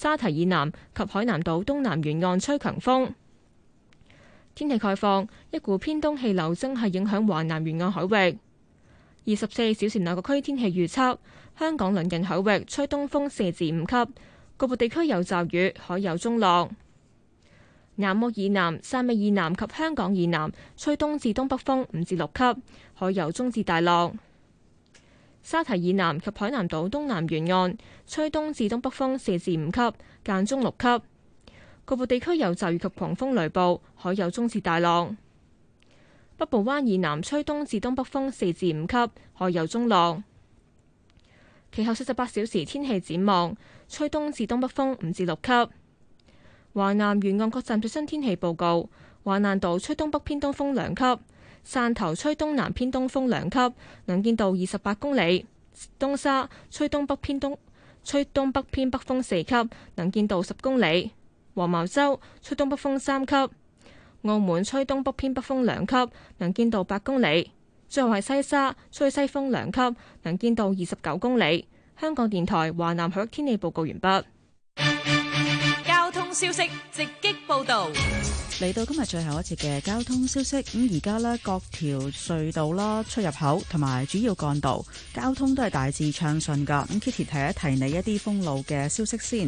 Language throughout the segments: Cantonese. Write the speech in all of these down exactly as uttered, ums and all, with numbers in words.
沙堤以南及海南島東南沿岸吹強風。天氣概況，一股偏東氣流正係影響華南沿岸海域。二十四小時內各區天氣預測：香港鄰近海域吹東風四至五級，局部地區有驟雨，海有中浪。南澳以南、汕尾以南及香港以南吹東至東北風五至六級，海有中至大浪。沙堤以南及海南島東南沿岸吹東至東北風四至五級，間中六級。局部地區有驟雨及狂風雷暴，海有中至大浪。北部灣以南吹東至東北風四至五級，海有中浪。其後四十八小時天氣展望，吹東至東北風五至六級。華南沿岸各站最新天氣報告：華南島吹東北偏東風兩級，汕頭吹東南偏東風兩級，能見度二十八公里；東沙吹東北偏東吹東北偏北風四級，能見度十公里。黃茅洲吹東北風三級，澳門吹東北偏北風兩級，能見度八公里。最後係西沙吹西風兩級，能見度二十九公里。香港電台華南海域天氣報告完畢。 交通消息直擊報道。 嚟到今日最後一節嘅交通消息，咁而家呢，各條隧道啦、出入口同埋主要幹道交通都係大致暢順噶。咁 Kitty 提一提你一啲封路嘅消息先。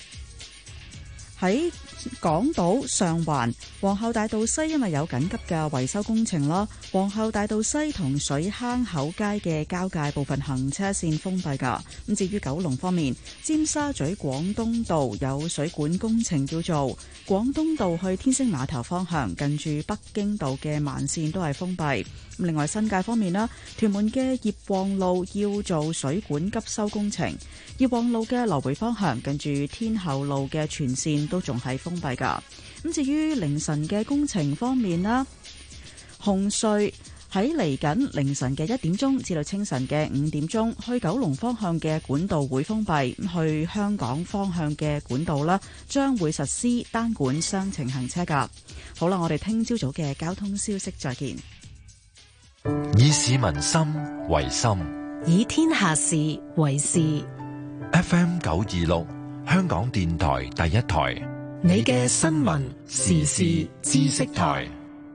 喺港島上環皇后大道西，因為有緊急嘅維修工程啦，皇后大道西同水坑口街嘅交界部分行車線封閉㗎。咁至於九龍方面，尖沙咀廣東道有水管工程叫做廣東道去天星碼頭方向，近住北京道嘅慢線都係封閉。另外新界方面啦，屯門嘅葉旺路要做水管急修工程，葉旺路嘅來回方向近住天后路嘅全線都仲係封閉噶。咁至於凌晨嘅工程方面啦，紅隧喺嚟緊凌晨嘅一點鐘至到清晨嘅五點鐘，去九龍方向嘅管道會封閉，去香港方向嘅管道啦，將會實施單管雙程行車噶。好啦，我哋聽朝早嘅交通消息再見。 以市民心為心， 以天下事為事。 F M 九二六，香港電台第一台， 你嘅新聞時事知識台。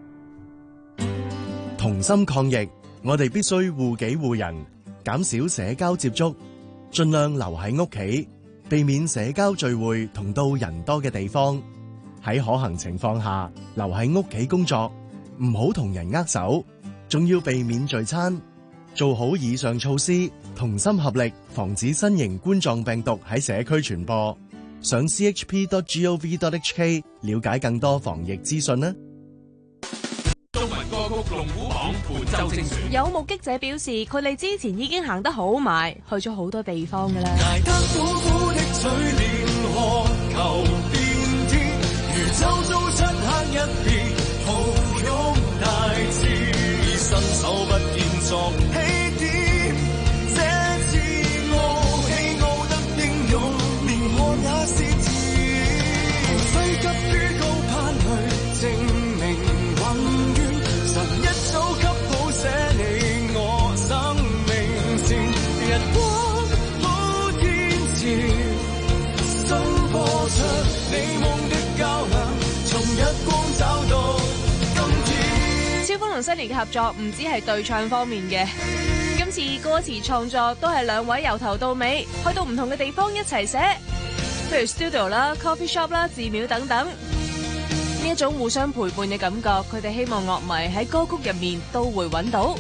同心抗疫，我哋必須護己護人，減少社交接觸，盡量留喺屋企，避免社交聚會同到人多嘅地方。喺可行情況下，留喺屋企工作，唔好同人握手。仲要避免聚餐，做好以上措施，同心合力，防止新型冠狀病毒喺社區傳播。上 c h p dot gov dot h k 了解更多防疫資訊啦。 中文歌曲龍虎榜伴奏精選， 有目擊者表示，佢哋之前已經行得好埋，去咗好多地方噶啦。 捱得苦苦的嘴臉，渴求變天，如周遭漆黑一片，抱擁大志。伸手不見作起點，這次傲氣傲得英勇，連看也是甜。非急於高攀去證明宏願，神一早給好寫你我生命線。日光普天前，心播出你夢的交響，從日光找到。 超風同 Sunny 嘅合作唔止係對唱方面嘅，今次歌詞創作都係兩位由頭到尾去到唔同嘅地方一齊寫，譬如 studio 啦、coffee shop 啦、寺廟等等，呢一種互相陪伴嘅感覺，佢哋希望樂迷喺歌曲入面都會揾到。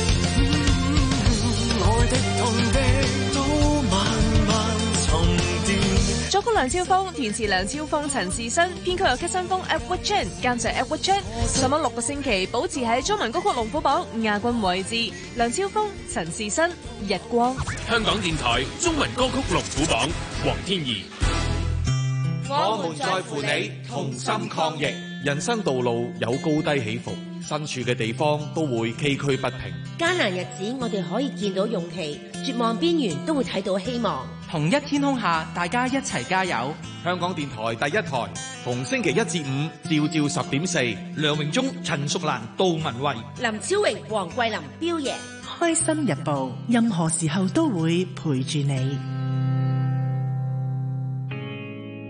愛的痛的都慢慢沉澱。 作曲梁超峰，填詞梁超峰、陳仕新，編曲由 K 新峰、Edward Chen， 監製 Edward Chen。上網六個星期保持喺中文歌曲龍虎榜亞軍位置。梁超峰、陳仕新，日光。 香港電台中文歌曲龍虎榜，黃天怡。 我們在乎你，同心抗疫。人生道路有高低起伏，身處嘅地方都會崎嶇不平。 艱難日子，我哋可以見到勇氣；絕望邊緣都會睇到希望。 同一天空下，大家一齊加油！ 香港電台第一台，逢星期一至五，朝朝十點四。 梁榮忠、陳淑蘭、杜文慧、 林超榮、黃桂林、彪爺。 開心日報，任何時候都會陪住你。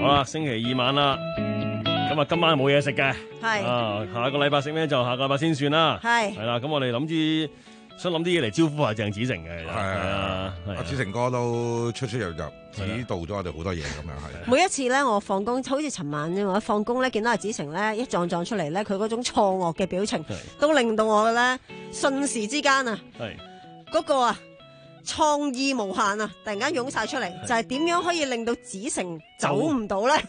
好啦，星期二晚啦，咁啊今晚冇嘢食嘅， 係啊下個禮拜食咩就下個禮拜先算啦， 係係啦，咁我哋諗住想諗啲嘢嚟招呼下鄭子誠嘅， 係啊，阿子誠哥都出出入入指導咗我哋好多嘢咁樣係。 每一次咧，我放工好似尋晚啫嘛，放工咧見到阿子誠咧一撞撞出嚟咧，佢嗰種錯愕嘅表情，都令到我咧瞬時之間啊，嗰個啊創意無限啊，突然間湧晒出嚟，就係點樣可以令到子誠走唔到咧？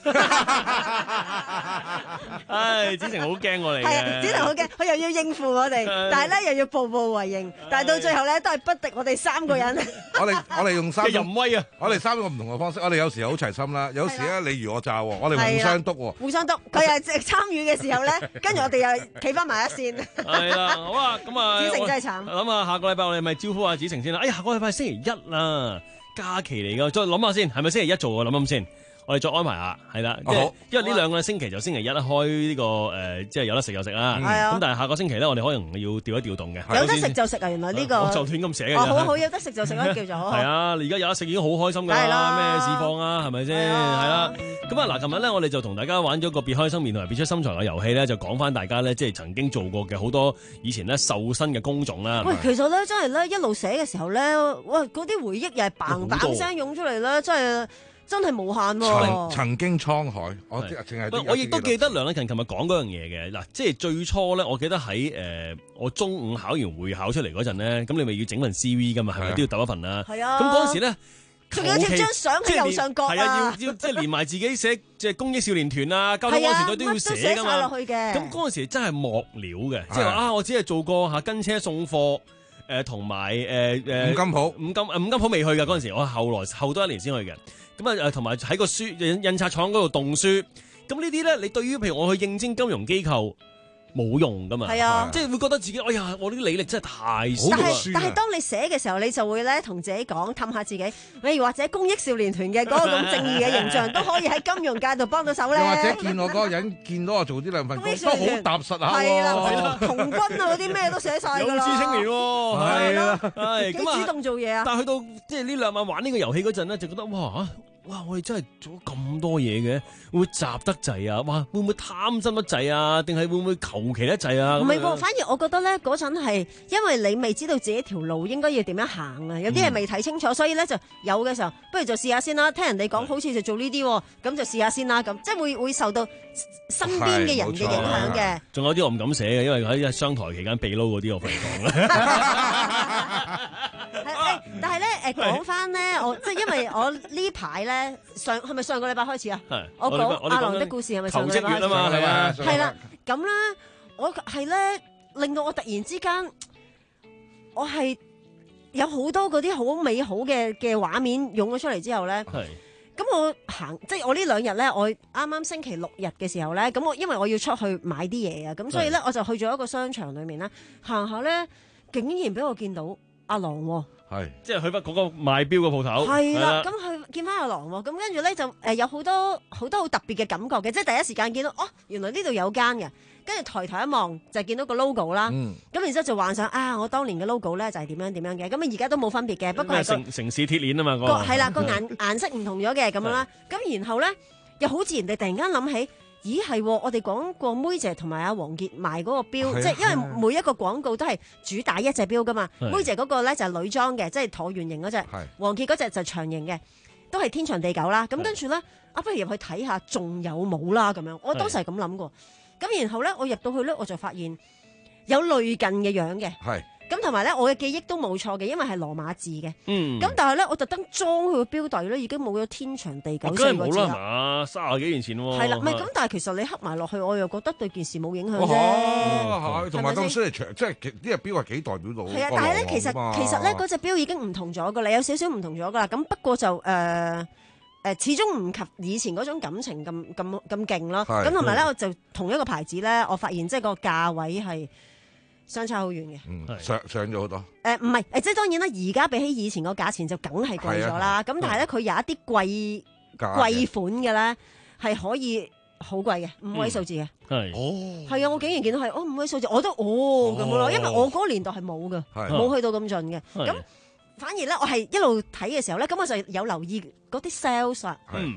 唉，子誠好驚我哋嘅， 係啊，子誠好驚，佢又要應付我哋，但係咧又要步步為營，但係到最後咧都係不敵我哋三個人。 我哋我哋用三個淫威啊！ 我哋三個唔同嘅方式，我哋有時好齊心啦，有時咧你如我詐，我哋互相督喎。 互相督，佢又即係參與嘅時候咧，跟住我哋又企翻埋一線。 係啦，好啊，咁啊， 子誠真係慘。 諗下下個禮拜我哋咪招呼下子誠先啦。哎呀，下個禮拜星期一啦，假期嚟噶，再諗下先，係咪星期一做啊？諗諗先。我哋再安排下，係啦，即係因為呢兩個星期就星期一開呢個誒，即係有得食就食啦。咁但係下個星期咧，我哋可能要調一調動嘅。 有得食就食啊！原來呢個我就亂咁寫嘅。 哦，好好有得食就食咯，叫做。 係啊，你而家有得食已經好開心㗎啦，咩市況啊，係咪先？係啦。咁啊嗱，琴日咧我哋就同大家玩咗個別開生面同埋別出心裁嘅遊戲咧，就講翻大家咧即係曾經做過嘅好多以前咧瘦身嘅工種啦。 喂，其實咧真係咧一路寫嘅時候咧，喂嗰啲回憶又係嘭嘭聲湧出嚟咧，真係。真係無限喎、 啊！曾經滄海，我淨係我亦都記得梁禮勤琴日講嗰樣嘢嘅嗱，即係最初咧，我記得喺誒、呃、我中午考完會考出嚟嗰陣咧，咁你咪要整份 C V 噶嘛，係咪都要揼一份啦？係啊！咁嗰陣時咧， 仲有貼張相喺右上角啊！ 係啊，要要即係連埋自己寫即係公益少年團啊、交通安全隊都要寫噶嘛。咁嗰陣時真係幕料嘅，即係話啊，我只係做過嚇跟車送貨。誒同埋誒誒五金鋪， 五金誒五金鋪未去嘅嗰陣時，我後來後多一年先去嘅。咁啊誒同埋喺個書印印刷廠嗰度動書。咁呢啲咧，你對於譬如我去應徵金融機構冇用噶嘛？係啊，即係會覺得自己哎呀，我啲履歷真係太少。 但係但係當你寫嘅時候，你就會咧同自己講氹下自己，例如或者公益少年團嘅嗰個咁正義嘅形象，都可以喺金融界度幫到手咧。 又或者見我嗰個人見到我做呢兩份工，都好踏實下喎。 係啦，童軍啊嗰啲咩都寫晒㗎啦。 有志青年喎，係啦，係幾主動做嘢啊！ 但係去到即係呢兩晚玩呢個遊戲嗰陣咧，就覺得哇哇！我哋真係做咗咁多嘢嘅，會唔會雜得滯啊？哇！會唔會貪心得滯啊？定係會唔會求其得滯啊？ 唔係喎，反而我覺得咧嗰陣係因為你未知道自己條路應該要點樣行啊，有啲嘢未睇清楚，嗯、所以咧就有嘅時候，不如就試下先啦。聽人哋講好似就做呢啲，咁就試下先啦。咁即係會會受到身邊嘅人嘅影響嘅。仲有啲我唔敢寫嘅，因為喺商台期間被撈嗰啲，我費事講啦。 但係咧，誒講翻咧，我即係因為我呢排咧上係咪上個禮拜開始啊？我講阿郎的故事係咪上個禮拜開始？求職月啊嘛，係嘛？係啦，咁咧，我係咧令到我突然之間，我係有好多嗰啲好美好嘅嘅畫面湧咗出嚟之後咧，咁我行即係我呢兩日咧，我啱啱星期六日嘅時候咧，咁我因為我要出去買啲嘢啊，咁所以咧我就去咗一個商場裏面咧行下咧，竟然俾我見到阿郎喎。 係，即係去翻嗰個賣錶嘅鋪頭。 係啦，咁去見翻阿郎喎，咁跟住咧就誒有好多好多好特別嘅感覺嘅，即係第一時間見到哦，原來呢度有間嘅，跟住抬頭一望就係見到個 logo 啦。咁、嗯、然之後就幻想啊，我當年嘅 logo 咧就係點樣點樣嘅，咁啊而家都冇分別嘅，不過係城城市鐵鏈啊嘛， 個係啦個顏顏色唔同咗嘅咁樣啦，咁然後咧又好自然地突然間諗起。咦係，我哋講過妹姐同埋阿王傑賣嗰個錶，即係因為每一個廣告都係主打一隻錶噶嘛。妹姐嗰個咧就係女裝嘅，即係橢圓形嗰隻；王傑嗰隻就長形嘅，都係天長地久啦。咁跟住咧，啊不如入去睇下，仲有冇啦咁樣。我當時係咁諗過。咁然後咧，我入到去咧，我就發現有類近嘅樣嘅。係。咁同埋咧，我嘅記憶都冇錯嘅，因為係羅馬字嘅。嗯。咁但係咧，我特登裝佢個標底咧，已經冇咗天長地久四個字啦。梗係冇啦，係嘛？三十幾年前喎。係啦，唔係咁，但係其實你刻埋落去，我又覺得對件事冇影響啫。 哦，係，同埋咁犀利長，即係呢隻標係幾代表到。係啊， 但係咧，其實其實咧，嗰隻標已經唔同咗噶啦，有少少唔同咗噶啦。咁不過就誒誒，始終唔及以前嗰種感情咁咁咁勁咯。咁同埋咧，我就同一個牌子咧，我發現即係個價位係相差好遠嘅， 嗯，上上咗好多。 誒唔係，誒即係當然啦，而家比起以前個價錢就梗係貴咗啦。咁但係咧，佢有一啲貴貴款嘅咧，係可以好貴嘅，五位數字嘅。係哦，係啊，我竟然見到係哦五位數字，我都哦咁咯，因為我嗰個年代係冇嘅，冇去到咁盡嘅。咁反而咧，我係一路睇嘅時候咧，咁我就有留意嗰啲 sales 啊。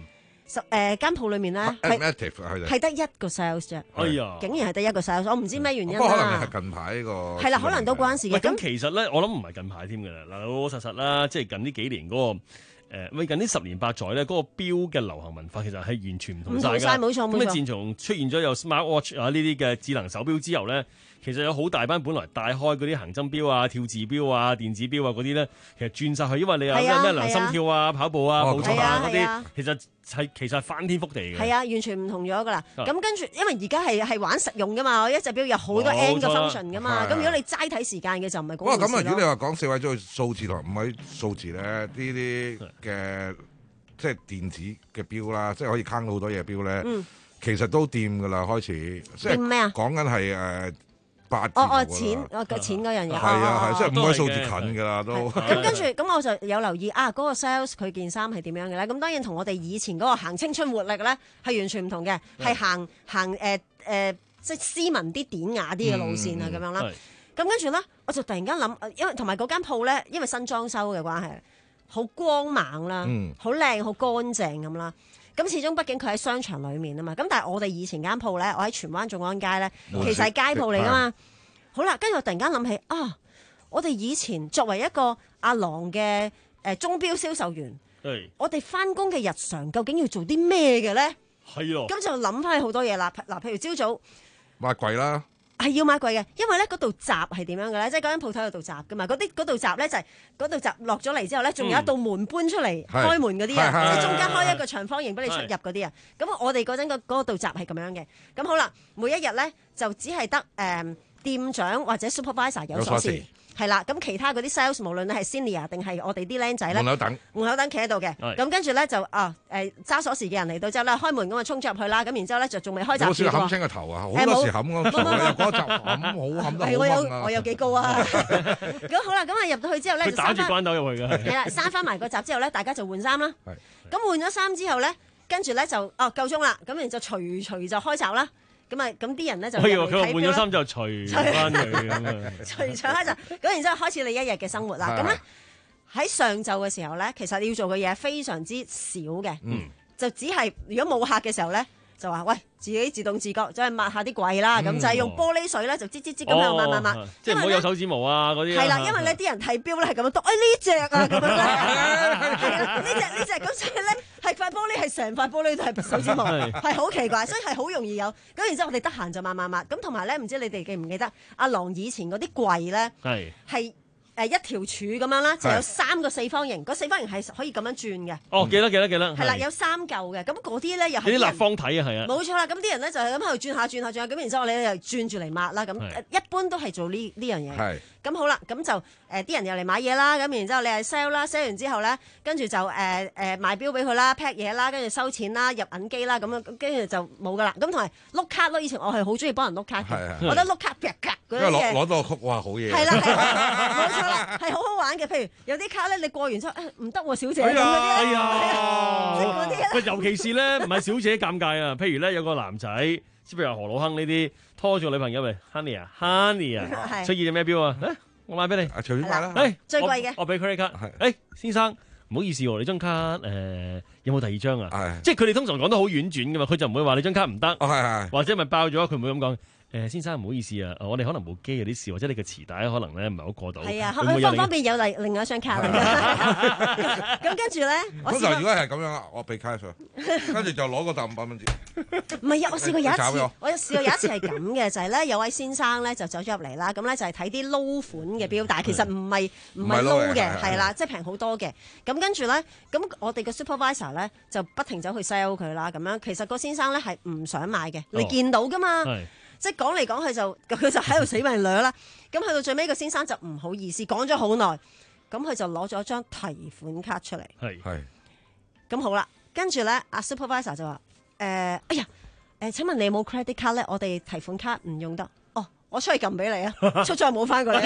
十誒間鋪裏面咧係係得一個 sales 啫。 哎呀， 竟然係得一個 sales， 我唔知咩原因啦。 不過可能係近排呢個係啦，可能都關事嘅。 咁其實咧，我諗唔係近排添㗎啦。嗱，老老實實啦，即係近呢幾年嗰個。誒喂，近呢十年八載咧，嗰個錶嘅流行文化其實係完全唔同曬㗎。 冇錯冇錯。 咁自從出現咗有 smart watch 啊呢啲嘅智能手錶之後咧，其實有好大班本來戴開嗰啲行針錶啊、跳字錶啊、電子錶啊嗰啲咧，其實轉晒去，因為你有咩咩量心跳啊、跑步啊、步速啊嗰啲，其實係其實係翻天覆地嘅。 係啊，完全唔同咗㗎啦。咁跟住，因為而家係係玩實用㗎嘛，我一隻錶有好多 N 個 function 㗎嘛。咁如果你齋睇時間嘅就唔係嗰回事咯。 咁啊，如果你話講四位數數字同五位數字咧，呢啲嘅。即係電子嘅錶啦，即係可以慳到好多嘢錶咧，嗯、其實都掂噶啦，開始。掂咩啊？講緊係誒八字頭㗎啦。 哦哦，錢哦嘅錢嗰樣嘢。 係啊係，即係五位數字近㗎啦都。 咁跟住咁我就有留意啊，嗰、嗰個 sales 佢件衫係點樣嘅咧？咁當然同我哋以前嗰個行青春活力咧係完全唔同嘅，係行行誒誒、呃呃、即係斯文啲典雅啲嘅路線啊咁、嗯、樣啦。咁跟住咧，我就突然間諗，因為同埋嗰間鋪咧，因為新裝修嘅關係。好光猛啦，好靚、好乾淨咁啦。咁始終畢竟佢喺商場裡面啊嘛。咁但係我哋以前間鋪咧，我喺荃灣眾安街咧，其實係街鋪嚟噶嘛。好啦，跟住我突然間諗起啊，我哋以前作為一個阿郎嘅誒鐘錶銷售員，我哋翻工嘅日常究竟要做啲咩嘅咧？ 係咯。咁就諗翻起好多嘢啦。嗱，譬如朝早買櫃啦。 係要買櫃嘅，因為咧嗰度閘係點樣嘅咧？即係嗰間鋪頭有道閘噶嘛？嗰啲嗰道閘咧就係嗰道閘落咗嚟之後咧，仲有一道門搬出嚟、嗯、開門嗰啲啊，即係中間開一個長方形俾你出入嗰啲啊。咁我哋嗰陣個嗰道閘係咁樣嘅。咁好啦，每一日咧就只係得誒店長或者 supervisor 有鎖匙。係啦，咁其他嗰啲 sales 無論你係 senior 定係我哋啲僆仔咧， 門口等， 門口等企喺度嘅。咁跟住咧就啊誒揸鎖匙嘅人嚟到之後咧，開門咁啊衝咗入去啦。咁然之後咧就仲未開閘。有時冚清個頭啊，好多時冚個頭啊，嗰集冚好冚得好係我有我有幾高啊？咁好啦，咁啊入到去之後咧， 佢打住關鬥入去嘅。 係啦，閂翻埋個閘之後咧，大家就換衫啦。咁換咗衫之後咧，跟住咧就哦夠鐘啦，咁然就隨隨就開閘啦。咁啊，咁啲人咧就佢話佢話換咗衫就除翻佢咁啊， 除咗就咁，然之後開始你一日嘅生活啦。咁咧喺上晝嘅時候咧，其實你要做嘅嘢非常之少嘅，嗯、就只係如果冇客嘅時候咧，就話喂自己自動自覺，就係抹下啲櫃啦。咁、嗯、就係用玻璃水咧，就擠擠擠咁喺度抹抹抹， 哦、即係唔好有手指毛啊嗰啲。 係啦，因為咧啲人睇錶咧係咁樣篤，哎呢隻啊咁樣咧，係啦呢隻呢隻咁，所以咧。係塊玻璃，係成塊玻璃都係手指毛，係好奇怪，所以係好容易有。咁然之後我哋得閒就抹抹抹。咁同埋咧，唔知你哋記唔記得阿郎以前嗰啲櫃咧，係係誒一條柱咁樣啦，就有三個四方形，嗰四方形係可以咁樣轉嘅。 哦，記得記得記得。 係啦，有三嚿嘅。咁嗰啲咧又係啲立方體啊，係啊。 冇錯啦，咁啲人咧就係咁喺度轉下轉下轉下，咁然之後我哋又轉住嚟抹啦。咁一般都係做呢呢樣嘢。係。咁好啦，咁就誒啲、呃、人又嚟買嘢啦，咁然之後你係 sell 啦 ，sell 完之後咧，跟住就誒誒、呃呃、賣錶俾佢啦 ，pack 嘢啦，跟住收錢啦，入銀機啦，咁樣跟住就冇噶啦。咁同埋碌卡咯，以前我係好中意幫人碌卡嘅，我覺得碌卡劈格嗰啲嘢， 攞到個曲哇好嘢， 係啦係啦，冇錯啦，係好好玩嘅。譬如有啲卡咧，你過完之後誒唔得喎，小姐咁嗰啲哎呀，即係嗰啲尤其是咧唔係小姐尷尬啊，譬如咧有個男仔，即譬如何老亨呢啲拖住女朋友嚟 ，Honey 啊 ，Honey 啊，出意隻咩錶啊？我買俾你， 隨便買啦。 誒，最貴嘅， 我俾 credit card。誒，先生，唔好意思喎，你張卡誒有冇第二張啊？即係佢哋通常講得好婉轉噶嘛，佢就唔會話你張卡唔得，或者咪爆咗，佢唔會咁講。誒，先生唔好意思啊，我哋可能部機有啲事，或者你嘅磁帶可能咧唔係好過到。 係啊，方方便有另另外一張卡。咁跟住咧， 通常如果係咁樣，我俾卡上，跟住就攞個大五百蚊紙。 唔係啊，我試過有一次，我試過有一次係咁嘅，就係咧有位先生咧就走咗入嚟啦，咁咧就係睇啲撈款嘅錶，但係其實唔係唔係撈嘅，係啦，即係平好多嘅。咁跟住咧，咁我哋嘅 supervisor 咧就不停走去 sell 佢啦，咁樣其實個先生咧係唔想買嘅，你見到噶嘛？即係講嚟講去就佢就喺度死命掠啦，咁去到最尾個先生就唔好意思講咗好耐，咁佢就攞咗張提款卡出嚟。係係，咁好啦，跟住咧阿 supervisor 就話：誒、呃，哎呀，誒、呃，請問你有冇 credit card 咧？我哋提款卡唔用得。哦，我出去撳俾你啊，出咗冇翻過嚟。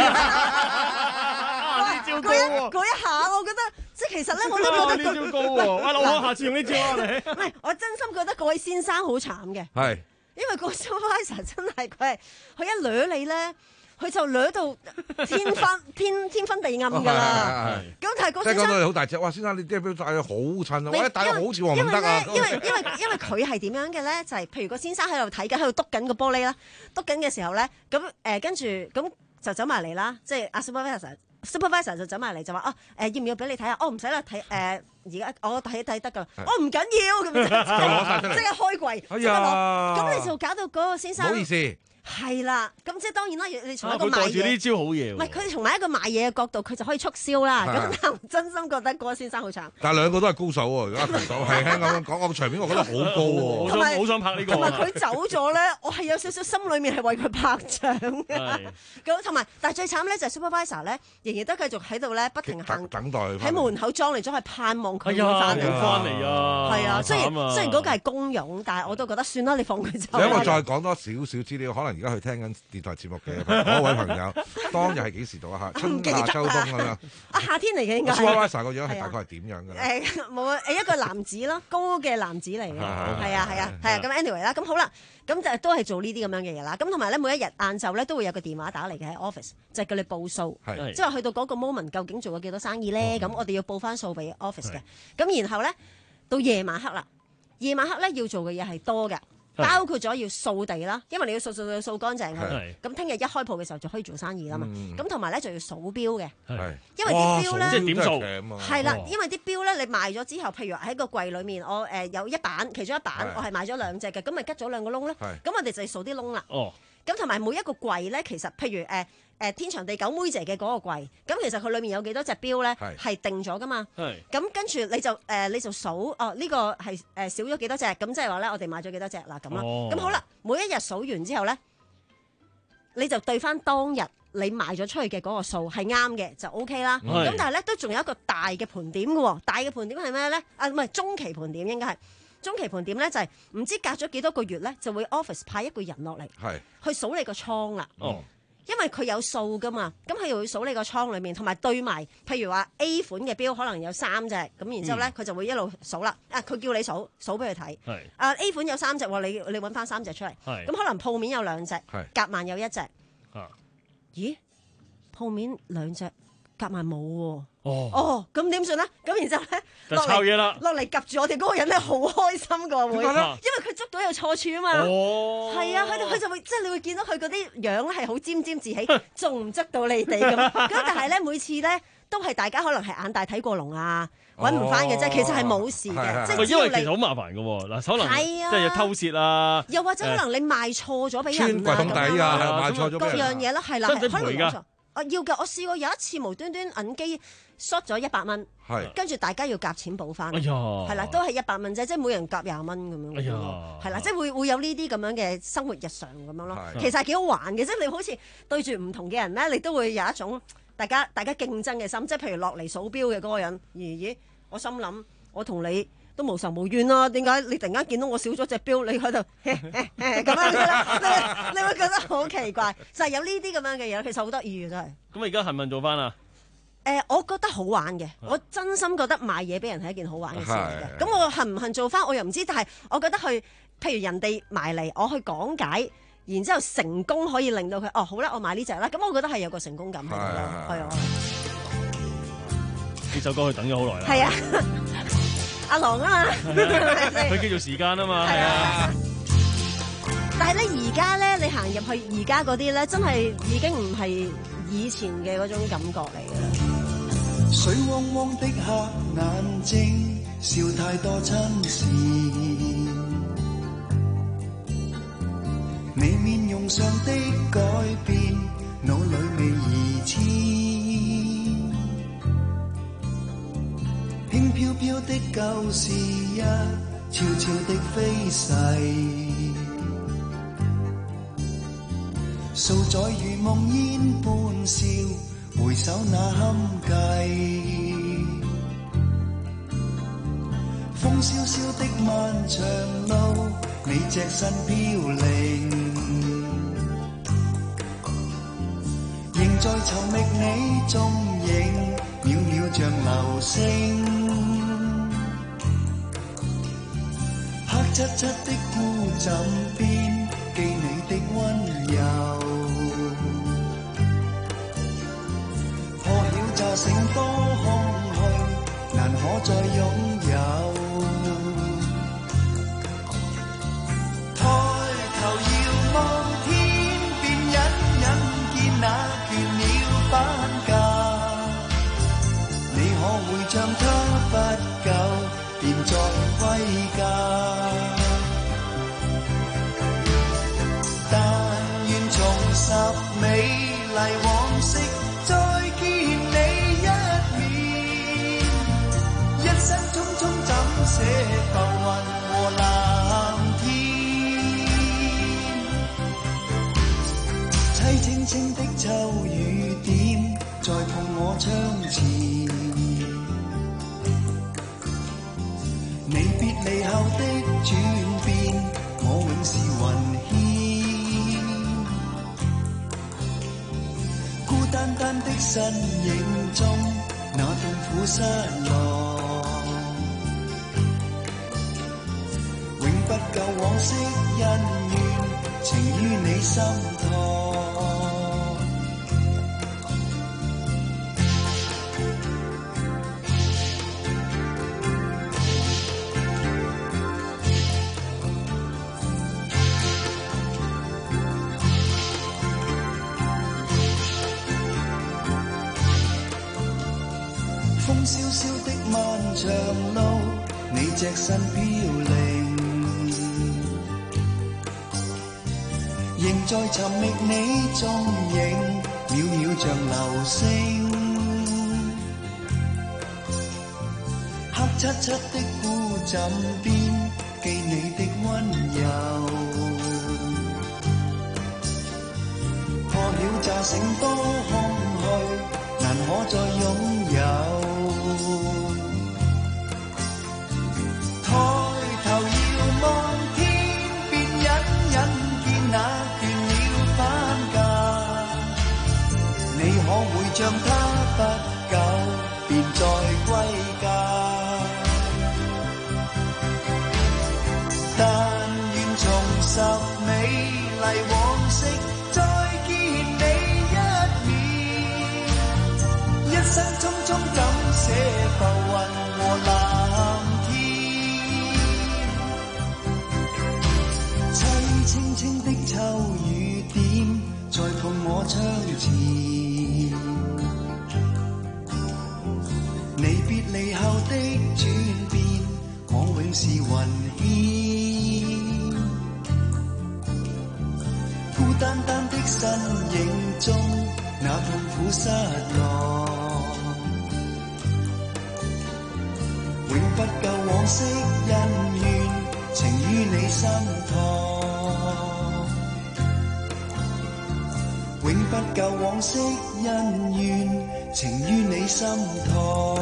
呢招高喎！ 嗰一下我覺得，即係其實咧我都覺得呢招高喎。喂，老闆下次用呢招啊你。 唔係，我真心覺得嗰位先生好慘嘅。係。因為個 supervisor 真係佢係佢一掠你咧， 佢就掠到天昏天天昏地暗㗎啦。咁但係嗰先生即係講到你好大隻，哇！先生你啲錶戴得好襯啊，喂，戴得好似黃唔得啊。 因為因為因為佢係點樣嘅咧？就係譬如個先生喺度睇緊，喺度篤緊個玻璃啦，篤緊嘅時候咧，咁誒跟住咁就走埋嚟啦，即係阿 supervisor。supervisor 就走埋嚟就話啊誒要唔要俾你睇下？哦唔使啦，睇誒而家我睇睇得㗎，哦唔緊要咁就攞晒出嚟，即刻開櫃，即刻攞，咁你就搞到嗰個先生唔好意思。係啦，咁即係當然啦，你從一個賣嘢，佢袋住呢招好嘢喎。 唔係佢從埋一個賣嘢嘅角度，佢就可以促銷啦。咁但我真心覺得嗰個先生好慘。 但係兩個都係高手喎，而家平手係輕咁講個場面，我覺得好高喎。 好想好想拍呢個。 同埋佢走咗咧，我係有少少心裏面係為佢拍掌嘅。咁同埋，但係最慘咧就係 supervisor 咧，仍然都繼續喺度咧，不停行等待喺門口裝嚟裝去，盼望佢會翻嚟。翻嚟啊！ 係啊，雖然雖然嗰個係公用，但係我都覺得算啦，你放佢走。 因為再講多少少資料，可能而家去聽緊電台節目嘅嗰位朋友，當日係幾時到啊？嚇，春夏秋冬咁樣。 啊，夏天嚟嘅應該。 supervisor 個樣係大概係點樣嘅咧？ 誒冇啊，誒一個男子咯，高嘅男子嚟嘅，係啊係啊係啊。咁 anyway 啦，咁好啦，咁就都係做呢啲咁樣嘅嘢啦。咁同埋咧，每一日晏晝咧都會有個電話打嚟嘅喺 office，就係叫你報數，即係去到嗰個 moment 究竟做咗幾多生意咧？咁我哋要報翻數俾 office 嘅。咁然後咧到夜晚黑啦，夜晚黑咧要做嘅嘢係多嘅。包括咗要掃地啦，因為你要掃掃掃掃乾淨佢。咁聽日一開鋪嘅時候就可以做生意啦嘛。咁同埋咧就要數錶嘅，因為啲錶咧即係點數係啦，因為啲錶咧你賣咗之後，譬如喺個櫃裡面，我誒有一版，其中一版我係賣咗兩隻嘅，咁咪吉咗兩個窿咧。咁我哋就要數啲窿啦。咁同埋每一個櫃咧，其實譬如誒誒天長地久妹姐嘅嗰個櫃，咁其實佢裏面有幾多隻錶咧係定咗噶嘛？咁跟住你就誒、呃、你就數哦呢、這個係誒、呃、少咗幾多隻，咁即係話咧我哋買咗幾多隻嗱咁啦。咁、哦、好啦，每一日數完之後咧，你就對翻當日你賣咗出去嘅嗰個數係啱嘅就 O K 啦。咁但係咧都仲有一個大嘅盤點嘅喎，大嘅盤點係咩咧？啊唔係中期盤點應該係。中期盤點咧就係、是、唔知隔咗幾多個月咧，就會 office 派一個人落嚟，去數你個倉啦。哦，因為佢有數噶嘛，咁佢又會數你個倉裏面，同埋對埋，譬如話 A 款嘅錶可能有三隻，咁然之後咧佢、嗯、就會一路數啦。啊，佢叫你數數俾佢睇。係。啊 A 款有三隻喎，你你揾翻三隻出嚟。係。咁可能鋪面有兩隻，夾萬有一隻。啊。咦？鋪面兩隻，夾萬冇喎。哦，哦，咁點算咧？咁然之後咧，落嚟落嚟夾住我哋嗰個人咧，好開心噶會，因為佢捉到有錯處啊嘛。哦，係啊，佢佢就會即係你會見到佢嗰啲樣咧係好沾沾自喜，仲唔捉到你哋咁。咁但係咧每次咧都係大家可能係眼大睇過龍啊，揾唔翻嘅啫。其實係冇事嘅，即係因為其實好麻煩嘅喎。嗱，可能即係要偷竊啊， 又或者可能你賣錯咗俾人啊，咁樣啊，賣錯咗各樣嘢啦，係啦， 可能冇錯。啊要嘅，我試過有一次無端端銀機縮咗一百蚊，跟住大家要夾錢補翻，係啦，都係一百蚊啫，即係每人夾廿蚊咁樣，係啦，即係會會有呢啲咁樣嘅生活日常咁樣咯。其實係幾好玩嘅，即係你好似對住唔同嘅人咧，你都會有一種大家大家競爭嘅心，即係譬如落嚟數錶嘅嗰個人，咦咦，我心諗我同你都無仇無怨啦，點解你突然間見到我少咗隻錶，你喺度咁樣咧？你會覺得好奇怪，就係有呢啲咁樣嘅嘢，其實好得意嘅真係。 咁而家係咪做翻啊？ 誒，我覺得好玩嘅，我真心覺得賣嘢俾人係一件好玩嘅事嚟嘅。咁我恨唔恨做翻，我又唔知，但係我覺得去，譬如人哋埋嚟，我去講解，然之後成功可以令到佢，哦好啦，我買呢隻啦，咁我覺得係有個成功感喺度咯，係啊。 呢首歌佢等咗好耐啦。 係啊。阿郎啊嘛， 佢叫做時間啊嘛，係啊。 但係咧，而家咧，你行入去而家嗰啲咧，真係已經唔係以前嘅嗰種感覺嚟嘅啦。 水汪汪的黑眼睛，笑太多親事，你面容上的改變，腦裏未移遷。輕飄飄的舊時日，悄悄的飛逝，數載如夢煙般笑，回首那堪計。風蕭蕭的漫長路，你隻身飄零，仍在尋覓你蹤影，渺渺像流星。黑漆漆的孤枕邊，記你的溫柔， 家。但願重拾美麗往昔，再見你一面。一生匆匆怎捨浮雲和藍天？凄清清的秋雨點，在碰我窗前。你別離後的轉變，我永是雲牽。孤單單的身影中，那痛苦失落，永不夠往昔恩怨，情於你心託。風蕭蕭的漫長路，你隻身飄零，仍在尋覓你蹤影，渺渺像流星。黑漆漆的孤枕邊，記你的溫柔，破曉乍醒多空虛，難可再擁有。抬頭遙望天邊，隱隱見那倦鳥返家。你可會像他不久便再歸家？但願重拾美麗往昔，再見你一面。一生匆匆怎捨浮雲和藍天？凄清清的秋雨點，在碰我窗前。你別離後的轉變，我永是雲牽。孤單單的身影中，那痛苦失落，永不夠往昔恩怨，情於你心託。永不夠往昔恩怨，情於你心託。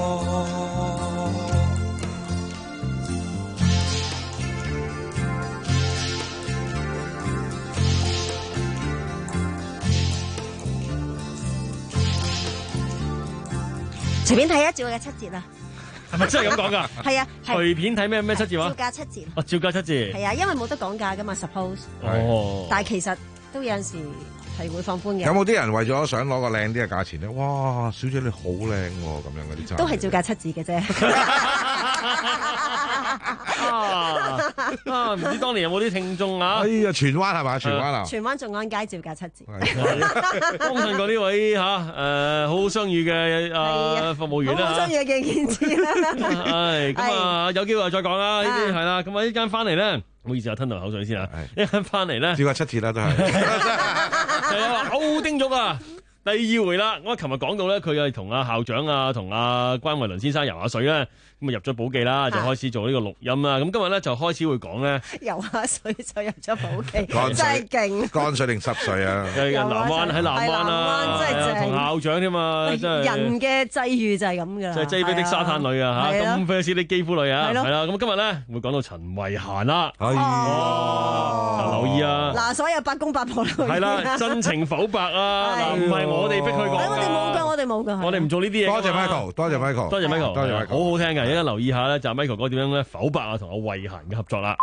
隨便睇一照嘅七節啊！ 係咪真係咁講㗎？ 係啊， 隨便睇咩咩七字話？ 照價七字。 哦，照價七字。 係啊，因為冇得講價㗎嘛 ，suppose。 哦。 但係其實都有陣時係會放寬嘅。 有冇啲人為咗想攞個靚啲嘅價錢咧？哇，小姐你好靚喎，咁樣嗰啲真係。 都係照價七字嘅啫。 啊啊！唔知當年有冇啲聽眾啊？ 哎呀，荃灣係嘛？荃灣啊？ 荃灣眾安街照價七字。 幫襯過呢位嚇誒好好相遇嘅啊服務員啦， 好好相遇嘅件事啦。 係咁啊，有機會再講啦。呢啲係啦，咁啊，呢間翻嚟咧，唔好意思啊，吞啖口水先啊。一間翻嚟咧， 照價七字啦，都係。 係啊，歐丁玉啊！第二回啦，我琴日講到咧，佢係同阿校長啊，同阿關慧倫先生游下水咧，咁啊入咗寶記啦，就開始做呢個錄音啦。咁今日咧就開始會講咧， 游下水就入咗寶記， 真係勁。 乾水定濕水啊？ 喺南灣喺南灣啦， 真係正。 同校長添嘛，真係。 人嘅際遇就係咁㗎啦。 就係擠逼的沙灘女啊嚇，咁啡絲的肌膚女啊，係啦。咁今日咧會講到陳慧嫻啦。哦，留意啊！ 嗱，所有八公八婆都係啦，真情剖白啊！嗱，唔係我哋逼佢講。 我哋冇噶，我哋冇噶。 我哋唔做呢啲嘢。 多謝 Michael，多謝 Michael， 多謝 Michael， 多謝 Michael， 好好聽嘅。而家留意下咧，就係 Michael 哥點樣咧剖白啊，同阿慧嫻嘅合作啦。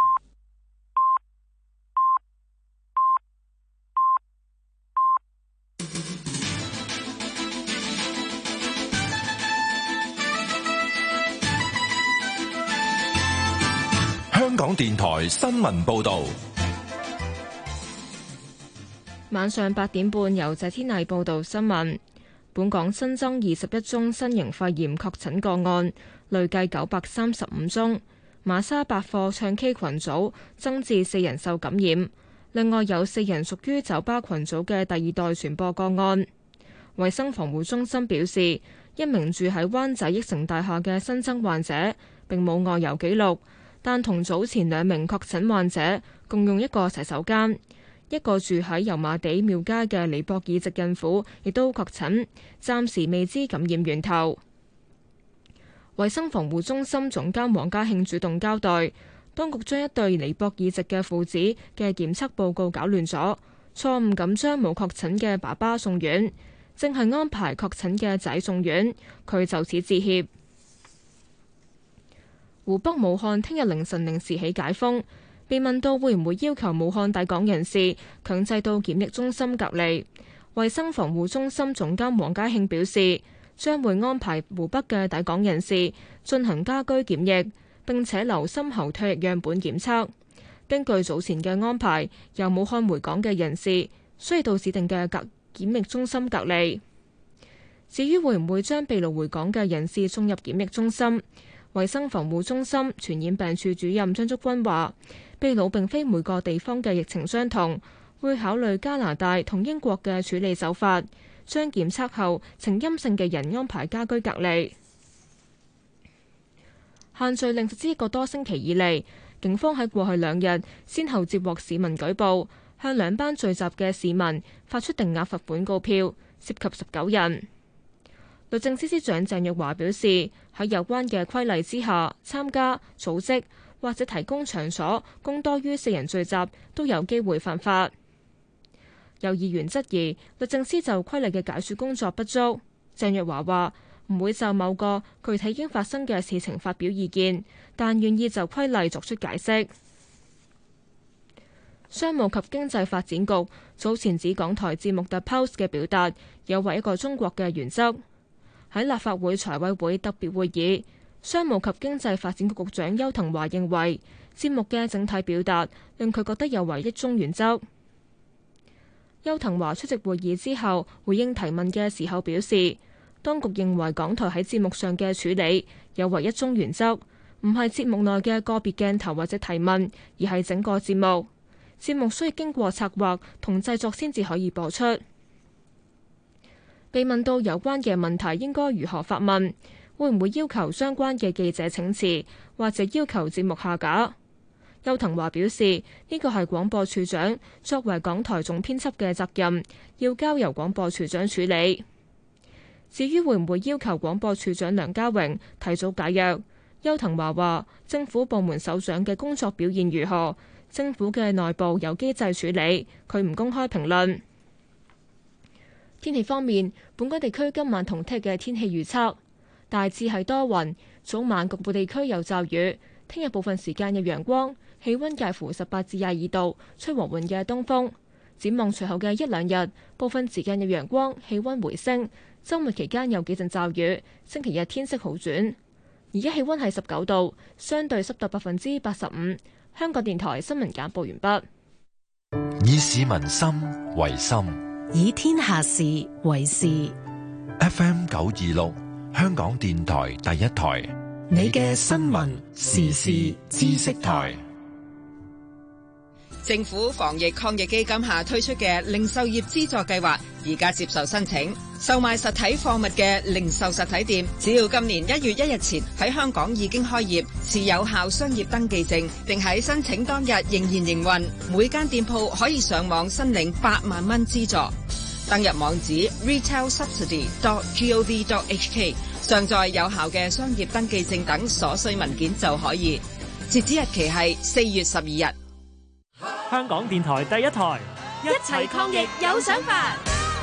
香港電台新聞報導。 晚上八點半，由謝天麗報道新聞。本港新增二十一宗新型肺炎確診個案，累計九百三十五宗。 馬莎百貨唱 K 群組增至四人受感染，另外有四人屬於酒吧群組嘅第二代傳播個案。衛生防護中心表示，一名住喺灣仔益城大廈嘅新增患者並冇外遊記錄，但同早前兩名確診患者共用一個洗手間。一個住喺油麻地廟街嘅尼泊爾籍孕婦亦都確診，暫時未知感染源頭。衛生防護中心總監黃家慶主動交代，當局將一對尼泊爾籍嘅父子嘅檢測報告搞亂咗，錯誤咁將冇確診嘅爸爸送院，正係安排確診嘅仔送院，佢就此致歉。湖北武漢聽日凌晨零時起解封，被問到會唔會要求武漢抵港人士強制到檢疫中心隔離，衛生防護中心總監黃家慶表示，將會安排湖北嘅抵港人士進行家居檢疫，並且留深喉唾液樣本檢測。根據早前嘅安排，由武漢回港嘅人士需要到指定嘅隔檢疫中心隔離。至於會唔會將秘魯回港嘅人士送入檢疫中心，衛生防護中心傳染病處主任張竹君話，秘魯並非每個地方嘅疫情相同，會考慮加拿大同英國嘅處理手法，將檢測後呈陰性嘅人安排家居隔離。限聚令實施一個多星期以嚟，警方喺過去兩日先後接獲市民舉報，向兩班聚集嘅市民發出定額罰款告票，涉及十九人。律政司司長鄭若驊表示，喺有關嘅規例之下，參加、組織或者提供場所供多於四人聚集都有機會犯法。有議員質疑律政司就規例嘅解說工作不足，鄭若驊話唔會就某個具體已經發生嘅事情發表意見，但願意就規例作出解釋。商務及經濟發展局早前指港台節目 The Pulse 嘅表達有為一個中國嘅原則。喺立法會財委會特別會議，商務及經濟發展局局長邱騰華認為節目嘅整體表達令佢覺得有違一中原則。邱騰華出席會議之後回應提問嘅時候表示，當局認為港台喺節目上嘅處理有違一中原則，唔係節目內嘅個別鏡頭或者提問，而係整個節目。節目需要經過策劃同製作先至可以播出。被問到有關嘅問題應該如何發問，會唔會要求相關嘅記者請辭，或者要求節目下架？邱騰華表示，呢個係廣播處長作為港台總編輯嘅責任，要交由廣播處長處理。至於會唔會要求廣播處長梁家榮提早解約，邱騰華話政府部門首長嘅工作表現如何，政府嘅內部有機制處理，佢唔公開評論。天氣方面，本港地區今晚同聽日嘅天氣預測大致係多雲，早晚局部地區有驟雨。聽日部分時間有陽光，氣溫介乎十八至廿二度，吹和緩嘅東風。展望隨後嘅一兩日，部分時間有陽光，氣溫回升。週末期間有幾陣驟雨，星期日天色好轉。而家氣溫係十九度，相對濕度百分之八十五。香港電台新聞簡報完畢。 以市民心為心， 以天下事為事。 F M 九二六，香港電台第一台， 你嘅新聞時事知識台。 政府防疫抗疫基金下推出嘅零售業資助計劃，而家接受申請。售賣實體貨物嘅零售實體店，只要今年一月一日前喺香港已經開業，持有效商業登記證，並喺申請當日仍然營運，每間店鋪可以上網申領八萬蚊資助。登入網址 retail subsidy dot gov dot h k， 上載有效嘅商業登記證等所需文件就可以。截止日期係四月十二日。 香港電台第一台， 一齊抗疫有想法。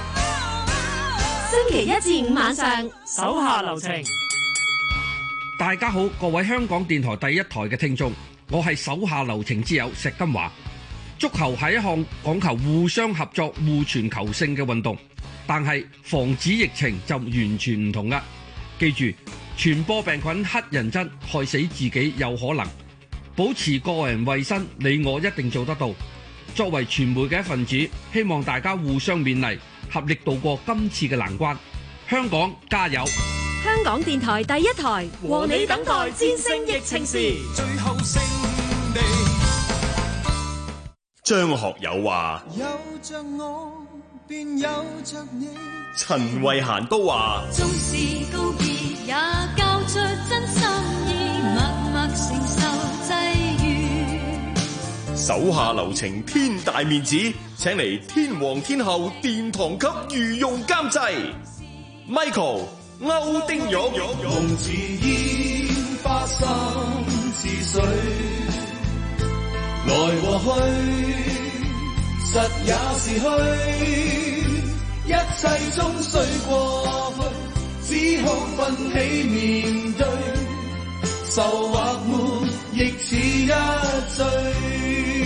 星期一至五晚上， 手下留情。 大家好，各位香港電台第一台嘅聽眾，我係手下留情之友石金華。足球係一項講求互相合作、互傳求勝嘅運動，但係防止疫情就完全唔同啦。記住，傳播病菌乞人憎，害死自己有可能。保持個人衛生，你我一定做得到。作為傳媒嘅一份子，希望大家互相勉勵，合力渡過今次嘅難關。香港加油！ 香港電台第一台，和你等待戰勝疫情時。 最後勝利。 張學友話： 有着我，便有着你。 陳慧嫻都話： 縱是告別，也交出真心意，默默承受際遇。 手下留情，天大面子，請嚟天王天后殿堂級御用監製 Michael 歐丁玉。 夢似煙花心似水，來和去實也是虛，一切終須過去，只好奮起面對，愁或悶亦似一醉。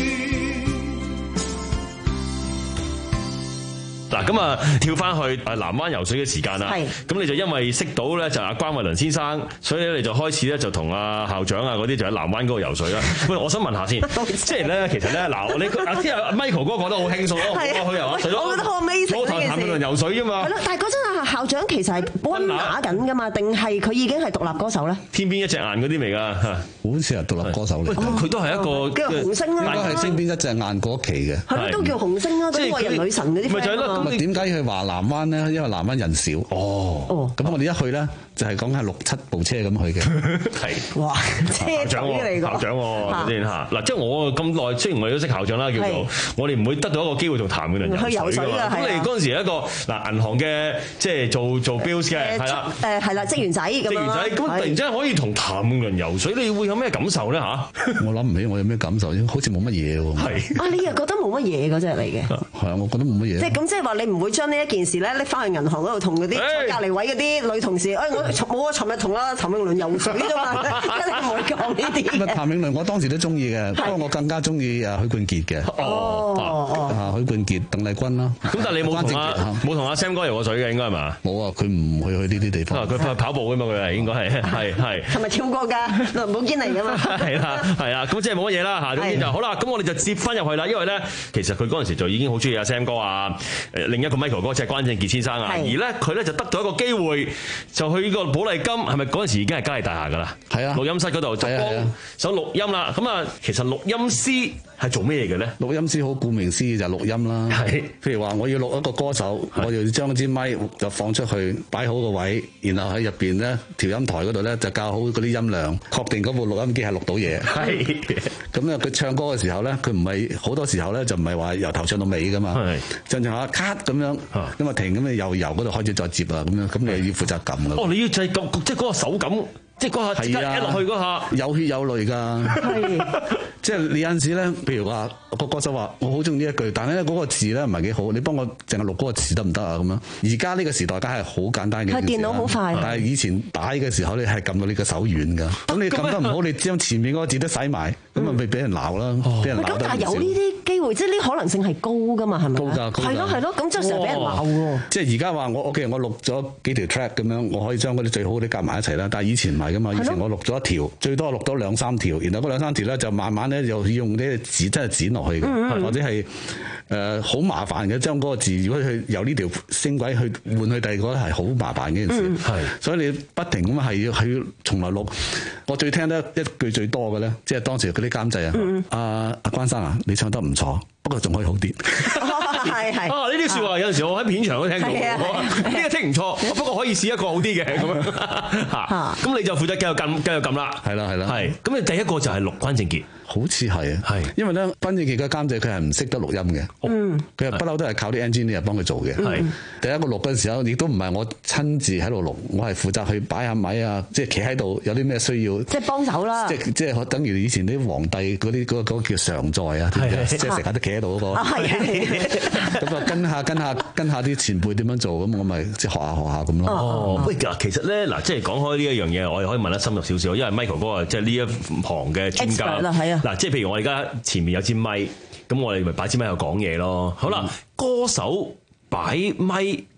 嗱，咁啊跳翻去誒南灣游水嘅時間啦，咁你就因為識到咧就阿關偉倫先生，所以咧你就開始咧就同阿校長啊嗰啲就喺南灣嗰度游水啦。喂，我想問下先，即係咧其實咧嗱，你阿聽阿 Michael 哥講得好輕鬆咯，我去游下水咯， 我覺得好 amazing 我同譚詠麟游水啫嘛。係咯， 但係嗰陣啊校長其實係溫拿緊噶嘛，定係佢已經係獨立歌手咧？ 天邊一隻雁嗰啲嚟㗎， 好似係獨立歌手嚟。 佢都係一個叫紅星啦， 應該係星邊一隻雁嗰期嘅。 係咯，都叫紅星啦，嗰啲愛人女神嗰啲 friend 啊嘛。 點解佢話南灣咧？因為南灣人少。哦。咁我哋一去咧，就係講係六七部車咁去嘅。係。哇！車長嚟㗎。 校長喎，先嚇。嗱，即係我咁耐，雖然我都識校長啦，叫做我哋唔會得到一個機會同譚詠麟游水㗎嘛。咁你嗰陣時係一個嗱銀行嘅，即係做做 bills 嘅，係啦。 誒係啦，職員仔咁樣。職員仔， 咁突然之間可以同譚詠麟游水，你會有咩感受咧嚇？ 我諗唔起我有咩感受，好似冇乜嘢喎。 係。 啊，你又覺得冇乜嘢嗰隻嚟嘅？ 係啊，我覺得冇乜嘢。 即係咁，即係話你唔會將呢一件事咧拎翻去銀行嗰度同嗰啲坐隔離位嗰啲女同事，誒我冇啊，尋日同阿譚詠麟游水啫嘛，一定唔會講呢啲。 咁啊，譚詠麟我當時都中意嘅，不過我更加中意啊許冠傑嘅。哦啊許冠傑、鄧麗君啦。 咁但係你冇同阿冇同阿 Sam 哥游過水嘅應該係嘛？ 冇啊，佢唔去去呢啲地方。 佢跑步㗎嘛，佢係應該係係係。 係咪跳過㗎？林寶堅尼㗎嘛？ 係啦係啦，咁即係冇乜嘢啦嚇。總之就好啦，咁我哋就接翻入去啦，因為咧其實佢嗰陣時就已經好中意阿 Sam 哥啊，誒另一個 Michael 哥即係關正傑先生啊，而咧佢咧就得到一個機會，就去呢個寶麗金，係咪嗰陣時已經係嘉利大廈㗎啦？係啊，錄音室嗰度就幫手錄音啦。咁啊，其實錄音師係做咩嘅咧？ 錄音師好顧名思義就係錄音啦。係，譬如話我要錄一個歌手，我就要將支咪就放出去，擺好個位，然後喺入邊咧調音台嗰度咧就校好嗰啲音量，確定嗰部錄音機係錄到嘢。係。咁咧佢唱歌嘅時候咧，佢唔係好多時候咧就唔係話由頭唱到尾㗎嘛。係。唱唱下 cut 咁樣，咁啊停，咁你又由嗰度開始再接啊，咁樣，咁你要負責撳㗎。 哦，你要就係咁，即係嗰個手感。即係嗰下即刻一落去嗰下有血有淚㗎，係即係你有陣時咧，譬如話個歌手話我好中意呢一句，但係咧嗰個字咧唔係幾好，你幫我淨係錄嗰個詞得唔得啊？咁樣而家呢個時代梗係好簡單嘅， 係電腦好快， 但係以前打嘅時候你係撳到你個手軟㗎，咁你撳得唔好，你將前面嗰個字都洗埋，咁啊咪俾人鬧啦，俾人鬧得唔少。 咁但係有呢啲機會，即係呢可能性係高㗎嘛，係咪？ 高㗎，高㗎。 係咯係咯，咁就成日俾人鬧喎。 即係而家話我我其實我錄咗幾條 track 咁樣，我可以將嗰啲最好嗰啲夾埋一齊啦。但係以前唔係㗎嘛，以前我錄咗一條，最多錄到兩三條，然後嗰兩三條咧就慢慢咧又用啲字真係剪落去嘅，嗯、或者係誒好麻煩嘅，將嗰個字如果去由呢條聲軌去換去第二個咧係好麻煩嘅件事，係、嗯，所以你不停咁係要係要從來錄。我最聽得一句最多嘅咧，即係當時嗰啲監製、嗯、啊，阿阿關生啊，你唱得唔錯，不過仲可以好啲。 係係啊！呢啲説話有陣時我喺片場都聽到，呢個聽唔錯，不過可以試一個好啲嘅咁樣嚇。咁你就負責繼續撳，繼續撳啦。係啦係啦。係。咁你第一個就係錄關正傑。 好似係啊，係，因為咧關正傑嘅監製佢係唔識得錄音嘅，嗯，佢係不嬲都係靠啲 engineer 幫佢做嘅，係。第一個錄嘅時候，亦都唔係我親自喺度錄，我係負責去擺下米啊，即係企喺度有啲咩需要， 即係幫手啦， 即係即係等於以前啲皇帝嗰啲嗰嗰叫常在啊，即係成日都企喺度嗰個，咁啊跟下跟下跟下啲前輩點樣做，咁我咪即係學下學下咁咯。 哦，喂，嗱，其實咧嗱，即係講開呢一樣嘢，我哋可以問得深入少少，因為 Michael 哥啊，即係呢一行嘅專家啦，係啊。嗱，即係譬如我而家前面有支咪，咁我哋咪擺支咪喺度講嘢咯。好啦，嗯、歌手擺咪嗰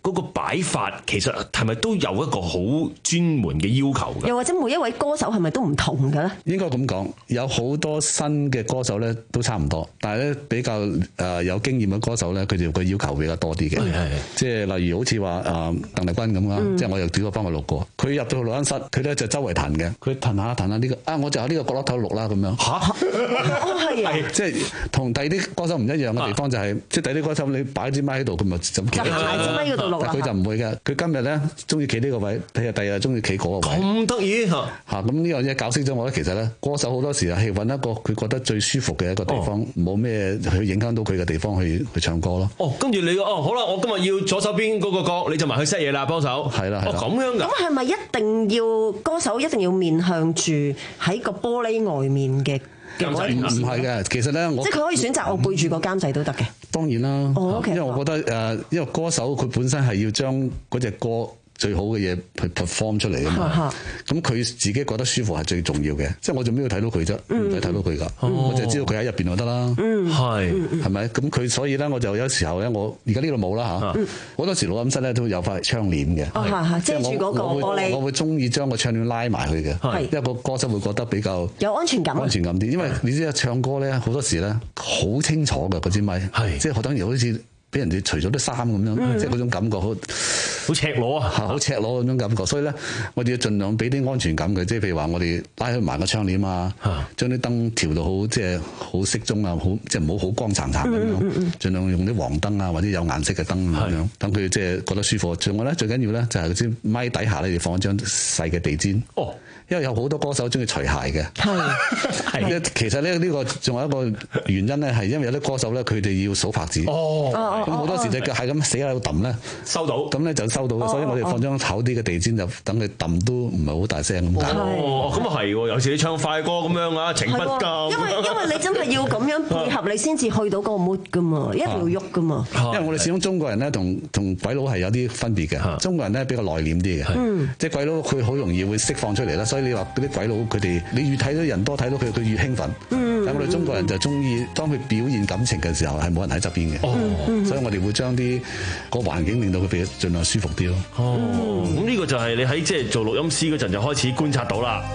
嗰個擺法其實係咪都有一個好專門嘅要求㗎？ 又或者每一位歌手係咪都唔同嘅咧？ 應該咁講，有好多新嘅歌手咧都差唔多，但係咧比較誒有經驗嘅歌手咧，佢哋個要求比較多啲嘅。即係例如好似話誒鄧麗君咁啦，嗯、即係我又點過幫佢錄過。佢入到錄音室，佢咧就周圍彈嘅，佢彈下彈下呢個啊，我就喺呢個角落頭錄啦咁樣。嚇！哦係啊，即係同第二啲歌手唔一樣嘅地方就係、是，即係第二啲歌手你擺支咪喺度，佢咪就企喺支咪嗰度錄啦。佢就唔會嘅，佢今日咧中意企呢個位，聽日第二日中意企嗰個位。咁得意嚇嚇！咁呢樣嘢搞識咗我咧，其實咧歌手好多時係揾一個佢覺得最舒服嘅一個地方，冇咩、哦、去影響到佢嘅地方去去唱歌咯。哦，跟住你哦好啦，我今日要左手邊嗰個角，你就埋去 set 嘢啦，幫手。係啦，係啦。哦咁樣㗎。咁係咪一定要歌手一定要面向住喺個玻璃外面嘅？唔唔係嘅，其實咧，我即係佢可以選擇我背住個監製都得嘅。當然啦，哦 okay，因為我覺得誒，因為歌手佢本身係要將嗰隻歌最好嘅嘢去 perform 出嚟啊嘛，咁佢自己覺得舒服係最重要嘅，即係我做咩要睇到佢啫？唔使睇到佢噶，我就知道佢喺入邊就得啦。係係咪？咁佢所以咧，我就有時候咧，我而家呢度冇啦嚇，好多時錄音室咧都有塊窗簾嘅，遮住嗰個玻璃。我會中意將個窗簾拉埋去嘅，因為個歌手會覺得比較有安全感，安全感啲。因為你知啊，唱歌咧好多時咧好清楚嘅嗰支咪，即係等於好似俾人哋除咗啲衫咁樣，嗯、即係嗰種感覺好好赤裸啊，好赤裸嗰種感覺。所以咧，我哋要盡量俾啲安全感嘅，即係譬如話我哋拉開埋個窗簾啊，將啲燈調到好即係好適中啊，好即係唔好好光殘殘咁樣，嗯嗯、盡量用啲黃燈啊或者有顏色嘅燈咁樣，等佢即係覺得舒服。仲有咧，最緊要咧就係嗰支咪底下咧要放一張細嘅地氈。哦。因為有好多歌手中意除鞋嘅，係，其實咧呢個仲有一個原因咧，係因為有啲歌手咧佢哋要數拍子，哦，咁好多時隻腳係咁死喺度揼咧，收到，咁咧就收到，所以我哋放張厚啲嘅地氈就等佢揼都唔係好大聲咁解。哦，咁啊係喎，有時你唱快歌咁樣啊，情不夠，因為因為你真係要咁樣配合你先至去到嗰個 mood 噶嘛，一定要喐噶嘛。因為我哋始終中國人咧同同鬼佬係有啲分別嘅，中國人咧比較內斂啲嘅，即係鬼佬佢好容易會釋放出嚟啦。所以你話嗰啲鬼佬佢哋，你越睇到人多睇到佢，佢越興奮。嗯，但係我哋中國人就中意當佢表現感情嘅時候，係冇人喺側邊嘅。哦，所以我哋會將啲個環境令到佢哋盡量舒服啲咯。哦，咁呢個就係你喺即係做錄音師嗰陣就開始觀察到啦。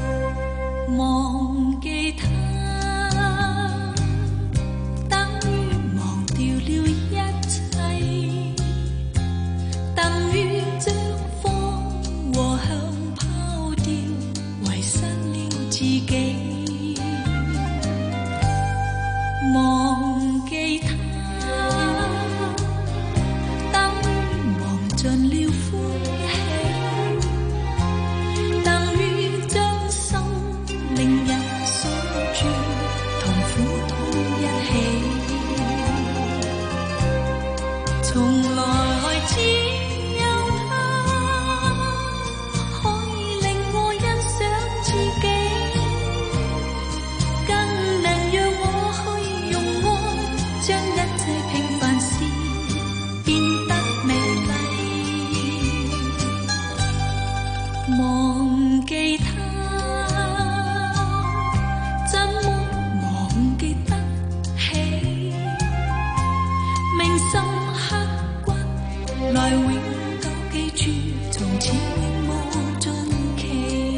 忘記他，等於忘掉了一切，等於將風和向拋掉，遺失了自己。忘記他，等於忘盡了歡喜，等於將心令人鎖住，同苦痛一起。從來只有他可以令我欣賞自己，更能讓我去用愛將一切平凡事變得美麗。忘記他，怎麼忘記得起？銘心刻骨，來永久記住，從此永無盡期。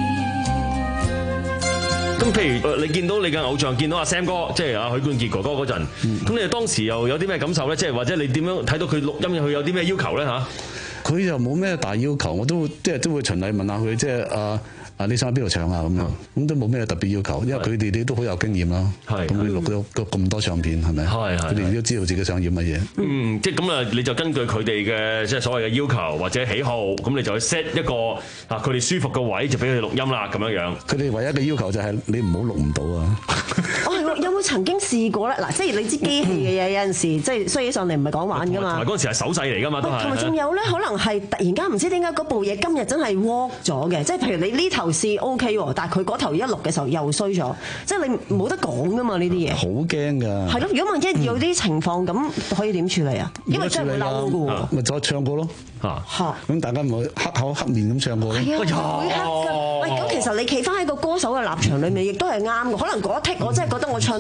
咁譬如你見到你嘅偶像，見到阿 Sam 哥，即係阿許冠傑哥哥嗰陣，咁、嗯、你哋當時又有啲咩感受咧？即係或者你點樣睇到佢錄音，佢有啲咩要求咧？嚇，佢又冇咩大要求，我都即係都會循例問下佢，即係啊。啊！你想喺邊度唱啊？咁樣咁都冇咩特別要求，因為佢哋哋都好有經驗啦。係咁，佢錄咗咁多唱片，係咪？係係。佢哋都知道自己想要乜嘢。嗯，即係咁啊！你就根據佢哋嘅即係所謂嘅要求或者喜好，咁你就去 set 一個啊佢哋舒服嘅位，就俾佢哋錄音啦，咁樣樣。佢哋唯一嘅要求就係你唔好錄唔到啊！哦，係喎，有冇曾經試過咧？嗱，即係你知機器嘅嘢有陣時即係衰起上嚟唔係講玩㗎嘛。同埋嗰陣時係手勢嚟㗎嘛，都係。同埋仲有咧，可能係突然間唔知點解嗰部嘢今日真係 work 咗嘅，即係譬如你呢頭試 OK 喎，但係佢嗰頭一錄嘅時候又衰咗，即係你冇得講㗎嘛呢啲嘢。好驚㗎。係咯，如果萬一有啲情況咁，可以點處理啊？因為真係會嬲㗎喎。咪再唱歌咯。嚇嚇。咁大家唔好黑口黑面咁唱歌咯。係啊，會黑㗎。喂，咁其實你企翻喺個歌手嘅立場裏面，亦都係啱嘅。可能嗰一剔我真係覺得我唱得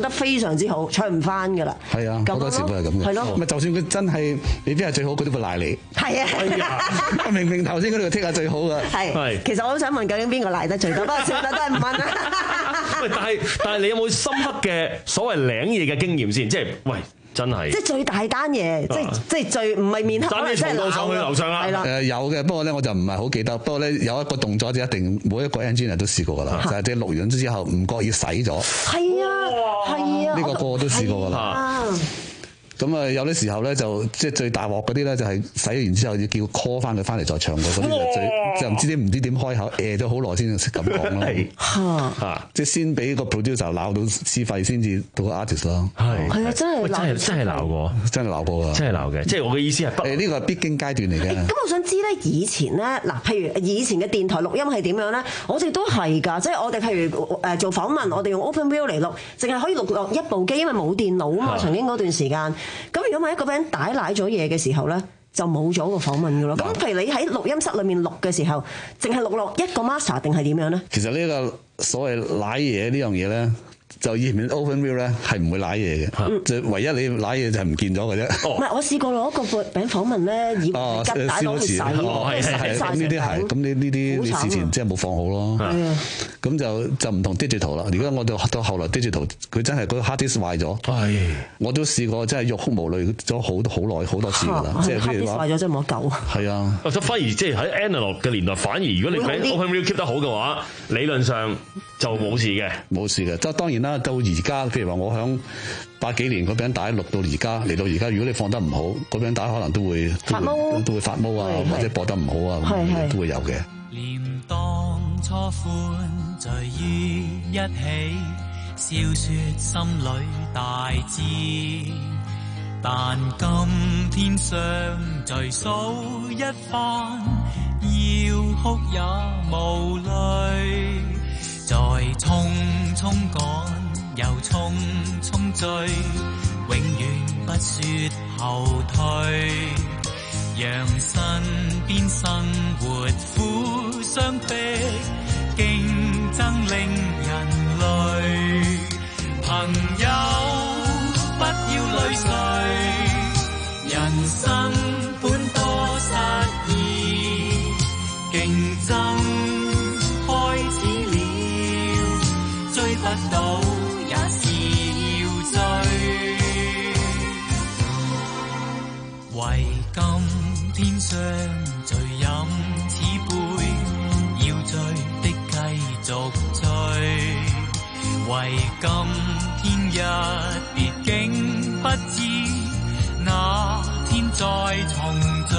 得非常之好，唱唔翻㗎啦。 係啊，好多時都係咁嘅。 係咯， 咪就算佢真係未必係最好，佢都會賴你。 係啊， 明明頭先嗰度剔下最好㗎。 係，其實我都想問究竟邊個賴得最多，不過算啦，都係唔問啦。 喂，但係但係你有冇深刻嘅所謂領嘢嘅經驗先？即係喂。真係， 即係最大單嘢，即係即係最唔係面黑， 真係到上去樓上啦。 係啦， 誒有嘅，不過咧我就唔係好記得。不過咧有一個動作就一定每一個 engineer 都試過㗎啦，就係即係錄完之後唔覺意洗咗。 係啊，係啊， 呢個個個都試過㗎啦。咁啊，有啲時候咧就即係最大鑊嗰啲咧，就係洗完之後要叫 call 翻佢翻嚟再唱過嗰啲就最就唔知點唔知點開口，誒咗好耐先識咁講咯。 係嚇，即係先俾個 producer 鬧到黐肺，先至到個 artist 咯。 係係啊，真係真係真係鬧過， 真係鬧過㗎， 真係鬧嘅。即係我嘅意思係誒呢個係必經階段嚟嘅。 咁我想知咧，以前咧嗱，譬如以前嘅電台錄音係點樣咧？我哋都係㗎，即係我哋譬如誒做訪問，我哋用 OpenView 嚟錄，淨係可以錄落一部機，因為冇電腦啊嘛。曾經嗰段時間，咁如果萬一個俾人帶賴咗嘢嘅時候咧，就冇咗個訪問㗎咯。咁譬如你喺錄音室裏面錄嘅時候，淨係錄落一個 master 定係點樣咧？ 其實呢個所謂賴嘢呢樣嘢咧，就以前 OpenView 咧係唔會賴嘢嘅，就唯一你賴嘢就係唔見咗嘅啫。 唔係，我試過攞個餅訪問咧，以為係吉帶攞去洗，洗曬成呢啲係，咁呢呢啲你事前即係冇放好咯。係啊，咁就就唔同 digital 啦。如果我到到後來 digital，佢真係嗰個 hard disk 壞咗，係我都試過真係欲哭無淚咗好好耐好多次㗎啦。即係譬如話 hard disk 壞咗真係冇得救。 係啊， 或者反而即係喺 analog 嘅年代，反而如果你俾 OpenView keep 得好嘅話，理論上就冇事嘅， 冇事嘅。即係當然啦，到而家譬如話我響八幾年嗰餅帶錄到而家嚟到而家，如果你放得唔好，嗰餅帶可能都會發毛， 都會發毛啊，或者播得唔好啊，咁都會有嘅。 念當初歡聚於一起，笑説心裏大志，但今天相聚數一番，要哭也無淚，在匆匆趕又匆匆追，永遠不說後退，讓身邊生活苦相逼，競爭令人累。朋友不要淚垂，人生本多失意，競爭開始了，追不到也是要追。為今天相聚飲此杯，要醉的繼續醉。為今天一別竟不知，那天再重聚。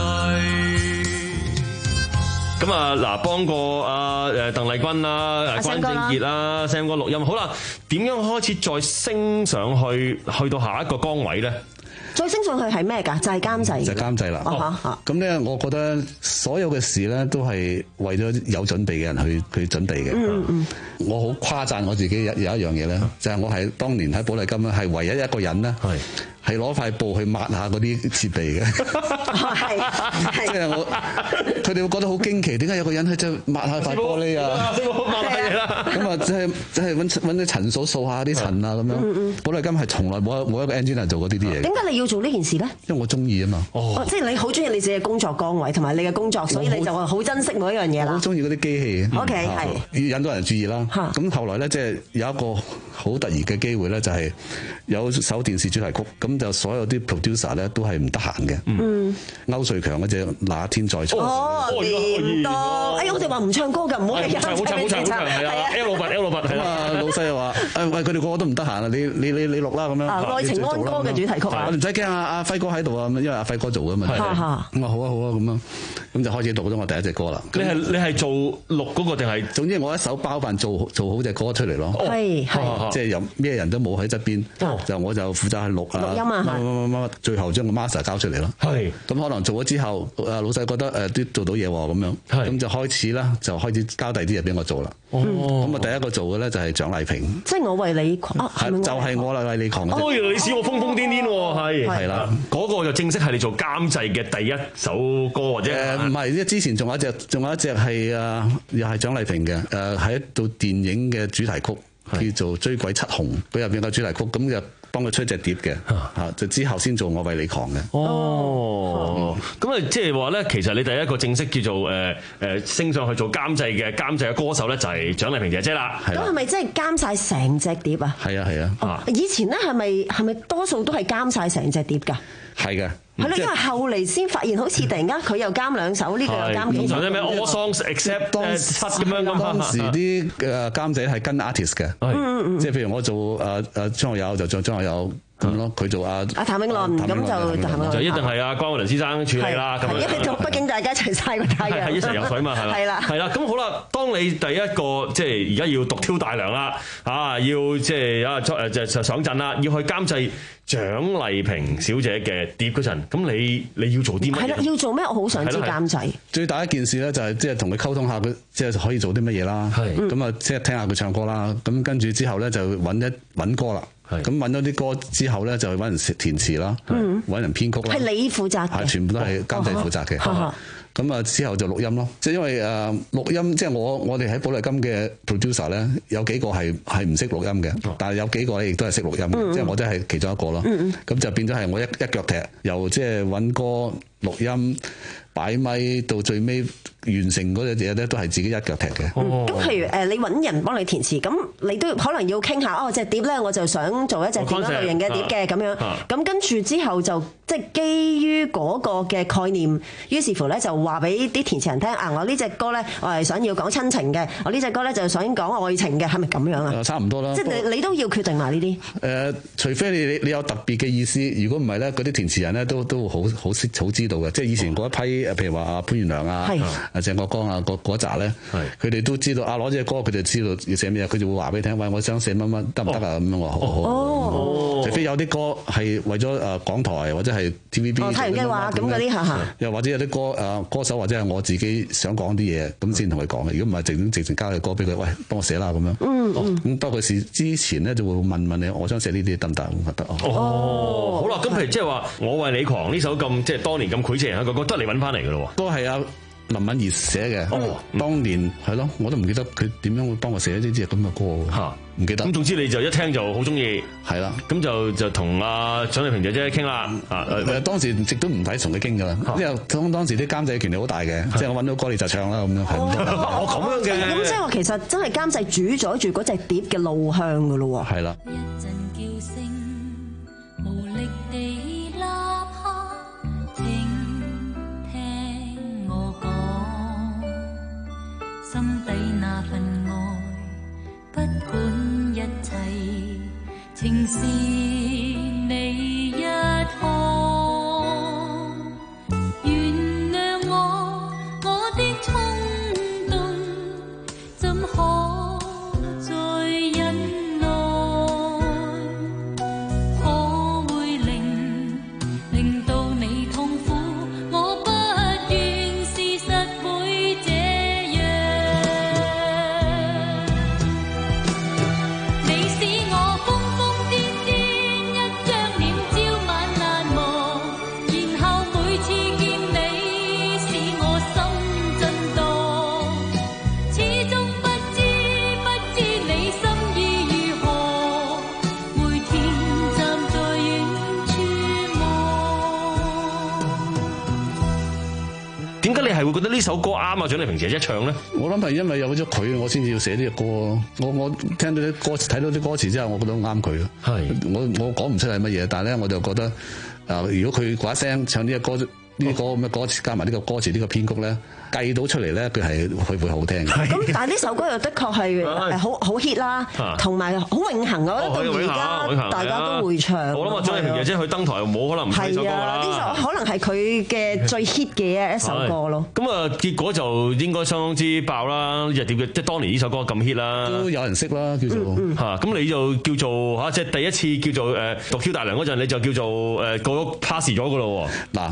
咁啊，嗱，幫過阿誒鄧麗君啦、關正傑啦、Sam 哥錄音，好啦，點樣開始再升上去，去到下一個崗位咧？ 再升上去係咩㗎？就係監製。 就係監製啦。哦，咁咧，我覺得所有嘅事咧，都係為咗有準備嘅人去去準備嘅。嗯嗯。我好誇讚我自己有有一樣嘢咧，就係我係當年喺寶麗金咧，係唯一一個人咧，係係攞塊布去抹下嗰啲設備嘅。係係。即係我，佢哋會覺得好驚奇，點解有個人喺度抹下塊玻璃啊？ 抹下嘢啦。咁啊，即係即係揾揾啲塵掃掃下啲塵啊咁樣。嗯嗯。寶麗金係從來冇冇一個 engineer 做過呢啲嘢。 點解你要做呢件事咧？ 因為我中意啊嘛。 哦。即係你好中意你自己嘅工作崗位同埋你嘅工作，所以你就好珍惜每一樣嘢啦。 我好中意嗰啲機器。 O K 係。 要引到人注意啦。咁後來咧，即係有一個好突然嘅機會咧，就係有首電視主題曲，咁就所有啲 producer 咧都係唔得閒嘅。嗯。歐瑞強嗰隻那天再唱。 哦，年代。哎呀，我哋話唔唱歌㗎，唔好係唱，好唱，好唱，好唱，係啊 ，L 八 L 八係啊， 老細又話：誒喂，佢哋個個都唔得閒啊！你你你你錄啦咁樣。 啊，愛情安歌嘅主題曲啊！ 我唔使驚啊，阿輝哥喺度啊，因為阿輝哥做㗎嘛。咁啊好啊好啊咁樣，咁就開始錄咗我第一隻歌啦。 你係你係做錄嗰個定係？ 總之我一手包辦做做好隻歌出嚟咯。 係係。 即係有咩人都冇喺側邊，就我就負責去錄啊。錄音啊！乜乜乜乜，最後將個 master 交出嚟咯。係。咁可能做咗之後，誒老細覺得誒都做到嘢喎咁樣，咁就開始啦，就開始交第啲嘢俾我做啦。哦。咁啊，第一個做嘅咧就係蔣麗萍。 即係我為你狂。 係就係我啦，為你狂。 哦，原來你似我瘋瘋癲癲喎，係。係啦。嗰個就正式係你做監製嘅第一首歌或者。誒唔係，因為之前仲有一隻，仲有一隻係誒，又係蔣麗萍嘅誒，係一套電影嘅主題曲。 叫做《追鬼七雄》，佢入邊個主題曲，咁就幫佢吹隻碟嘅嚇，就之後先做我為你狂嘅。 哦，咁啊，即係話咧，其實你第一個正式叫做誒誒升上去做監製嘅監製嘅歌手咧，就係蔣麗萍姐姐啦。 咁係咪真係監晒成隻碟啊？ 係啊係啊。 哦，以前咧係咪係咪多數都係監晒成隻碟㗎？ 係嘅。 係咯，因為後嚟先發現，好似突然間佢又監兩首，呢個又監幾首。 通常啲咩 all songs except 七咁樣咁。 當時啲誒監製係跟 artist 嘅，即係譬如我做誒誒張學友就做張學友咁咯，佢做阿阿譚詠麟咁就就一定係阿關偉倫先生處理啦。咁因為畢竟大家一齊曬個太陽， 係一齊游水嘛，係啦。係啦，係啦。咁好啦，當你第一個即係而家要獨挑大梁啦，啊，要即係啊誒就就上陣啦，要去監製蔣麗萍小姐嘅碟嗰陣，咁你你要做啲乜？ 係啦，要做咩？我好想知監製。 最大一件事咧就係即係同佢溝通下，佢即係可以做啲乜嘢啦。咁啊，即係聽下佢唱歌啦。咁跟住之後咧就揾一揾歌啦。咁揾咗啲歌之後咧就揾人填詞啦，揾人編曲啦。 係你負責嘅？ 係全部都係監製負責嘅。咁啊之後就錄音咯，即係因為誒錄音，即係我我哋喺寶麗金嘅 producer 咧，有幾個係係唔識錄音嘅，但係有幾個咧亦都係識錄音嘅，即係我都係其中一個咯。咁就變咗係我一一腳踢，由即係揾歌錄音擺咪到最尾完成嗰隻嘢咧，都係自己一腳踢嘅。 咁譬如誒，你揾人幫你填詞，咁你都可能要傾下哦，隻碟咧我就想做一隻點樣類型嘅碟嘅咁樣。咁跟住之後就即係基於嗰個嘅概念，於是乎咧就話俾啲填詞人聽啊，我呢隻歌咧我係想要講親情嘅，我呢隻歌咧就想講愛情嘅，係咪咁樣啊？ 差唔多啦。 即係你你都要決定埋呢啲。 誒，除非你你有特別嘅意思，如果唔係咧，嗰啲填詞人咧都都好好識好知道嘅，即係以前嗰一批譬如話阿潘源良啊、阿鄭國江啊嗰嗰扎咧，佢哋都知道啊，攞隻歌佢哋知道要寫咩，佢就會話俾你聽，喂，我想寫乜乜得唔得啊？咁樣我好好。除非有啲歌係為咗誒港台或者係 T V B 太陽計劃咁嗰啲嚇嚇， 又或者有啲歌誒歌手或者係我自己想講啲嘢，咁先同佢講嘅。如果唔係，直直直交嘅歌俾佢，喂，幫我寫啦咁樣。嗯嗯。咁當佢試之前咧，就會問問你，我想寫呢啲得唔得？我覺得哦。好啦，咁譬如即係話《我為你狂》呢首咁即係當年咁膾炙人口嘅歌，都係你揾翻嚟嘅咯喎。 都係啊。林敏怡寫嘅，哦，當年係咯，我都唔記得佢點樣會幫我寫呢啲咁嘅歌嚇，唔記得。 咁總之你就一聽就好中意， 係啦， 咁就就同阿蔣麗萍姐姐傾啦。啊， 誒當時直都唔使同佢傾噶啦，因為當當時啲監製權力好大嘅，即係我揾到歌你就唱啦咁樣，係哦咁樣嘅。 咁即係話其實真係監製主宰住嗰隻碟嘅路向噶咯喎。 係啦。 心底那份愛，不管一切，情是你一項。原諒我，我的衝動，怎可再忍耐？可會令令到你痛苦？我不願事實會這點解你係會覺得呢首歌啱啊？蔣麗萍姐姐唱咧？ 我諗係因為有咗佢，我先至要寫呢隻歌咯。我我聽到啲歌詞，睇到啲歌詞之後，我覺得啱佢咯。係我我講唔出係乜嘢，但係咧我就覺得啊，如果佢嗰一聲唱呢隻歌，呢啲歌咁嘅歌詞加埋呢個歌詞呢個編曲咧，計到出嚟咧，佢係佢會好聽嘅。 咁但係呢首歌又的確係誒好好 hit 啦，同埋好永恆，我覺得到而家大家都會唱。 我諗啊，蔣麗萍姐姐去登台冇可能唔唱呢首歌啦。 呢首可能係佢嘅最 hit 嘅一首歌咯。 咁啊，結果就應該相當之爆啦！日碟嘅即係當年呢首歌咁 hit 啦， 都有人識啦，叫做嚇。咁你就叫做嚇，即係第一次叫做誒獨挑大梁嗰陣，你就叫做誒過咗 pass 咗噶咯喎。 嗱。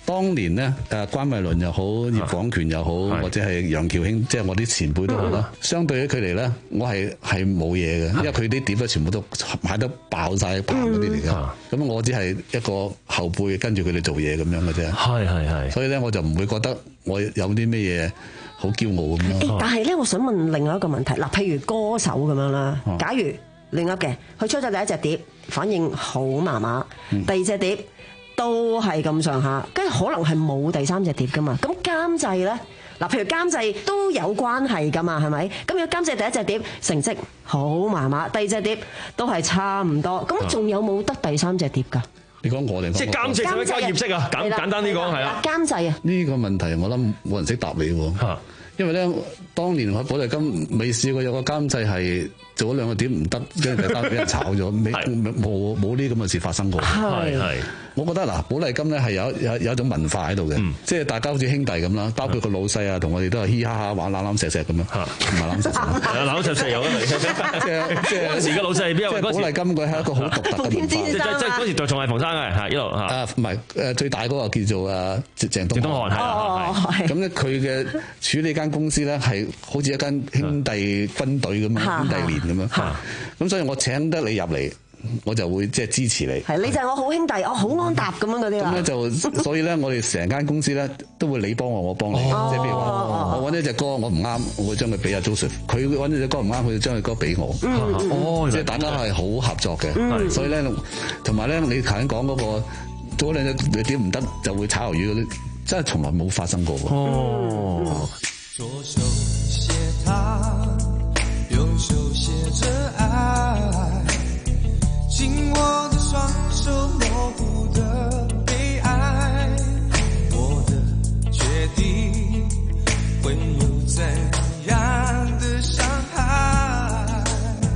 當年咧誒關偉倫又好，葉廣權又好，或者係楊橋兄，即係我啲前輩都好啦。相對於佢哋咧，我係係冇嘢嘅，因為佢啲碟咧全部都買得爆晒棚嗰啲嚟嘅。咁我只係一個後輩跟住佢哋做嘢咁樣嘅啫。係係係。所以咧我就唔會覺得我有啲咩嘢好驕傲咁咯。 但係咧，我想問另外一個問題，嗱，譬如歌手咁樣啦，假如另一嘅佢出咗第一隻碟，反應好麻麻，第二隻碟都係咁上下，跟住可能係冇第三隻碟噶嘛。咁監製咧，嗱，譬如監製都有關係噶嘛，係咪？咁如果監製第一隻碟成績好麻麻，第二隻碟都係差唔多，咁仲有冇得第三隻碟㗎？ 你講我哋即係監製使唔使交業績啊？簡簡單啲講係啊。 監製啊， 呢個問題我諗冇人識答你喎。因為咧，當年我寶麗金未試過有個監製係做咗兩個碟唔得，跟住第三俾人炒咗，冇冇冇呢咁嘅事發生過。係係，我覺得嗱，寶麗金咧係有有有一種文化喺度嘅，即係大家好似兄弟咁啦，包括個老細啊，同我哋都係嘻嘻哈哈玩攬攬錫錫咁樣，唔係攬錫錫， 攬攬錫錫有啊，即係即係嗰時嘅老細邊？因為寶麗金佢係一個好獨特嘅文化， 即係即係嗰時仲係馮生嘅，係一路嚇。 啊，唔係誒，最大嗰個叫做誒鄭東漢，係咁咧，佢嘅處理間公司咧係好似一間兄弟軍隊咁樣，兄弟連咁樣。咁所以我請得你入嚟，我就會即係支持你。係，你就係我好兄弟，我好安踏咁樣嗰啲啦。咁咧就，所以咧我哋成間公司咧都會你幫我，我幫你。即係譬如話，我揾一隻歌我唔啱，我會將佢俾阿 Joseph；佢揾一隻歌唔啱，佢就將佢歌俾我。哦，即係大家係好合作嘅。所以咧，同埋咧，你頭先講嗰個做兩隻碟唔得就會炒魷魚嗰啲，真係從來冇發生過喎。哦。 左手寫他，右手寫着愛，緊握着雙手模糊的悲哀，我的決定會有怎樣的傷害，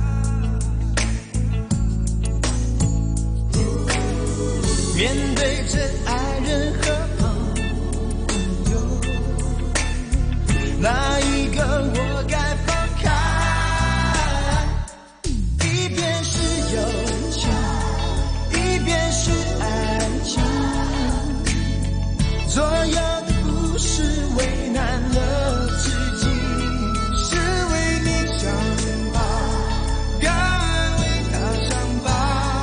面對真愛人和朋友，哪一個我該放開？一邊是友情，一邊是愛情，左右的不是為難了自己，是為你想吧，該為他想吧。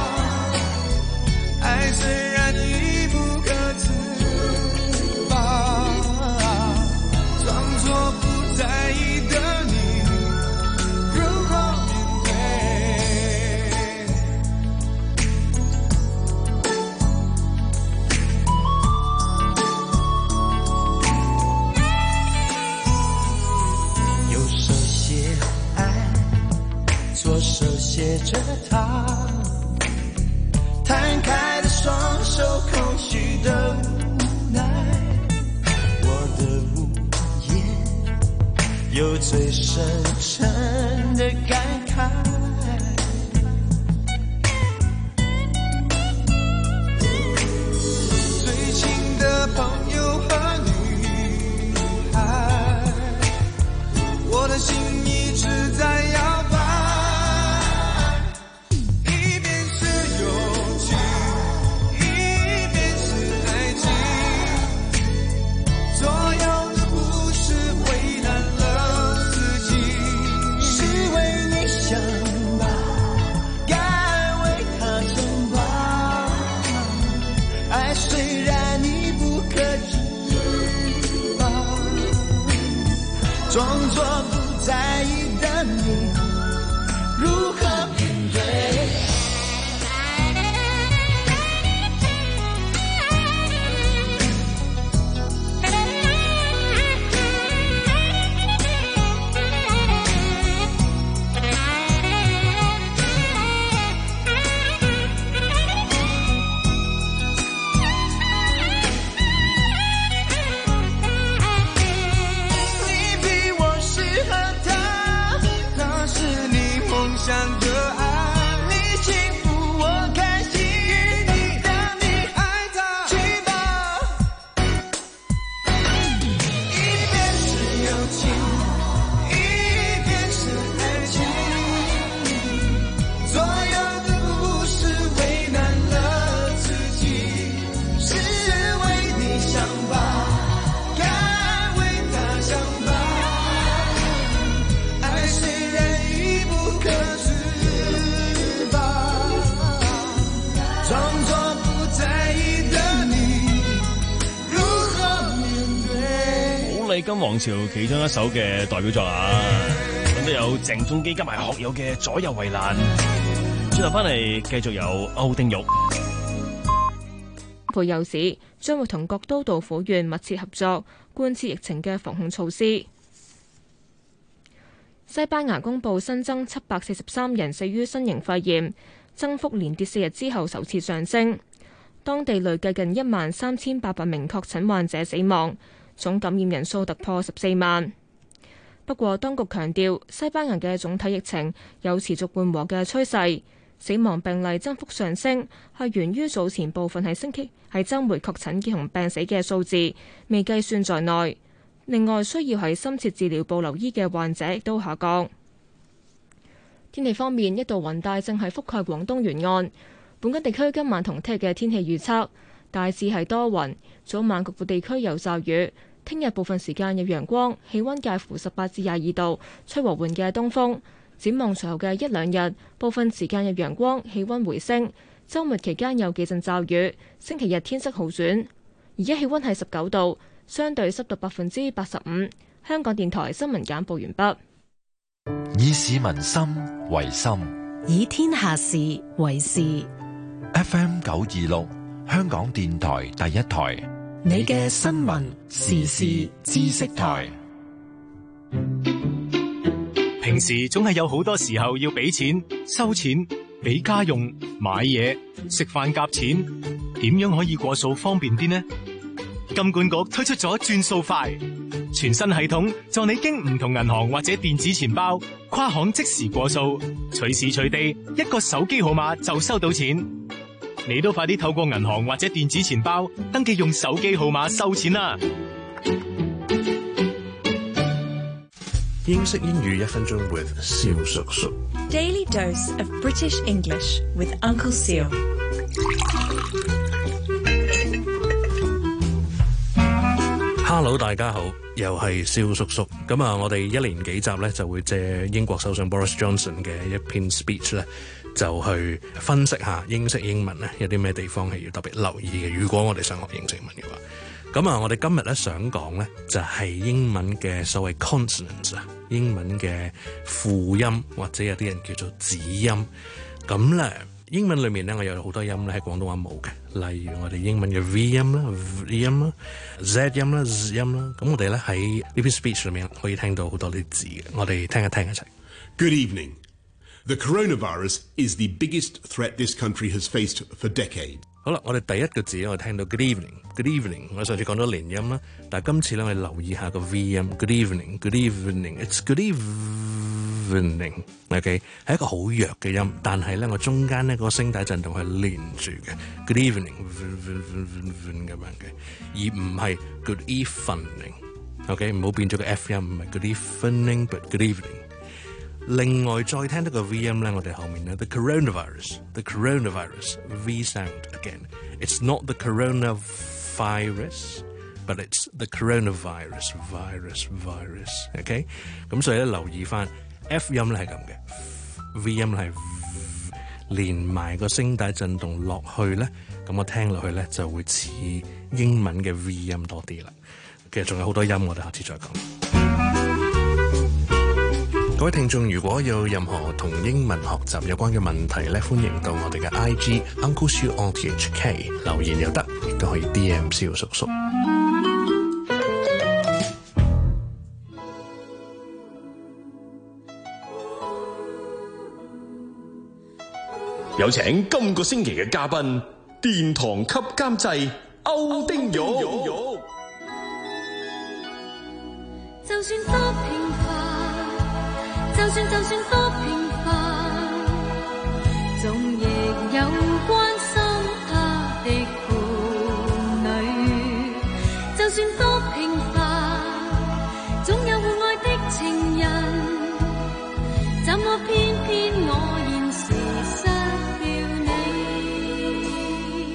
愛雖然已不可自拔，裝作不在意的你如何面對？右手寫愛，左手寫着他，攤開的雙手，空虛的無奈，我的無言有最深沉的感慨，最親的朋友和女孩，我的心一直在搖擺，一邊是友情，一邊是愛情，左右的不是為難了自己，是為你想吧，該為他想吧。愛雖然你不可自拔，裝作不在意的你如何面對？你比我適合他。 禮金王朝其中一首嘅代表作啊，咁都有鄭中基加埋學友嘅左右為難。轉頭翻嚟繼續有歐丁玉。 培祐市將會同各都道府縣密切合作，貫徹疫情嘅防控措施。西班牙公布新增七百四十三人死於新型肺炎，增幅連跌四日之後首次上升。當地累計近一萬三千八百名確診患者死亡，總感染人數突破十四萬。不過，當局強調西班牙嘅總體疫情有持續緩和嘅趨勢，死亡病例增幅上升係源於早前部分喺星期喺週末確診同病死嘅數字未計算在內。另外，需要喺深切治療部留醫嘅患者亦都下降。天氣方面，一道雲帶正係覆蓋廣東沿岸。本港地區今晚同聽日嘅天氣預測大致係多雲，早晚局部地區有驟雨。聽日部分時間有陽光，氣溫介乎十八至廿二度，吹和緩嘅東風。展望隨後嘅一兩日，部分時間有陽光，氣溫回升。週末期間有幾陣驟雨，星期日天色好轉。而家氣溫係十九度。相對濕度百分之八十五。香港電台新聞簡報完畢。 以市民心為心， 以天下事為事。 F M 九二六，香港電台第一台， 你嘅新聞時事知識台。 平時總係有好多時候要俾錢、收錢、俾家用、買嘢、食飯夾錢，點樣可以過數方便啲呢？金管局推出咗轉數快全新系統，助你經唔同銀行或者電子錢包跨行即時過數，隨時隨地一個手機號碼就收到錢。你都快啲透過銀行或者電子錢包登記用手機號碼收錢啦！ 英式英語一分鐘 with 蕭叔叔。 Daily dose of British English with Uncle Seal。 Hello， 大家好，又係蕭叔叔。咁啊，我哋一連幾集咧就會借英國首相 Boris Johnson 嘅一篇 speech 咧，就去分析下英式英文咧有啲咩地方係要特別留意嘅。如果我哋想學英式文嘅話，咁啊，我哋今日咧想講咧就係英文嘅所謂 consonants 啊，英文嘅輔音或者有啲人叫做子音。咁咧英文裏面咧我有好多音咧喺廣東話冇嘅，例如我哋英文嘅 V 音啦、V 音啦、Z 音啦、Z 音啦。咁我哋咧喺呢篇 speech 裏面可以聽到好多啲字嘅，我哋聽一聽一齊。 Good evening. The coronavirus is the biggest threat this country has faced for decades. 好啦，我哋第一個字我哋聽到 Good evening，Good evening。我上次講咗連音啦，但係今次咧我哋留意下個 V 音 ，Good evening，Good evening，It's good evening。OK， 係一個好弱嘅音，但係咧我中間咧個聲帶震動係連住嘅 ，Good evening 咁樣嘅，而唔係 Good evening。OK， 唔好變咗個 F 音，唔係 Good evening，but Good evening。另外再聽到個 V 音咧，我哋後面咧 the coronavirus，the coronavirus V sound again。It's not the coronavirus, but it's the coronavirus, virus, virus。OK， 咁所以咧留意翻 F 音咧係咁嘅 ，V 音係連埋個聲帶震動落去咧，咁我聽落去咧就會似英文嘅 V 音多啲啦。其實仲有好多音，我哋下次再講。各位聽眾，如果有任何同英文學習有關嘅問題咧，歡迎到我哋嘅 I G Uncle Siu R T H K 留言又得，亦都可以 D M 蕭叔叔。 有請今個星期嘅嘉賓，殿堂級監製歐丁玉。 就算多平凡，就算就算多平凡，總亦有關心他的伴侶。就算多平凡，總有互愛的情人，怎麼偏偏我現時失了你。 咁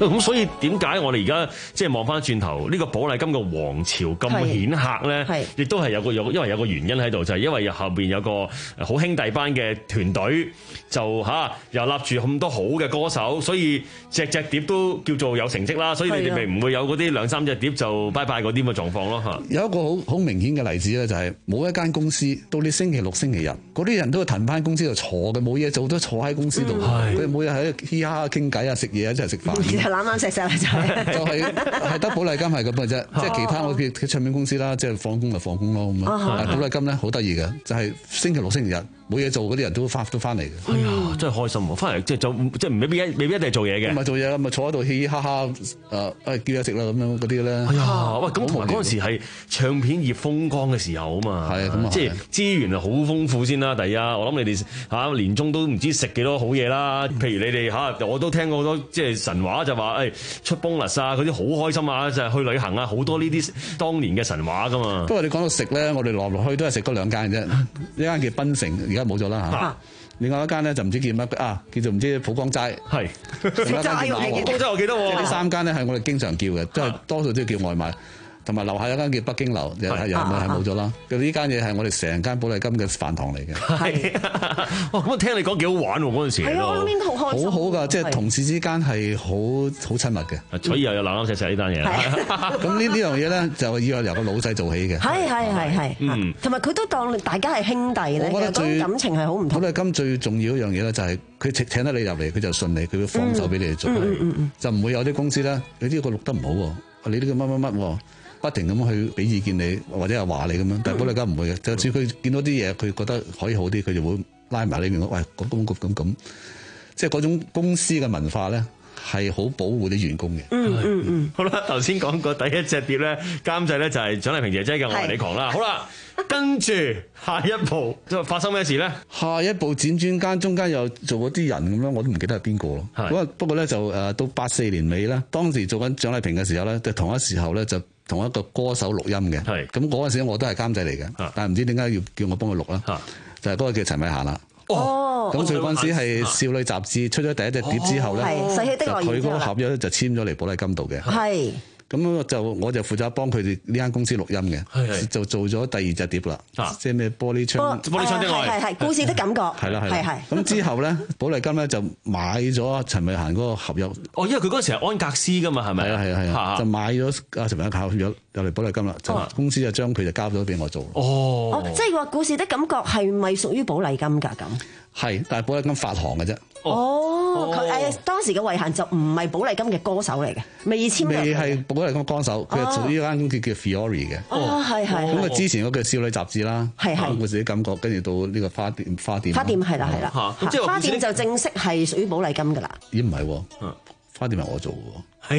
咁所以點解我哋而家即係望翻轉頭呢個寶麗金嘅王朝咁顯赫咧？亦都係有個有因為有個原因喺度，就係、是、因為後邊有個好兄弟班嘅團隊，就嚇、啊、又立住咁多好嘅歌手，所以隻隻碟都叫做有成績啦。所以你哋咪唔會有嗰啲兩三隻碟就拜拜嗰啲咁嘅狀況咯嚇。 有一個好好明顯嘅例子咧，就係冇一間公司到你星期六、星期日嗰啲人都會騰翻公司度坐嘅，冇嘢做都坐喺公司度，佢哋每日喺度嘻哈哈傾偈啊、食嘢啊、一齊食飯。 攬攬錫錫就係就係係得寶麗金係咁嘅啫，即係其他我嘅嘅唱片公司啦，即係放工就放工咯咁啊。但係寶麗金咧好得意嘅，就係星期六、星期日冇嘢做嗰啲人都翻都翻嚟嘅。 哎呀，真係開心喎！翻嚟即係做即係未必未必一定係做嘢嘅。 唔係做嘢，咪坐喺度嘻嘻哈哈誒誒叫嘢食啦咁樣嗰啲咧。 哎呀，喂，咁同埋嗰陣時係唱片業風光嘅時候啊嘛。 係啊，咁啊， 即係資源係好豐富先啦。第一，我諗你哋嚇年中都唔知食幾多好嘢啦。譬如你哋嚇，我都聽過好多即係神話就話誒出 bonus 啊，嗰啲好開心啊，就係去旅行啊，好多呢啲當年嘅神話噶嘛。 不過你講到食咧，我哋落落去都係食嗰兩間嘅啫，一間叫檳城，而家冇咗啦嚇。另外一間咧就唔知叫乜啊，叫做唔知普光齋。 係。 普光齋我記得喎。 即係呢三間咧係我哋經常叫嘅，都係多數都要叫外賣。同埋樓下有間叫北京樓，又係又係冇咗啦。咁呢間嘢係我哋成間寶麗金嘅飯堂嚟嘅。 係，哇！咁我聽你講幾好玩喎嗰陣時。 係啊，我諗應該好開心。 好好㗎，即係同事之間係好好親密嘅。 所以又有攬攬錫錫呢單嘢啦。 咁呢呢樣嘢咧，就要由個老細做起嘅。 係係係係。嗯。同埋佢都當大家係兄弟咧， 我覺得最感情係好唔同。 寶麗金最重要一樣嘢咧，就係佢請請得你入嚟，佢就信你，佢會放手俾你哋做。嗯嗯嗯。就唔會有啲公司咧，你呢個錄得唔好喎，你呢個乜乜乜喎。不停咁去俾意見你，或者係話你咁樣，但係寶麗金唔會嘅，就算佢見到啲嘢，佢覺得可以好啲，佢就會拉埋你面講，喂，咁咁咁咁，即係嗰種公司嘅文化咧，係好保護啲員工嘅。 嗯嗯嗯。 好啦，頭先講過第一隻碟咧，監製咧就係蔣麗萍姐姐嘅《我為你狂》啦。好啦，跟住下一步就發生咩事咧？ 下一步輾轉間中間又做嗰啲人咁樣，我都唔記得係邊個咯。咁啊，不過咧就誒到八四年尾咧，當時做緊蔣麗萍嘅時候咧，就同一時候咧就。同一個歌手錄音嘅，咁嗰陣時我都係監製嚟嘅，但係唔知點解要叫我幫佢錄啦，就係嗰個叫陳慧嫻啦。 哦， 咁佢嗰陣時係少女雜誌出咗第一隻碟之後咧，就佢嗰個合約咧就簽咗嚟寶麗金度嘅。係。咁就我就負責幫佢哋呢間公司錄音嘅，就做咗第二隻碟啦，即係咩玻璃窗、 玻璃窗的愛，係係故事的感覺， 係啦係係。咁之後咧，寶麗金咧就買咗陳慧嫻嗰個合約。 哦，因為佢嗰陣時係安格斯噶嘛，係咪？ 係啊係啊係啊，就買咗阿陳慧嫻合約入嚟寶麗金啦，就公司就將佢就交咗俾我做。 哦，即係話故事的感覺係咪屬於寶麗金㗎咁？ 係，但係寶麗金發行嘅啫。 哦，佢誒當時嘅慧嫻就唔係寶麗金嘅歌手嚟嘅，未簽約。 未係寶麗金歌手，佢係做呢間公司叫 Fiore 嘅。 哦，係係。 咁佢之前嗰個少女雜誌啦， 係係。 我自己感覺，跟住到呢個花店花店。 花店係啦係啦。即係花店就正式係屬於寶麗金㗎啦。 咦唔係喎，花店係我做嘅喎。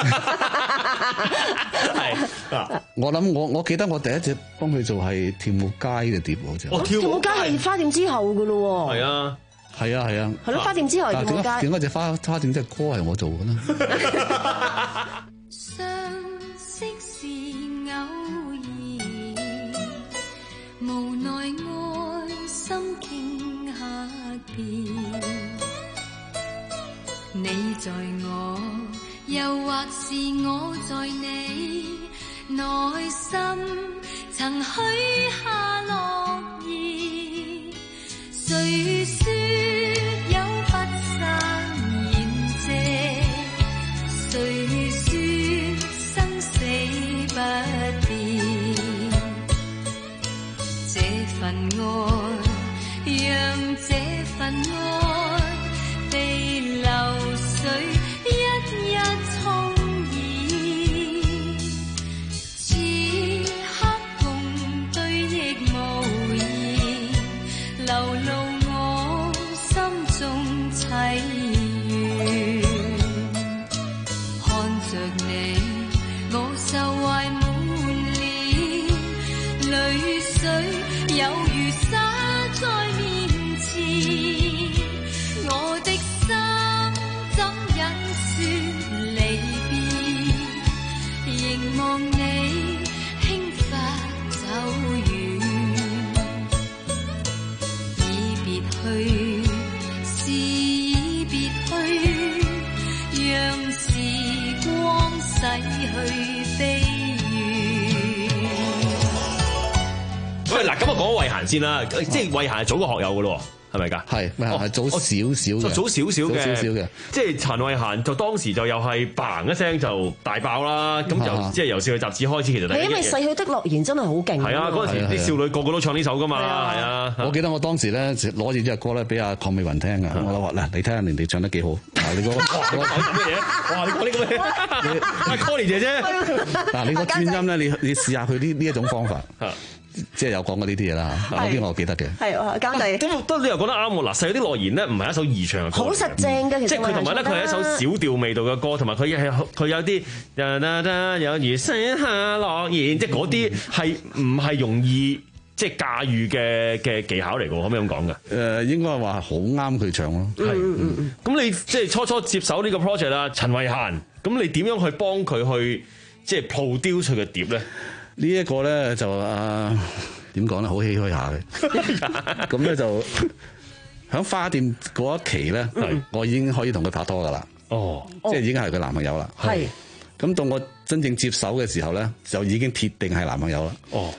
係。我諗我我記得我第一隻幫佢做係跳舞街嘅碟好似。 哦，跳舞街係花店之後㗎咯喎。 係啊。 係啊係啊， 係咯，花店之後係跳舞街。 點解隻花花店隻歌係我做嘅呢？ 相識是偶然，無奈愛心傾下變。你在我，又或是我在你內心，曾許下諾言，誰說？誰說生死不變？這份愛，讓這份愛被流水一一沖染。此刻共對亦無言，流露我心中凄怨。着你，我愁懷滿臉，淚水有如灑在面前，我的心怎忍說離別，凝望你輕發走遠，已別去，是已別去，讓時嗱，咁啊講慧嫻先啦，即係慧嫻係早過學友嘅咯。係咪㗎？ 係，咪係早少少嘅， 就早少少嘅， 少少嘅。 即係陳慧嫻就當時就又係嘭一聲就大爆啦。咁就即係由少女雜誌開始，其實係因為逝去的諾言真係好勁。 係啊，嗰陣時啲少女個個都唱呢首㗎嘛。係啊， 我記得我當時咧攞住呢隻歌咧俾阿鄺美雲聽㗎。我話嗱，你聽下人哋唱得幾好。嗱，你個哇，你講咁嘅嘢，哇，你講呢咁嘅嘢，阿 Connie 姐姐。嗱，你個轉音咧，你你試下佢呢呢一種方法。即係有講過呢啲嘢啦，嗰啲我記得嘅。係監製。 咁都你又覺得啱喎。嗱，逝去的諾言咧，唔係一首易唱嘅歌。 好實正嘅，其實。即係佢同埋咧，佢係一首小調味道嘅歌，同埋佢係佢有啲有如寫下諾言，即係嗰啲係唔係容易即係駕馭嘅嘅技巧嚟㗎？可唔可以咁講㗎？ 誒，應該話好啱佢唱咯。 係。咁你即係初初接手呢個 project 啦，陳慧嫻，咁你點樣去幫佢去即係 produce 佢嘅碟咧？ 呢一個咧就啊點講咧，好唏噓下嘅。咁咧就喺花店嗰一期咧，嗯、我已經可以同佢拍拖噶啦。哦，即係已經係佢男朋友啦。係。咁到我真正接手嘅時候咧，就已經鐵定係男朋友啦。哦。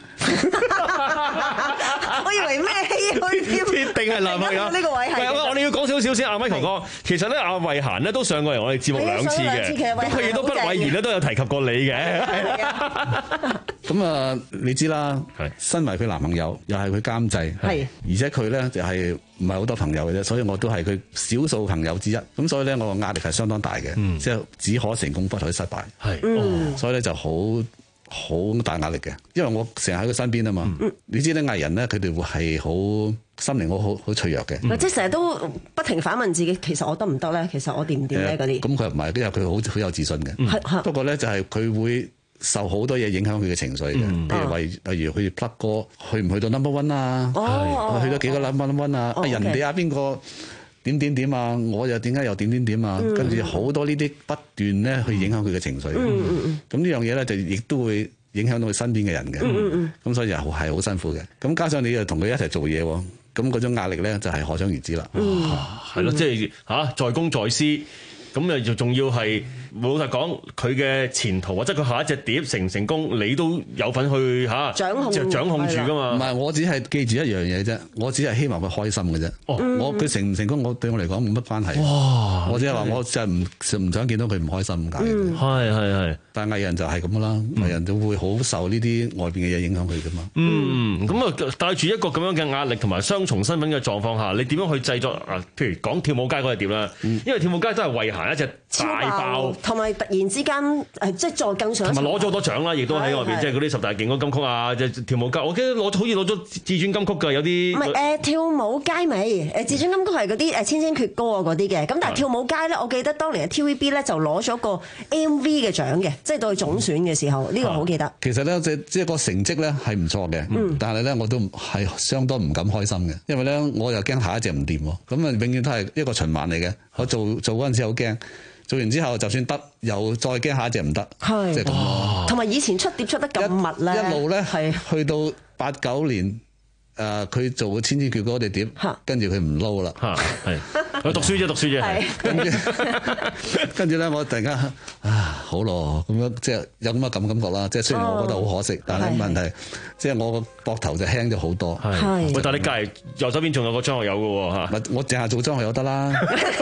我以為咩唏噓添？ 鐵定係男朋友。呢個位係。我哋要講少少先，阿 Michael 哥，其實咧阿慧嫻咧都上過嚟我哋節目兩次嘅，咁佢亦都不諱言咧都有提及過你嘅。 咁啊，你知啦，身為佢男朋友，又係佢監製，係，而且佢咧就係唔係好多朋友嘅啫，所以我都係佢少數朋友之一。咁所以咧，我個壓力係相當大嘅，嗯、即係只可成功不可失敗。係，嗯、所以咧就好好大壓力嘅，因為我成日喺佢身邊啊嘛。嗯、你知咧藝人咧，佢哋會係好心靈好好好脆弱嘅， 即係成日都不停反問自己，其實我得唔得咧？其實我掂唔掂咧？嗰啲咁佢又唔係，因為佢好好有自信嘅。嗯、不過咧就係佢會受好多嘢影響佢嘅情緒嘅，譬、嗯、如例例如佢 plug 歌去唔去到 number one 啊，哦、去到幾個 number one 啊，哦、人哋啊邊個點點點啊，我又點解又點點點啊，嗯、跟住好多呢啲不斷咧去影響佢嘅情緒。咁呢、嗯嗯、樣嘢咧就亦都會影響到佢身邊嘅人嘅。咁、嗯嗯、所以又係好辛苦嘅。咁加上你又同佢一齊做嘢，咁嗰種壓力咧就係可想而知啦。 係咯、嗯，即係嚇在公在私。咁啊，就仲要係老實講，佢嘅前途或者佢下一隻碟成唔成功，你都有份去嚇掌控，就掌控住噶嘛。 唔係，我只係記住一樣嘢啫，我只係希望佢開心嘅啫。哦，我佢成唔成功，我對我嚟講冇乜關係。哇！我只係話，我就係唔唔想見到佢唔開心咁解。 係係係。 但係藝人就係咁啦，藝人就會好受呢啲外邊嘅嘢影響佢噶嘛。 嗯，咁啊帶住一個咁樣嘅壓力同埋雙重身份嘅狀況下，你點樣去製作啊？譬如講跳舞街嗰隻碟啦，因為跳舞街都係慧嫻一隻大爆， 同埋突然之間誒，即係再更上， 同埋攞咗好多獎啦，亦都喺外邊，即係嗰啲十大勁歌金曲啊，即係跳舞街，我記得攞好似攞咗至尊金曲㗎，有啲唔係誒跳舞街尾誒至尊金曲係嗰啲誒千千闕歌啊嗰啲嘅，咁但係跳舞街咧，我記得當年嘅 T V B 咧就攞咗個 M V 嘅獎嘅，即係到去總選嘅時候，呢個好記得。 其實咧，即即係個成績咧係唔錯嘅，但係咧我都係相當唔敢開心嘅，因為咧我又驚下一隻唔掂喎，咁啊永遠都係一個循環嚟嘅。我做做嗰陣時好驚。做完之後，就算得，又再驚下一隻唔得，即係咁咯。 同埋以前出碟出得咁密咧， 一路咧係去到八九年，誒佢做個千千闕歌嗰隻碟，跟住佢唔撈啦， 係佢讀書啫，讀書啫， 跟住跟住咧，我突然間啊好咯，咁樣即係有咁嘅感感覺啦。即係雖然我覺得好可惜，但係問題即係我個膊頭就輕咗好多。 係，喂，但係你隔離右手邊仲有個張學友嘅喎嚇， 我淨係做張學友得啦。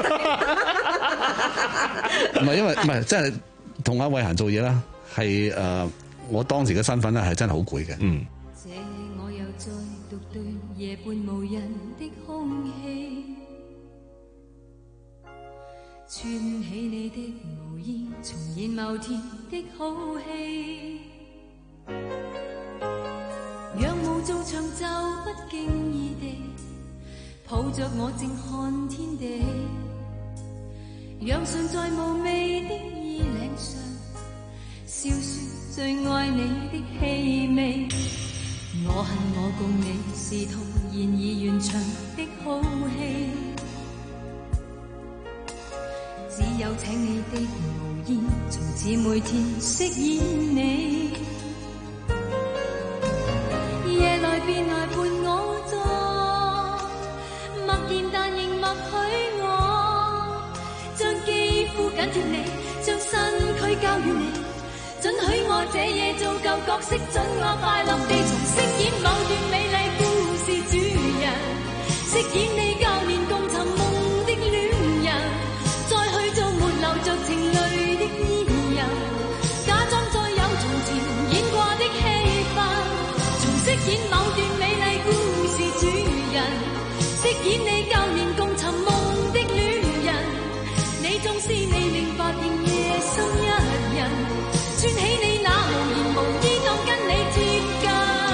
唔係因為唔係，即係同阿慧嫻做嘢啦，係誒、呃，我當時嘅身份咧係真係好攰嘅。嗯。這我又再獨對夜半無人的空氣，串起你的毛衣，重現某天的好戲。仰舞做長袖，不經意地抱着我靜看天地。讓唇在無味的衣領上，笑說最愛你的氣味。我恨我共你是徒然而完場的好戲，只有請你的無言，從此每天飾演你。夜來便來伴我坐，默然但仍默許我。將肌膚緊貼你，將身軀交予你，准許我這夜做舊角色，准我快樂地重飾演某段美麗。 飾演你舊年共尋夢的戀人，再去做沒流着情淚的伊人，假裝再有從前演過的戲份，重飾演某段美麗故事主人，飾演你舊年共尋夢的戀人，你縱是未明白仍夜深一人，穿起你那無言無依當跟你貼近。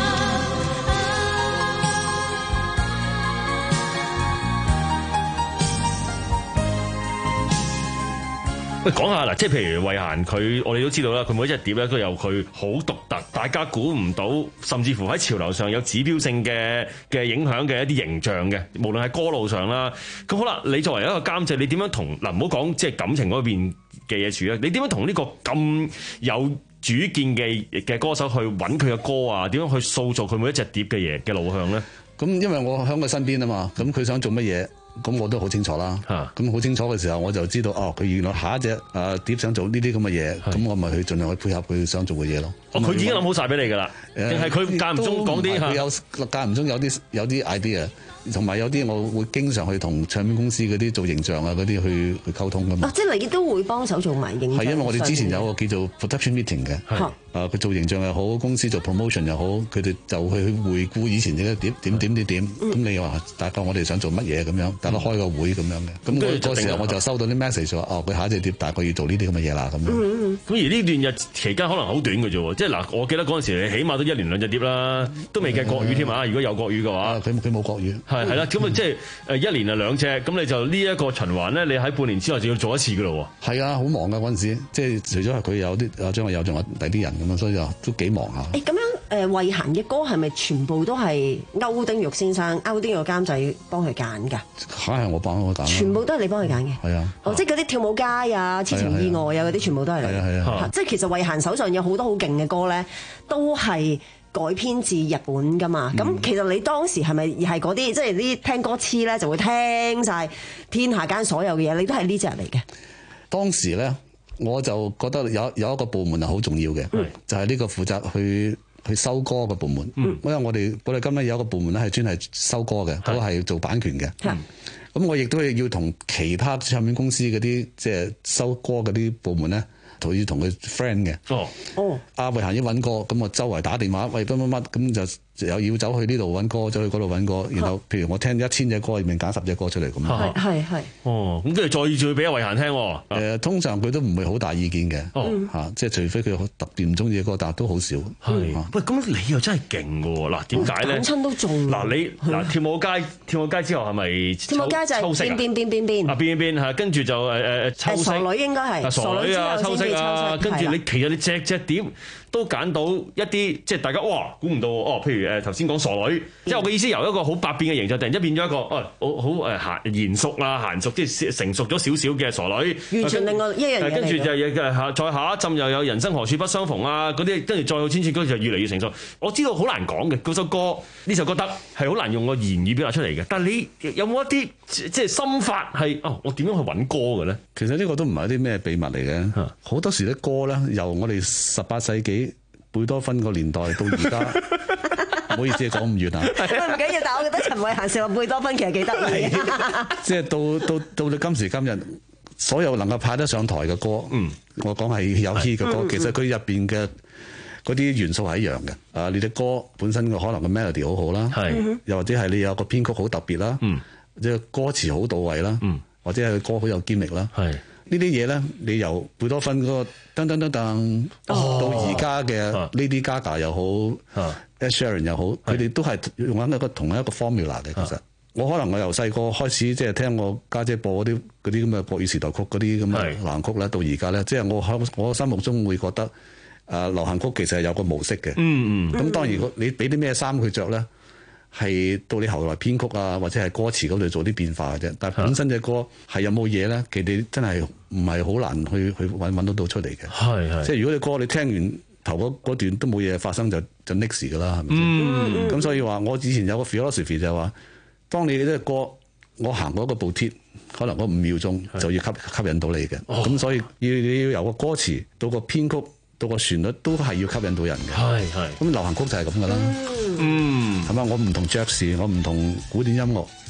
喂，講下嗱，即係譬如慧嫻佢，我哋都知道啦，佢每一隻碟咧都有佢好獨特，大家估唔到，甚至乎喺潮流上有指標性嘅嘅影響嘅一啲形象嘅，無論係歌路上啦。咁好啦，你作為一個監製，你點樣同嗱唔好講即係感情嗰邊嘅嘢處咧？你點樣同呢個咁有主見嘅嘅歌手去揾佢嘅歌啊？點樣去塑造佢每一隻碟嘅嘢嘅路向咧？ 咁因為我喺佢身邊啊嘛，咁佢想做乜嘢？咁我都好清楚啦，咁好清楚嘅時候，我就知道哦，佢原來下一隻誒碟想做呢啲咁嘅嘢，咁我咪去盡量去配合佢想做嘅嘢咯。 哦，佢已經諗好晒俾你㗎啦，定係佢間唔中講啲嚇？ 佢有間唔中有啲有啲 idea。同埋有啲我會經常去同唱片公司嗰啲做形象啊嗰啲去去溝通噶嘛。 啊，即係你都會幫手做埋形象。 係因為我哋之前有個叫做 production meeting 嘅，啊佢做形象又好，公司做 promotion 又好，佢哋就去回顧以前嘅點點點點點。咁你話大概我哋想做乜嘢咁樣，大家開個會咁樣嘅。咁嗰嗰時候我就收到啲 message 話，哦佢下一隻碟大概要做呢啲咁嘅嘢啦咁樣。 咁而呢段日期間可能好短嘅啫喎，即係嗱，我記得嗰陣時你起碼都一年兩隻碟啦，都未計國語添啊！如果有國語嘅話， 佢佢冇國語。 係係啦，咁啊即係。誒一年啊兩隻，咁你就呢一個循環咧，你喺半年之內就要做一次噶咯喎。 係啊，好忙噶嗰陣時，即係除咗係佢有啲啊張學友仲有第啲人咁樣，所以就都幾忙下。 誒咁樣誒，慧嫻嘅歌係咪全部都係歐丁玉先生、歐丁玉監製幫佢揀㗎？ 梗係我幫佢揀。全部都係你幫佢揀嘅。 係啊。 哦，即係嗰啲跳舞街啊、痴情意外啊嗰啲，全部都係你。 係啊係啊。 即係其實慧嫻手上有好多好勁嘅歌咧，都係改編自日本噶嘛？咁、嗯、其實你當時係咪係嗰啲即係啲聽歌痴咧，就會聽晒天下間所有嘅嘢？你都係呢隻嚟嘅。 當時咧，我就覺得有有一個部門係好重要嘅，嗯、就係呢個負責去去收歌嘅部門。嗯、因為我哋我哋今日有一個部門咧係專係收歌嘅，都係做版權嘅。咁、嗯、我亦都係要同其他唱片公司嗰啲即係收歌嗰啲部門咧。同要同佢 friend 嘅，哦哦，阿慧嫻要揾歌，咁我周圍打電話，喂乜乜乜，咁就又要走去呢度揾歌，走去嗰度揾歌，然後譬如我聽一千隻歌，入面揀十隻歌出嚟咁。 係係係。 哦，咁跟住再再俾阿慧嫻聽。誒、 呃，通常佢都唔會好大意見嘅。哦，嚇、啊，即係除非佢特別唔中意嘅歌，但係都好少。係、 嗯。喂，咁你又真係勁嘅喎！嗱，點解咧？ 揀親都中。 嗱，你嗱跳舞街，跳舞街之後係咪？ 跳舞街就係變變變變變。 啊變變嚇，跟住就誒誒誒秋色。 傻女應該係。 傻女啊，秋色啊，跟住你其實你隻隻碟都揀到一啲，即係大家哇估唔到哦。譬如誒頭先講傻女，嗯、即係我嘅意思，由一個好百變嘅形象，突然之間變咗一個哦好好誒閒賢淑啊閒淑，即係成熟咗少少嘅傻女。 完全另外一樣嘢嚟。跟住就嘅下再下一陣又有人生何處不相逢啊嗰啲，跟住再到千千嗰就越嚟越成熟。我知道好難講嘅嗰首歌，呢首歌得係好難用個言語表達出嚟嘅。但係你有冇一啲即係心法係哦？我點樣去揾歌嘅咧？ 其實呢個都唔係啲咩秘密嚟嘅。好多時啲歌咧，由我哋十八世紀貝多芬個年代到而家，唔好意思講唔遠啊。 唔緊要，但係我覺得陳慧嫻寫貝多芬其實幾得意。 即係到到到到今時今日，所有能夠派得上台嘅歌，嗯，我講係有 hit 嘅歌，嗯、其實佢入邊嘅嗰啲元素係一樣嘅。啊，你隻歌本身個可能個 melody 好好啦，係，又或者係你有個編曲好特別啦，嗯，或者歌詞好到位啦，嗯，或者係歌好有堅力啦，係。呢啲嘢咧，你由貝多芬嗰個噔噔噔噔到而家嘅 Lady Gaga 又好 Ed Sheeran 又好，佢哋都係用緊一個同一個 formula 嘅。其實我可能我由細個開始即係聽我家姐播嗰啲嗰啲咁嘅國語時代曲嗰啲咁嘅流行曲咧，到而家咧，即係我喺我心目中會覺得誒流行曲其實係有個模式嘅。嗯嗯。咁當然你俾啲咩衫佢着咧，係到你後來編曲啊，或者係歌詞嗰度做啲變化嘅啫。但係本身隻歌係有冇嘢咧？其實你真係唔係好難去去揾揾到到出嚟嘅。係係。即係如果你歌你聽完頭嗰段都冇嘢發生，就就 next 㗎啦，係咪先？咁、嗯、所以話我以前有個 philosophy 就係話，當你呢隻歌我行過一個步鐵，可能嗰五秒鐘就要吸吸引到你嘅。咁、哦、所以要你要由個歌詞到個編曲到個旋律都係要吸引到人嘅。係係。咁流行曲就係咁㗎啦。嗯。係嘛？我唔同爵士，我唔同古典音樂，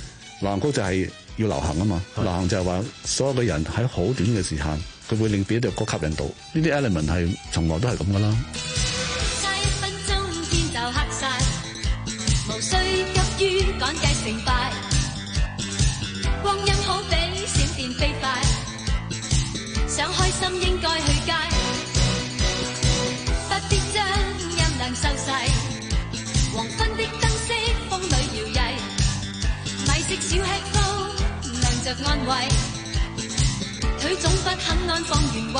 流行曲就係要流行啊嘛，流行就係話所有嘅人喺好短嘅時間，佢會令邊一隻歌吸引到。呢啲 element 係從來都係咁噶啦。 差一分鐘天就黑晒，無需急於趕計成敗，光陰好比閃電飛快，想開心應該去街，不必將音量收細，黃昏的燈飾風裏搖曳，米食小吃都亮着安慰，佢總不肯安放原位，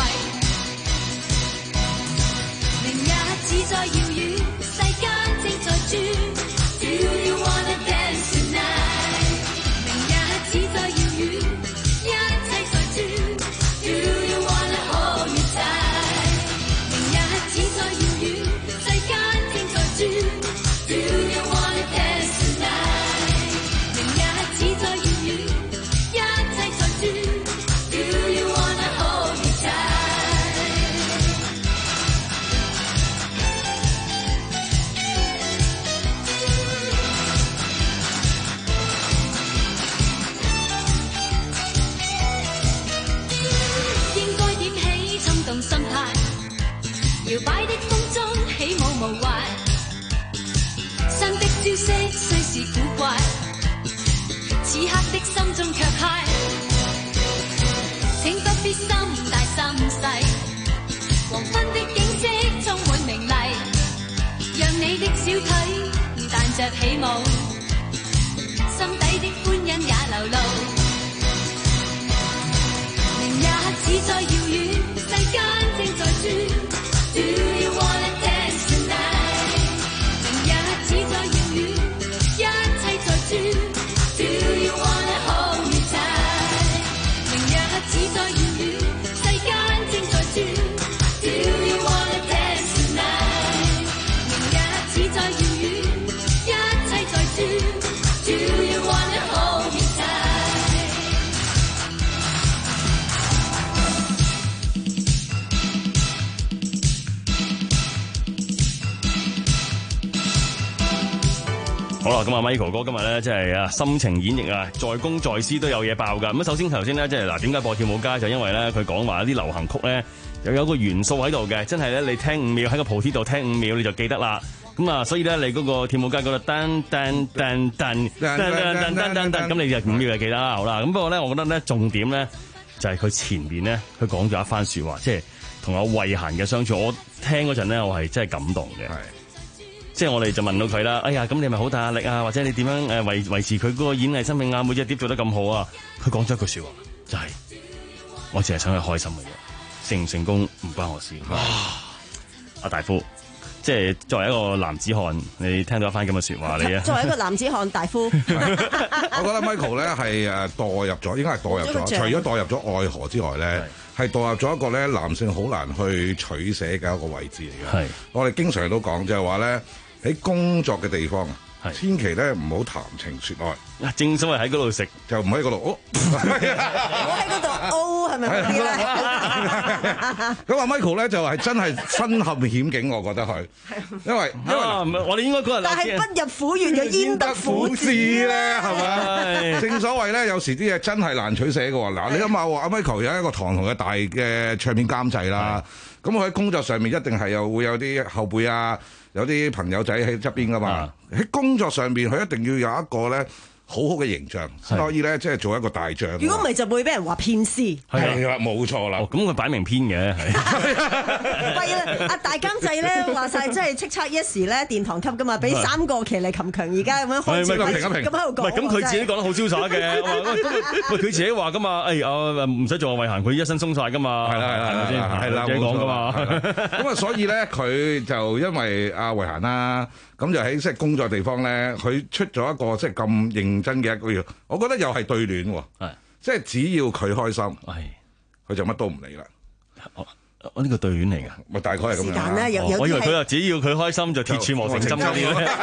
明日只在遙遠，世間正在轉。Do you wanna dance tonight？ 明日只在遙遠，一切在轉。Do you wanna hold me tight？ 明日只在遙遠，世間正在轉。Do you wanna dance tonight？ 明日只在遙遠，一切在轉。Do you wanna hold me tight？心態搖擺的風中起舞無壞，新的招式雖是古怪，此刻的心中卻嗨，請不必心大心細，黃昏的景色充滿明麗，讓你的小腿彈着起舞，心底的歡欣也流露，明日只在遙遠，世間正在轉。Do you wanna dance tonight？ 明日只在遙遠，一切在轉。Do you wanna hold me tight？ 明日只在遙遠，世間正在轉。Do you wanna dance tonight？ 明日只在遙遠，一切在轉。Do you wanna hold me tight？ 好啦，咁啊 Michael 哥今日咧，即係啊心情演繹啊，在公在私都有嘢爆噶。咁首先頭先咧，即係嗱，點解播跳舞街就因為咧，佢講話啲流行曲咧，又有個元素喺度嘅，真係咧，你聽五秒喺個菩提度聽五秒你就記得啦。咁啊，所以咧，你嗰個跳舞街嗰度噔噔噔噔噔噔噔噔噔，咁你就五秒就記得啦。好啦，咁不過咧，我覺得咧重點咧就係佢前面咧，佢講咗一番説話，即係同阿慧嫻嘅相處。我聽嗰陣咧，我係真係感動嘅。即係我哋就問到佢啦，哎呀，咁你咪好大壓力啊？或者你點樣誒維維持佢嗰個演藝生命啊？每隻碟做得咁好啊？佢講咗一句説話，就係、是、我淨係想佢開心嘅啫，成唔成功唔關我事。哇！阿大夫，即係作為一個男子漢，你聽到一番咁嘅説話，你啊？ 作為一個男子漢，大夫， 我覺得 Michael 咧係誒墮入咗，應該係墮入咗，除咗墮入咗愛河之外咧，係墮入咗一個咧男性好難去取捨嘅一個位置嚟嘅。係，我哋經常都講就係話咧。喺工作嘅地方啊，千祈咧唔好談情説愛。 正所謂喺嗰度食， 就唔喺嗰度。哦， 我喺嗰度 O 係咪好啲咧？ 咁阿 Michael 咧就係真係身陷險境，我覺得佢，因為因為我哋應該嗰日， 但係不入虎穴就焉得虎子咧，係咪？正所謂咧，有時啲嘢真係難取捨嘅喎。嗱，你諗下喎，阿 Michael 有一個堂堂嘅大嘅唱片監製啦，咁佢喺工作上面一定係又會有啲後輩啊。有啲朋友仔喺側邊噶嘛，喺、啊、工作上邊佢一定要有一個咧好好嘅形象，所以咧即係做一個大將。 如果唔係就會俾人話偏師。 係啦，冇錯啦。 咁佢擺明偏嘅。 係啊，阿大監製咧話晒，即係叱咤一時咧殿堂級噶嘛，俾三個騎呢擒強而家咁樣開始咁喺度講。 咁佢自己講得好瀟灑嘅。喂，佢自己話噶嘛，誒啊唔使做阿慧嫻，佢一身鬆晒噶嘛。係啦係啦係咪先？係啦，自己講噶嘛。 咁啊，所以咧佢就因為阿慧嫻啦。咁就喺即係工作地方咧，佢出咗一個即係咁認真嘅一個月，我覺得又係對聯喎，即係只要佢開心，佢就乜都唔理啦。 我呢個對聯嚟㗎， 咪大概係咁樣。 我以為佢話只要佢開心就鐵杵磨成針嗰啲咧。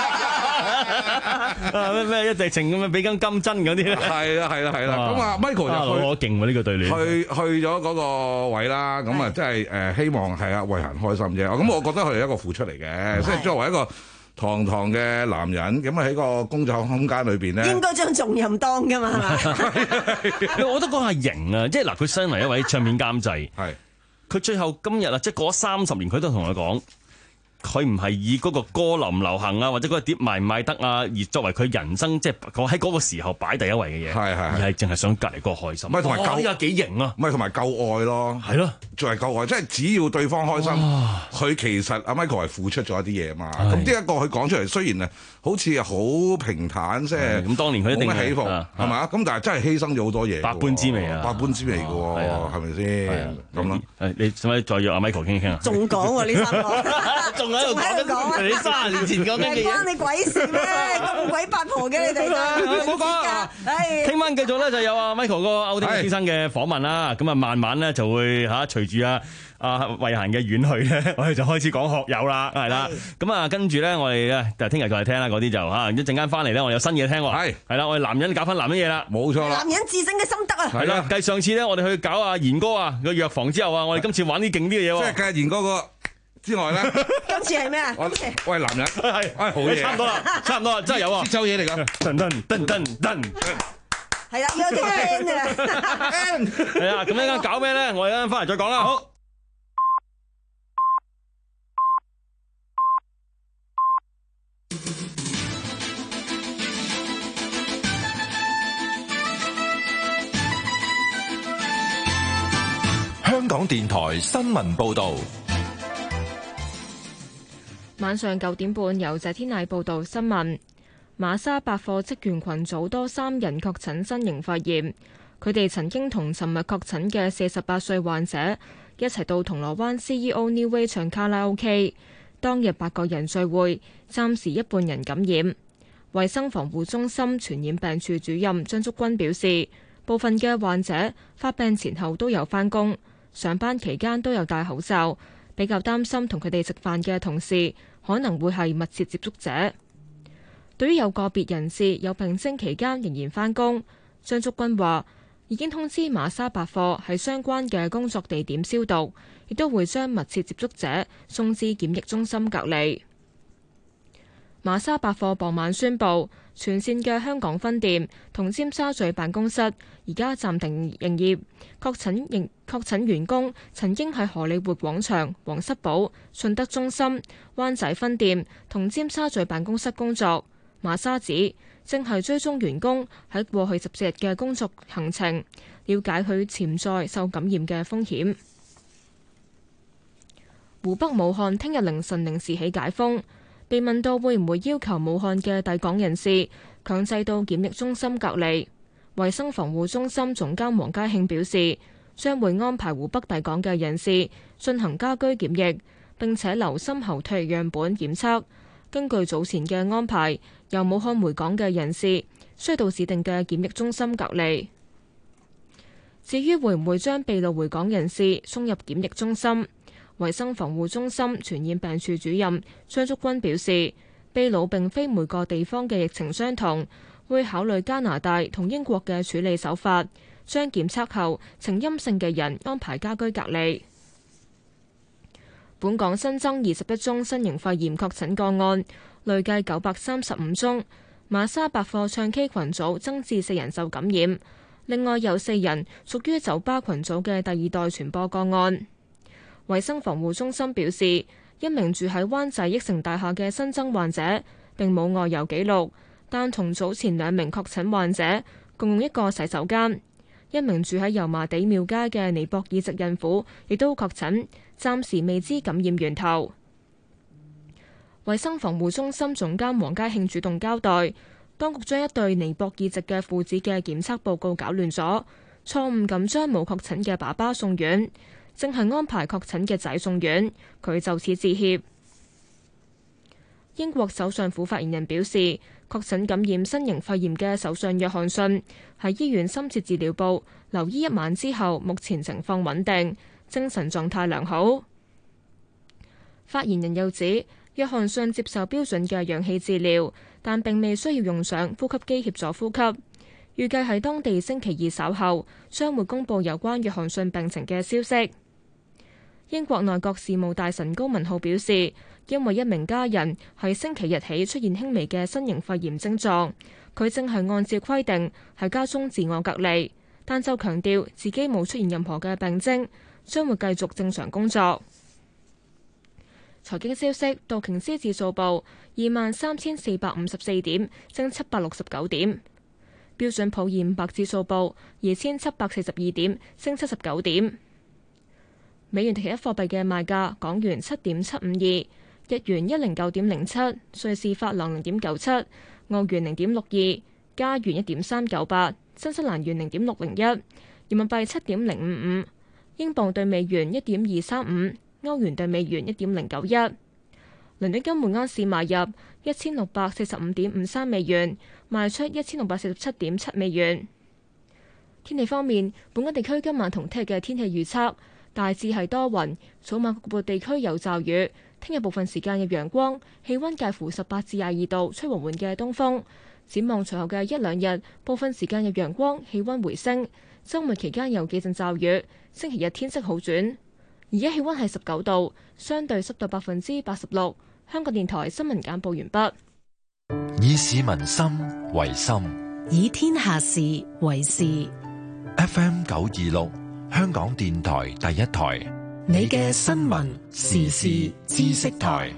咩咩一滴情咁樣俾根金針嗰啲咧？係啦係啦係啦。咁啊 Michael 就我勁喎呢個對聯。 去去咗嗰個位啦，咁啊即係誒希望係阿慧嫻開心啫。咁我覺得佢係一個付出嚟嘅，即係作為一個堂堂嘅男人，咁啊喺個工作空間裏邊咧， 應該將重任當噶嘛，係嘛？我覺得講下型啊，即係嗱，佢身為一位唱片監製， 係佢最後今日啊，即係過咗三十年，佢都同我講。佢唔係以嗰個歌流唔流行啊，或者嗰個碟賣唔賣得啊，而作為佢人生即係講喺嗰個時候擺第一位嘅嘢， 係係， 而係淨係想隔離嗰個開心。 唔係同埋夠， 呢個幾型啊！ 唔係同埋夠愛咯， 係咯， 仲係夠愛，即係只要對方開心，佢其實阿 Michael 係付出咗一啲嘢嘛。咁呢一個佢講出嚟，雖然啊好似好平坦，即係咁當年佢一定冇起伏係嘛？咁但係真係犧牲咗好多嘢， 百般滋味啊， 百般滋味嘅喎，係咪先？咁咯， 誒你使唔使再約阿 Michael 傾一傾啊？ 仲講喎呢三個， 仲喺度講緊。你三十年前講緊嘅嘢， 關你鬼事咩？咁鬼八婆嘅你哋， 唔好講啊！聽晚繼續咧就有阿 Michael 個歐丁先生嘅訪問啦。咁啊，慢慢咧就會嚇隨住啊啊慧嫻嘅遠去咧，我哋就開始講學友啦，係啦。咁啊，跟住咧我哋咧就聽日再嚟聽啦，嗰啲就嚇一陣間翻嚟咧，我有新嘢聽喎。係係啦，我哋男人搞翻男人嘢啦， 冇錯啦。 男人自省嘅心得啊！ 係啦，繼上次咧，我哋去搞阿賢哥啊個藥房之後啊，我哋今次玩啲勁啲嘅嘢喎。 即係繼賢哥個之外咧， 今次係咩啊？ 喂，男人係，係好嘢， 差唔多啦，差唔多啦，真係有啊！ 節奏嘢嚟㗎， 噔噔噔噔噔， 係啦，有啲 N 啊 ，N 係啊，咁一陣間搞咩咧？我哋一陣間翻嚟再講啦。好。 香港電台新聞報導。 晚上九點半，由謝天麗報道新聞。馬莎百貨職員群組多三人確診新型肺炎，佢哋曾經同尋日確診嘅四十八歲患者一齊到銅鑼灣 C E O New Way 唱卡拉 OK。當日八個人聚會，暫時一半人感染。衛生防護中心傳染病處主任張竹君表示，部分嘅患者發病前後都有返工，上班期間都有戴口罩。比較擔心同佢哋食飯嘅同事可能會係密切接觸者。對於有個別人士有病徵期間仍然返工，張竹君話已經通知馬莎百貨喺相關嘅工作地點消毒，亦都會將密切接觸者送至檢疫中心隔離。馬莎百貨傍晚宣布，全線嘅香港分店同尖沙咀辦公室而家暫停營業。確診營確診員工曾經喺荷里活廣場、皇室堡、信德中心、灣仔分店同尖沙咀辦公室工作。馬莎指正係追蹤員工喺過去十四日嘅工作行程，了解佢潛在受感染嘅風險。湖北武漢聽日凌晨零時起解封。被問到會唔會要求武漢嘅抵港人士強制到檢疫中心隔離，衛生防護中心總監黃家慶表示，將會安排湖北抵港嘅人士進行家居檢疫，並且留深喉唾液樣本檢測。根據早前嘅安排，由武漢回港嘅人士需到指定嘅檢疫中心隔離。至於會唔會將秘魯回港人士送入檢疫中心，衛生防護中心傳染病處主任張竹君表示，秘魯並非每個地方嘅疫情相同，會考慮加拿大同英國嘅處理手法，將檢測後呈陰性嘅人安排家居隔離。本港新增二十一宗新型肺炎確診個案，累計九百三十五宗。馬莎百貨唱 K 群組增至四人受感染，另外有四人屬於酒吧群組嘅第二代傳播個案。衛生防護中心表示，一名住喺灣仔益城大廈嘅新增患者並冇外遊記錄，但同早前兩名確診患者共用一個洗手間。一名住喺油麻地廟街嘅尼泊爾籍孕婦亦都確診，暫時未知感染源頭。衛生防護中心總監黃家慶主動交代，當局將一對尼泊爾籍嘅父子嘅檢測報告搞亂咗，錯誤咁將冇確診嘅爸爸送院，正係安排確診嘅仔送院，佢就此致歉。英國首相府發言人表示，確診感染新型肺炎嘅首相約翰遜喺醫院深切治療部留醫一晚之後，目前情況穩定，精神狀態良好。發言人又指，約翰遜接受標準嘅氧氣治療，但並未需要用上呼吸機協助呼吸。預計喺當地星期二稍後將會公佈有關約翰遜病情嘅消息。 英國內閣事務大臣高文浩表示，因為一名家人喺星期日起出現輕微嘅新型肺炎症狀，佢正係按照規定喺家中自我隔離，但就強調自己冇出現任何嘅病徵，將會繼續正常工作。財經消息，道瓊斯指數報二萬三千四百五十四點，升七百六十九點；標準普爾五百指數報二千七百四十二點，升七十九點。美元其他貨幣嘅賣價：港元七點七五二，日元一零九點零七，瑞士法郎零點九七，澳元零點六二，加元一點三九八，新西蘭元零點六零一，人民幣七點零五五，英鎊對美元一點二三五，歐元對美元一點零九一。倫敦金每安士買入一千六百四十五點五三美元，賣出一千六百四十七點七美元。天氣方面，本港地區今晚同聽日嘅天氣預測。大致係多雲，早晚局部地區有驟雨。聽日部分時間有陽光，氣溫介乎十八至廿二度，吹和緩嘅東風。展望隨後嘅一兩日，部分時間有陽光，氣溫回升。週末期間有幾陣驟雨，星期日天色好轉。而家氣溫係十九度，相對濕度百分之八十六。香港電台新聞簡報完畢。 以市民心為心， 以天下事為事。 F M 九二六。香港電台第一台， 你嘅新聞時事知識台。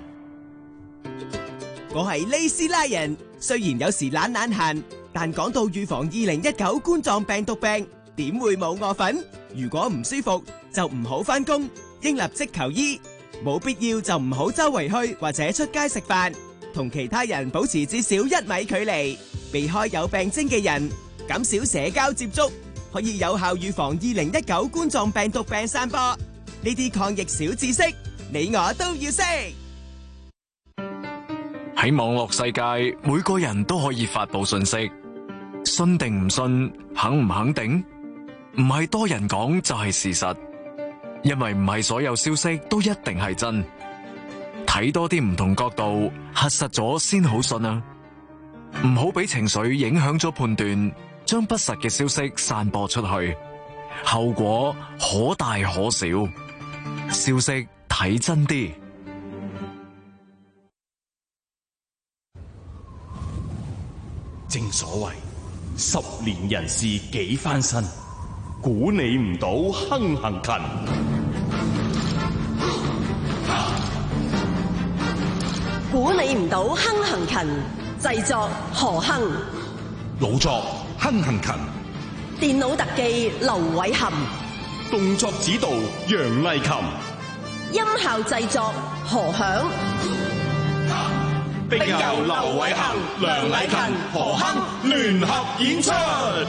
我係利斯拉人，雖然有時懶懶閒，但講到預防二零一九冠狀病毒病，點會冇我份？如果唔舒服就唔好返工，應立即求醫。冇必要就唔好周圍去或者出街食飯，同其他人保持至少一米距離，避開有病徵嘅人，減少社交接觸。可以有效預防二零一九冠狀病毒病散播。呢啲抗疫小知識，你我都要識。 喺網絡世界，每個人都可以發佈信息，信定唔信，肯唔肯定，唔係多人講就係事實。因為唔係所有消息都一定係真，睇多啲唔同角度，核實咗先好信啊！唔好俾情緒影響咗判斷。將不實嘅消息散播出去，後果可大可小。消息睇真啲。 正所謂十年人事幾番新，估你唔到亨行勤。 估你唔到亨行勤，製作何亨， 老作亨行勤， 電腦特技劉偉含， 動作指導楊麗琴， 音效製作何響， 並由劉偉含、梁麗琴、何亨聯合演出。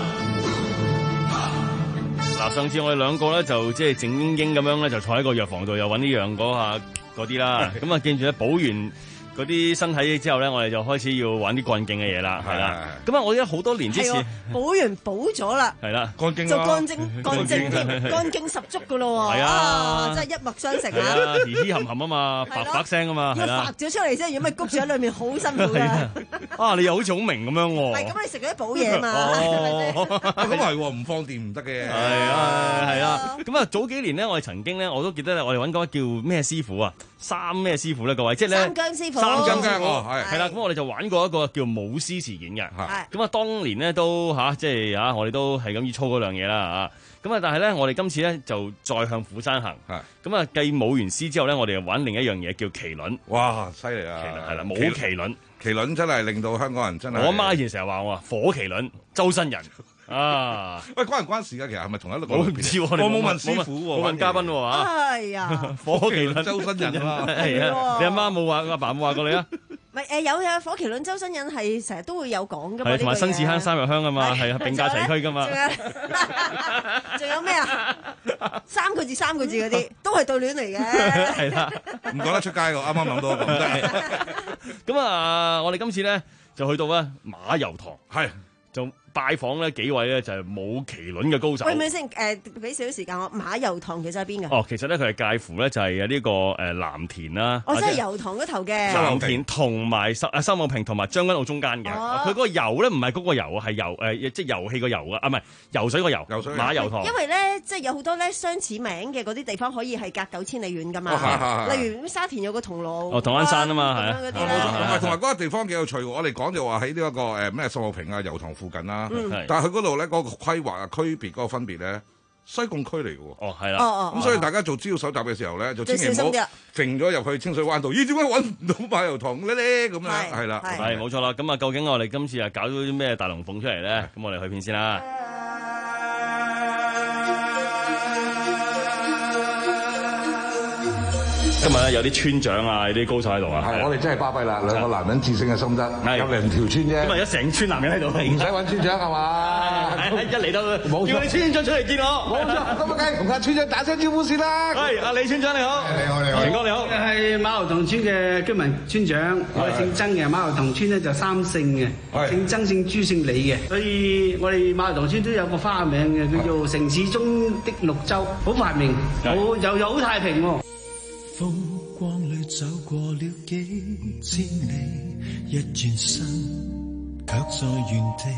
嗱，上次我哋兩個咧就即係靜英英咁樣咧，就坐喺個藥房度，又揾呢樣嗰下嗰啲啦。咁啊，記住咧，補完嗰啲身體之後咧，我哋就開始要玩啲幹勁嘅嘢啦，係啦。咁啊，我而家好多年之前補完補咗啦， 係啦， 幹勁就幹勁幹勁添，幹勁十足噶咯喎， 係啊， 真係一脈相承啊！ 係啊，嘻嘻含含啊嘛，白白聲啊嘛，係啦， 白咗出嚟啫，如果咪谷住喺裏面，好辛苦㗎。 啊，你又好似好明咁樣喎。 係咁，你食咗啲補嘢嘛？ 哦，咁係喎，唔放電唔得嘅。 係啊，係啦。咁啊，早幾年咧，我哋曾經咧，我都記得我哋揾嗰個叫咩師傅啊，三咩師傅咧，各位，即係咧三姜師傅。 三姜師傅係係啦。咁我哋就玩過一個叫舞獅事件嘅。咁啊，當年咧都嚇，即係嚇，我哋都係咁要操嗰樣嘢啦嚇。咁啊，但係咧，我哋今次咧就再向虎山行。咁啊，繼舞完獅之後咧，我哋又玩另一樣嘢叫麒麟。 哇，犀利啊！ 係啦，舞麒麟。 麒麟真係令到香港人真係。 我阿媽以前成日話我話火麒麟周身人啊！ 喂，關唔關事㗎？其實係咪同一個？ 我唔知喎， 我冇問師傅喎， 冇問嘉賓喎嚇。 哎呀， 火麒麟周身人啊！ 係啊，你阿媽冇話，阿爸冇話過你啊？ 唔係誒，有有火麒麟周身人係成日都會有講㗎嘛。 係同埋新市坑三日香啊嘛，係並駕齊驅㗎嘛。 仲有咩啊？三個字三個字嗰啲都係對聯嚟嘅。 係啦， 唔講得出街喎，啱啱諗到咁真係。 咁啊，我哋今次咧就去到咧馬油塘， 係就拜訪呢幾位咧就係舞麒麟嘅高手。 喂，咪先誒，俾少少時間我。馬油塘其實喺邊㗎？ 哦，其實咧佢係介乎咧就係呢個誒藍田啦。 哦，即係油塘嗰頭嘅。 藍田同埋秀啊秀茂坪同埋將軍澳中間嘅。佢嗰個油咧唔係嗰個油啊，係油誒即係遊戲個油啊，啊唔係游水個油。游水馬油塘。 因為咧即係有好多咧相似名嘅嗰啲地方可以係隔九千里遠㗎嘛。例如沙田有個銅鑼。 哦，銅鑼山啊嘛，係啊。 同埋同埋嗰個地方幾有趣喎！我哋講就話喺呢一個誒咩秀茂坪啊油塘附近啦，但係佢嗰度咧嗰個規劃啊區別嗰個分別咧。西貢區嚟嘅喎， 哦係啦， 咁所以大家做資料搜集嘅時候咧，就千祈唔好揈咗入去清水灣度，咦點解揾唔到馬油塘咧咧咁樣？係啦， 係冇錯啦。咁啊，究竟我哋今次啊搞咗啲咩大龍鳳出嚟咧？咁我哋去片先啦。今日咧有啲村長啊，有啲高手喺度啊。 係，我哋真係巴閉啦，兩個男人自勝嘅心得，有兩條村啫。 今日一成村男人喺度， 唔使揾村長係嘛？ 一嚟到叫你村長出嚟見我。 冇錯，咁啊梗係同阿村長打聲招呼先啦。 係，阿李村長你好。 你好你好。 成哥你好。 我係馬油塘村嘅居民村長，我係姓曾嘅。馬油塘村咧就三姓嘅，姓曾姓朱姓李嘅，所以我哋馬油塘村都有個花名嘅，叫做城市中的綠洲，好繁榮，好又又好太平喎。 風光裏走過了幾千里，一轉身卻在原地。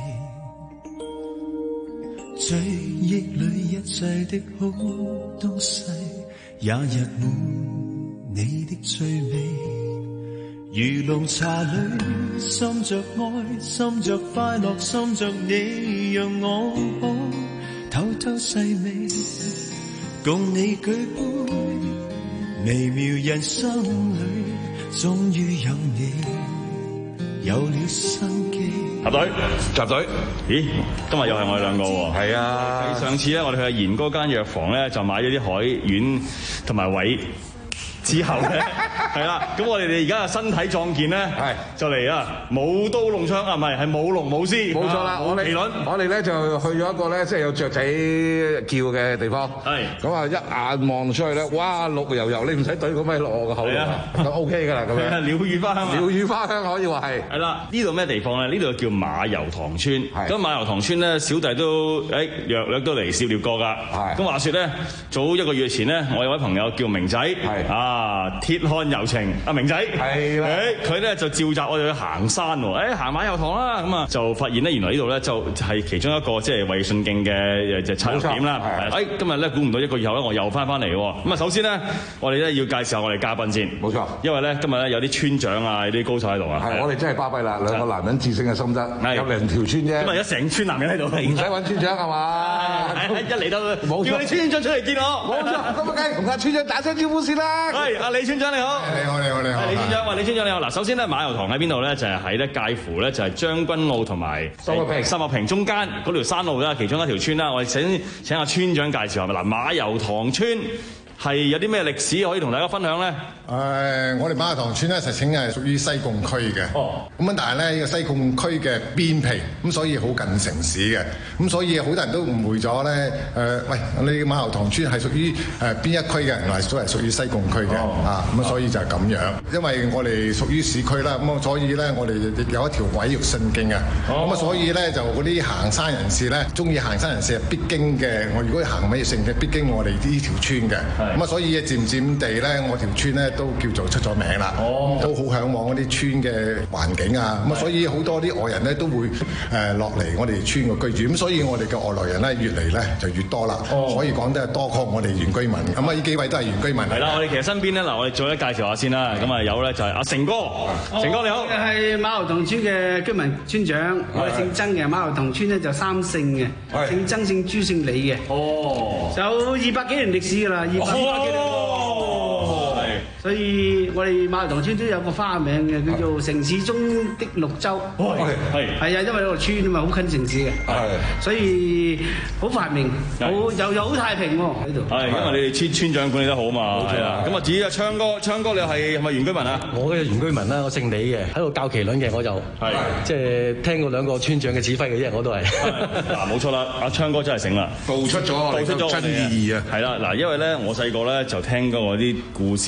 追憶裏一切的好東西，也溢滿你的趣味。如濃茶裏滲着愛，滲着快樂，滲着你，讓我可偷偷細味，共你舉杯。微妙人生裏，終於有你，有了生機。 合隊， 集隊。 咦，今日又係我哋兩個喎。 係啊。 上次咧，我哋去阿賢嗰間藥房咧，就買咗啲海丸同埋位。之後咧，係啦，咁我哋哋而家嘅身體壯健咧，係就嚟啊，舞刀弄槍啊，唔係係舞龍舞獅， 冇錯啦，我哋我哋咧就去咗一個咧，即係有雀仔叫嘅地方，係咁啊，一眼望出去咧，哇，綠油油，你唔使懟個咪落我個口度，咁 OK 㗎啦，咁樣。鳥語花香，鳥語花香可以話係。係啦，呢度咩地方咧？呢度叫馬油塘村。咁馬油塘村咧，小弟都誒略略都嚟涉獵過㗎。係。咁話説咧，早一個月前咧，我有位朋友叫明仔，係啊。啊！鐵漢柔情，阿明仔係啦，佢咧就召集我哋去行山喎，誒行馬油塘啦，咁啊就發現咧，原來呢度咧就係其中一個即係衛信徑嘅誒策略點啦。誒今日咧估唔到一個月後咧，我又翻翻嚟喎。咁啊首先咧，我哋咧要介紹下我哋嘉賓先。冇錯，因為咧今日咧有啲村長啊，有啲高手喺度啊。係，我哋真係巴閉啦，兩個男人自勝嘅心得，有兩條村啫。今日一成村男人喺度，唔使揾村長係嘛？一嚟到叫你村長出嚟見我。冇錯，咁啊梗係同阿村長打聲招呼先啦。係，阿李村長你好。你好，你好，你好。李村長，喂，李村長你好。嗱，首先咧，馬油塘喺邊度咧？就係喺咧介乎咧，就係將軍澳同埋秀茂坪、秀茂坪中間嗰條山路啦，其中一條村啦。我哋請請阿村長介紹係咪？嗱，馬油塘村係有啲咩歷史可以同大家分享咧？誒、 呃，我哋馬油塘村咧實情係屬於西貢區嘅。哦。咁樣，但係咧呢、呢個西貢區嘅邊皮，咁所以好近城市嘅。咁所以好多人都誤會咗咧。誒、呃，喂，你馬油塘村係屬於誒邊一區嘅？原來都係屬於西貢區嘅。哦、啊，咁所以就係咁樣。因為我哋屬於市區啦，咁所以咧我哋亦有一條鬼域聖徑啊。哦。咁啊，所以咧就嗰啲行山人士咧，中意行山人士係必經嘅。我如果行鬼域聖徑，必經我哋呢條村嘅。咁啊，所以漸漸地咧，我條村咧都叫做出咗名啦，哦、都好嚮往嗰啲村嘅環境啊。咁啊，所以好多啲外人咧都會誒落嚟我哋村個居住。咁所以我哋嘅外來人咧越嚟咧就越多啦。哦、可以講得係多過我哋原居民。咁啊，呢幾位都係原居民。係啦，我哋其實身邊咧嗱，我哋再一介紹下先啦。咁啊，有咧就係阿成哥，成、哦、哥你好。我係馬油塘村嘅居民村長，我係姓曾嘅。馬油塘村咧就三姓嘅，姓曾、姓朱、姓李嘅。哦，有二百幾年歷史㗎啦，二百幾年。哦，係，所以我哋馬油塘村都有個花名嘅，叫做城市中的綠洲。係係係啊，因為呢個村啊嘛，好近城市嘅。係，所以好繁榮，好又又好太平喎喺度。係，因為你哋村村長管理得好嘛。冇錯啊。咁啊，至於阿昌哥，昌哥你係係咪原居民啊？我嘅原居民啦，我姓李嘅，喺度教麒麟嘅，我就係即係聽過兩個村長嘅指揮嘅啫，我都係。嗱，冇錯啦，阿昌哥真係醒啦，道出咗道出咗真意義啊！係啦，嗱，因為咧我細個咧就聽過嗰啲故事咧，就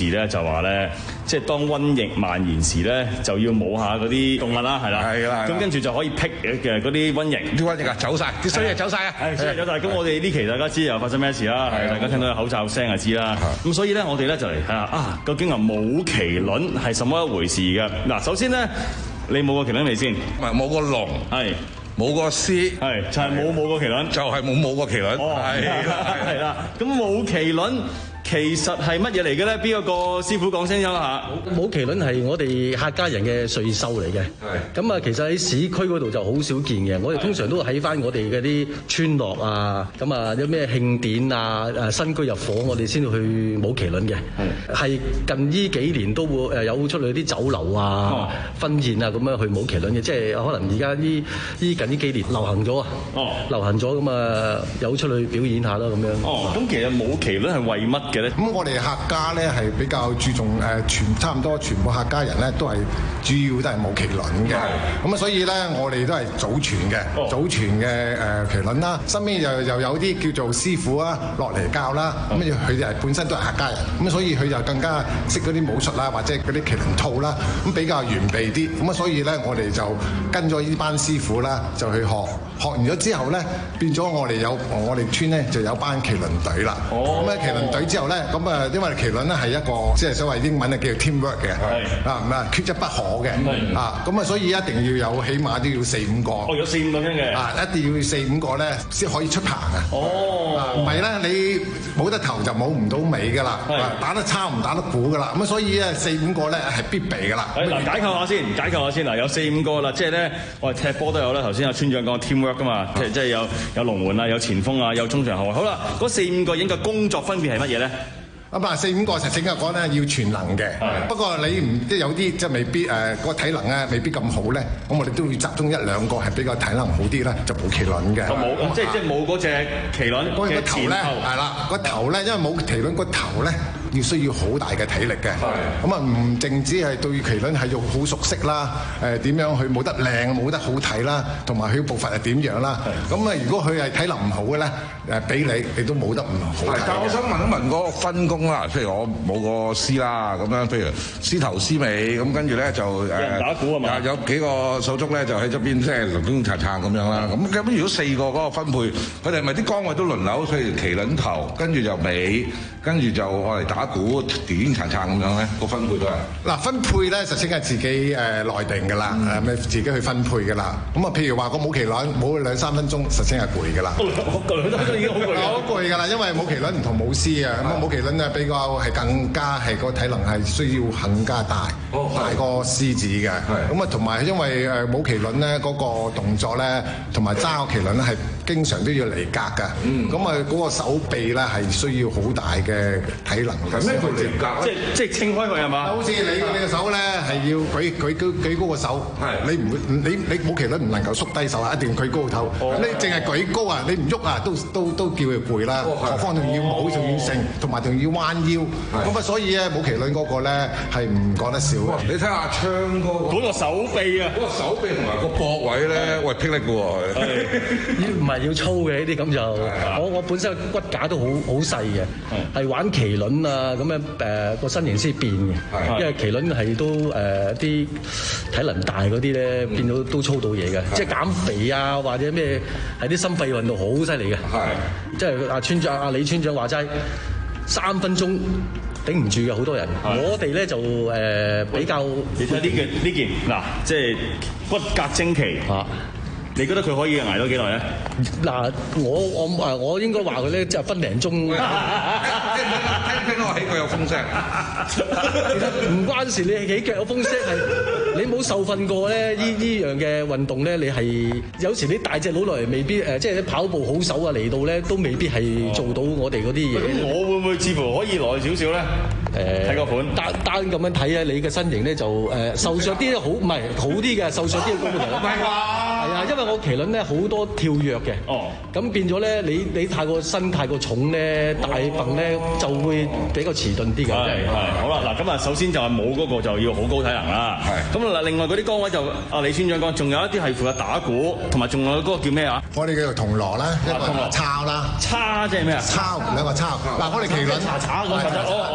係話咧，即係當瘟疫蔓延時咧，就要摸下嗰啲動物啦，係啦， 係啦， 咁跟住就可以辟嘅嗰啲瘟疫， 啲瘟疫啊走晒，啲衰嘢走晒啊， 係衰嘢走晒。咁我哋呢期大家知又發生咩事啦？係大家聽到有口罩聲就知啦。咁所以咧，我哋咧就嚟睇下啊，究竟啊冇麒麟係什麼一回事嘅？嗱，首先咧，你冇過麒麟未先？ 唔係冇個龍， 係冇個獅， 係就係冇冇過麒麟， 就係冇冇過麒麟， 係啦係啦。咁冇麒麟其實係乜嘢嚟嘅咧？邊一個師傅講聲音啦嚇？ 冇麒麟係我哋客家人嘅歲獸嚟嘅。係。咁啊，其實喺市區嗰度就好少見嘅。我哋通常都喺翻我哋嗰啲村落啊，咁啊有咩慶典啊、誒新居入伙，我哋先去冇麒麟嘅。係。係近呢幾年都會誒有出去啲酒樓啊、婚宴啊咁樣去冇麒麟嘅，即係可能而家呢呢近呢幾年流行咗啊。哦。流行咗咁啊，有出去表演下啦咁樣。 哦。咁其實冇麒麟係為乜嘅咧？ 咁我哋客家咧係比較注重誒全差唔多全部客家人咧都係主要都係冇麒麟嘅，咁啊所以咧我哋都係祖傳嘅，祖傳嘅誒麒麟啦，身邊又又有啲叫做師傅啊落嚟教啦，咁佢哋係本身都係客家人，咁所以佢就更加識嗰啲武術啦，或者嗰啲麒麟套啦，咁比較完備啲，咁啊所以咧我哋就跟咗呢班師傅啦，就去學，學完咗之後咧變咗我哋有我哋村咧就有班麒麟隊啦，咁啊麒麟隊之後咧。咁啊，因為麒麟咧係一個即係所謂英文咧叫做 teamwork 嘅，啊唔係缺一不可嘅，啊咁啊，所以一定要有起碼都要四五個。 哦，有四五個人嘅。 啊，一定要四五個咧先可以出棚啊。哦。唔係咧，你冇得頭就冇唔到尾㗎啦。係。打得差唔打得鼓㗎啦。咁啊，所以咧四五個咧係必備㗎啦。 係嗱，解構下先，解構下先嗱，有四五個啦，即係咧我哋踢波都有啦。頭先阿村長講 teamwork 㗎嘛，即係即係有有龍門啊，有前鋒啊，有中場後衞。好啦，嗰四五個人嘅工作分別係乜嘢咧？ 咁啊，四五個實整嘅講咧要全能嘅，不過你唔即係有啲即係未必誒嗰、呃那個體能咧未必咁好咧，咁我哋都會集中一兩個係比較體能好啲咧，就冇麒麟嘅。 冇、嗯，即係即係冇嗰隻麒麟嗰個頭咧，係啦，個頭咧，因為冇麒麟個頭咧。要需要好大嘅體力嘅，咁啊唔淨止係對麒麟係要好熟悉啦，誒點樣佢冇得靚冇得好睇啦，同埋佢步伐係點樣啦，咁啊如果佢係體能唔好嘅咧，誒俾你你都冇得唔好睇。 但係我想問一問嗰個分工啦，譬如我冇個師啦，咁樣譬如師頭師尾，咁跟住咧就誒打鼓啊嘛， 有幾個手足咧就喺側邊即係輪鐘擦擦咁樣啦。咁咁如果四個嗰個分配，佢哋係咪啲崗位都輪流？譬如麒麟頭，跟住就尾，跟住就我嚟打鼓點擦擦咁樣咧，個分配都係嗱分配咧，實際係自己誒內定㗎啦，誒咪自己去分配㗎啦。咁啊，譬如話個冇麒麟冇兩三分鐘，實際係攰㗎啦。 兩三分鐘已經好攰啦， 好攰㗎啦，因為冇麒麟唔同舞獅啊，咁啊冇麒麟啊比較係更加係個體能係需要更加大，大過獅子嘅。咁啊同埋因為誒冇麒麟咧嗰個動作咧，同埋揸個麒麟咧係經常都要離格㗎。咁啊嗰個手臂咧係需要好大嘅體能嘅。咩叫離格？ 即係即係撐開佢係嘛？ 好似你你個手咧係要舉舉舉舉高個手，你唔會你你冇麒麟唔能夠縮低手啊，一定要舉高個頭。你淨係舉高啊，你唔喐啊，都都都叫佢攰啦。何況仲要舞仲要成，同埋仲要彎腰。咁啊，所以咧冇麒麟嗰個咧係唔講得少嘅。 你睇下槍嗰個嗰個手臂啊， 嗰個手臂同埋個膊位咧，喂霹靂嘅喎。 要唔係要粗嘅呢啲咁就，我我本身骨架都好好細嘅，係玩麒麟啊咁樣誒個身形先變嘅，因為麒麟係都誒啲體能大嗰啲咧變到都操到嘢嘅，即係減肥啊或者咩係啲心肺運動好犀利嘅，即係阿村長阿李村長話齋三分鐘頂唔住嘅好多人，我哋咧就誒比較你睇呢件呢件嗱，即係骨骼精奇嚇。你覺得佢可以捱到幾耐咧？ 嗱，我我誒我應該話佢咧，即係分零鐘。聽聽到我起腳有風聲， 其實唔關事，你起腳有風聲係你冇受訓過咧，呢呢樣嘅運動咧，你係有時你大隻佬落嚟未必誒，即係跑步好手啊嚟到咧，都未必係做到我哋嗰啲嘢。 咁我會唔會似乎可以耐少少咧？誒睇個盤單單咁樣睇啊，你嘅身形咧就誒瘦削啲好，唔係好啲嘅瘦削啲嘅高冇頭。唔係啩？係啊，因為我麒麟咧好多跳躍嘅。哦。咁變咗咧，你你太過身太過重咧，大笨咧就會比較遲鈍啲嘅。 係係。好啦，嗱咁啊，首先就係冇嗰個就要好高體能啦。係。咁嗱，另外嗰啲崗位就阿李村長講，仲有一啲係負責打鼓，同埋仲有嗰個叫咩啊？ 我哋叫做銅鑼啦，一個抄啦。 叉即係咩啊？ 抄兩個抄。嗱，我哋麒麟。 查查嗰個。哦哦。 兩個。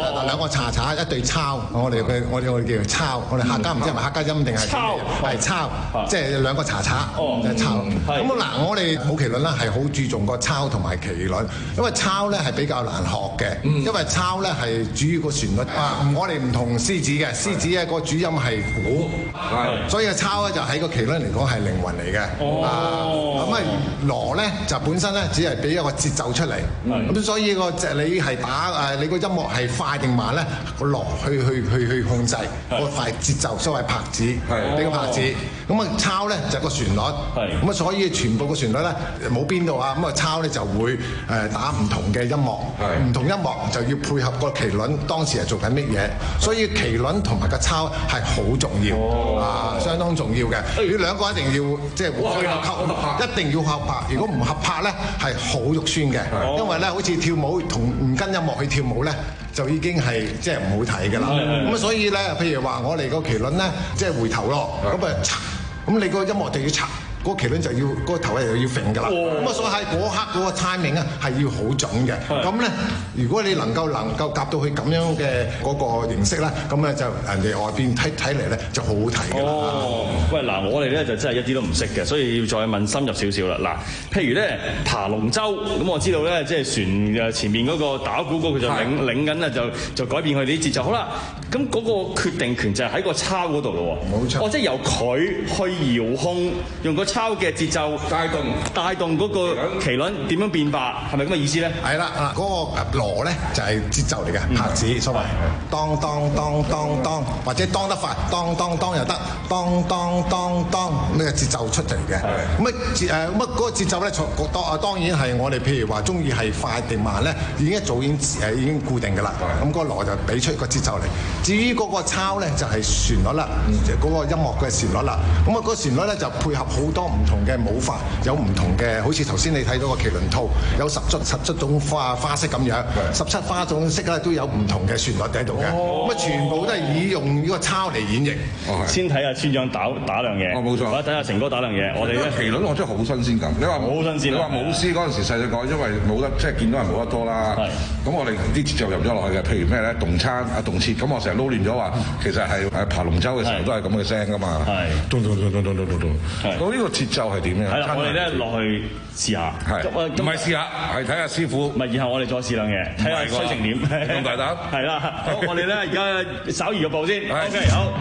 查查一對抄，我哋嘅我哋我哋叫做抄，我哋客家唔知係咪客家音定係抄係抄，即係兩個查查就係抄。咁嗱，我哋舞麒麟咧係好注重個抄同埋麒麟，因為抄咧係比較難學嘅，因為抄咧係主要個旋律啊，我哋唔同獅子嘅，獅子咧個主音係鼓，所以個抄咧就喺個麒麟嚟講係靈魂嚟嘅。啊，咁啊鑼咧就本身咧只係俾一個節奏出嚟，咁所以個即係你係打誒你個音樂係快定慢咧，個鑼去去去去控制個快節奏，所謂拍子，呢個拍子。咁啊抄咧就係個旋律，咁啊所以全部個旋律咧冇邊度啊，咁啊抄咧就會誒打唔同嘅音樂，唔同音樂就要配合個麒麟當時係做緊乜嘢，所以麒麟同埋個抄係好重要，啊相當重要嘅。呢兩個一定要即係合拍，一定要合拍。如果唔合拍咧係好肉酸嘅，因為咧好似跳舞同唔跟音樂去跳舞咧，就已經係即係唔好睇㗎啦。咁啊所以咧，譬如話我哋個麒麟咧，即係回頭咯，咁啊咁你個音樂就要插。嗰個麒麟就要嗰、嗰個頭咧又要揈㗎啦，咁啊、哦、所以喺嗰刻嗰個 timing 啊係要好準嘅。咁咧，如果你能夠能夠夾到佢咁樣嘅嗰個形式咧，咁咧就人哋外邊睇睇嚟咧就好好睇㗎啦。 哦，喂嗱，我哋咧就真係一啲都唔識嘅，所以要再問深入少少啦。嗱，譬如咧爬龍舟，咁我知道咧即係船誒前面嗰個打鼓嗰個就領領緊啊，就就改變佢哋啲節奏。好啦，咁嗰個決定權就係喺個抄嗰度咯喎。冇錯。哦，即係由佢去遙控，用個抄嘅節奏帶動帶動嗰個麒麟點樣變化，係咪咁嘅意思咧？ 係啦，啊嗰個鑼咧就係節奏嚟嘅，拍子所謂，當當當當當，或者當得快，當當當又得，當當當當呢個節奏出嚟嘅。咁啊節誒咁啊嗰個節奏咧，當啊當然係我哋譬如話中意係快定慢咧，已經一早已經誒已經固定㗎啦。咁個鑼就俾出個節奏嚟。至於嗰個抄咧就係旋律啦，就嗰個音樂嘅旋律啦。咁啊嗰個旋律咧就配合好多唔同嘅舞法，有唔同嘅，好似頭先你睇到個麒麟套，有十足十七種花花式咁樣，十七花種式咧都有唔同嘅旋律喺度嘅，咁啊全部都係以用呢個抄嚟演繹。 先睇下村長打打兩嘢， 哦冇錯， 或者睇下成哥打兩嘢。我哋咧麒麟我真係好新鮮感。你話好新鮮， 你話舞獅嗰陣時細細個，因為冇得即係見到人冇得多啦。咁我哋啲節奏入咗落去嘅，譬如咩咧動餐啊動切，咁我成日撈亂咗話，其實係誒爬龍舟嘅時候都係咁嘅聲噶嘛。係，咚咚咚咚咚咚咚咚。咁呢個節奏係點樣？ 係啦，我哋咧落去試下， 唔係試下，係睇下師傅。 唔係，然後我哋再試兩嘢，睇下衰成點。 咁大膽？ 係啦，好，我哋咧而家稍移個步先。OK， 好。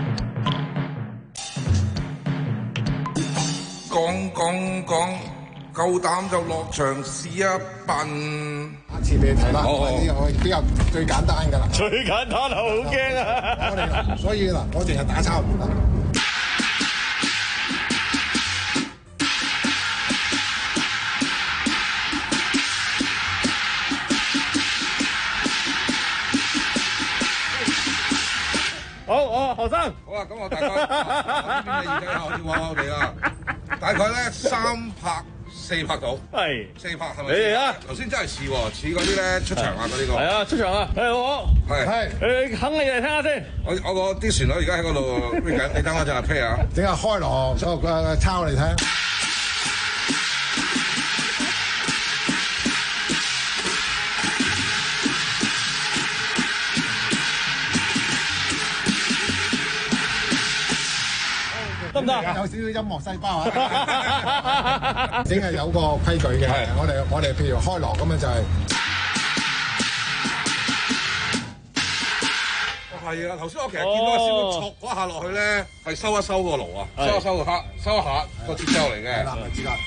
講講講，夠膽就落場試一笨。 下次俾你睇啦，呢個比較最簡單㗎啦。 最簡單啊，好驚啊！ 我哋所以嗱，我淨係打抄。 好，哦，何生， 好啦，咁我大概呢邊嘅耳仔我要話我哋啦，大概咧三拍四拍到， 係四拍係咪？ 你嚟啊！ 頭先真係似喎，似嗰啲咧出場啊嗰啲個。係啊，出場啊！係好， 係係，你肯你嚟聽下先。 我我個啲旋律而家喺嗰度飛緊，你等我陣啊 play 啊， 整下開鑼，所個抄嚟聽。 得唔得？ 有少少音樂細胞啊！整係有個規矩嘅，我哋我哋譬如開鑼咁樣就係。 係啊，頭先我其實見到個師傅戳嗰下落去咧，係收一收個鑼啊，收一收個黑，收一下個節奏嚟嘅。係啦，知啦。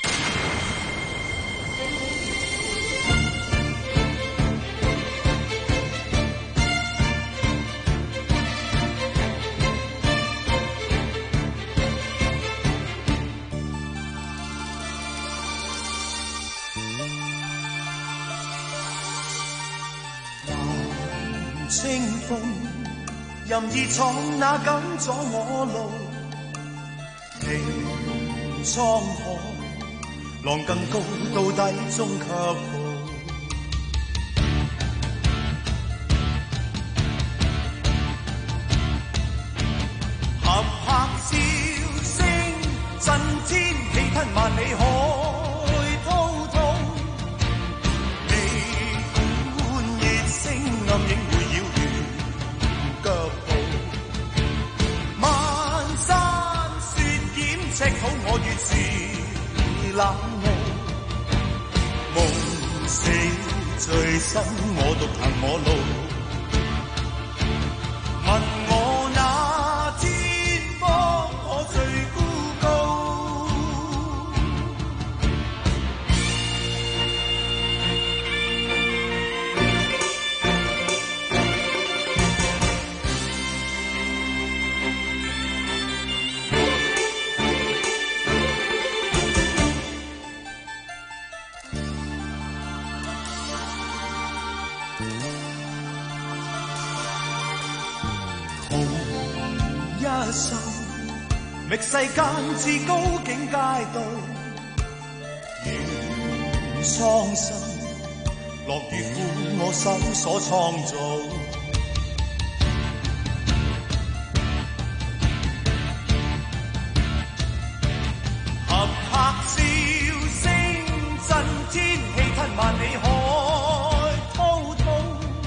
清風任意闖，哪敢阻我路？聽滄海，浪更高，到底終卻步。合拍笑聲，震天氣吞萬里海滔滔。你管熱聲暗影會擾亂。 冷傲，夢死最深，我獨行我路。問我那天方可最孤高？一生覓世間至高境街道，願蒼生落雨苦我心所創造。合拍笑聲震天氣，吞萬里海滔滔。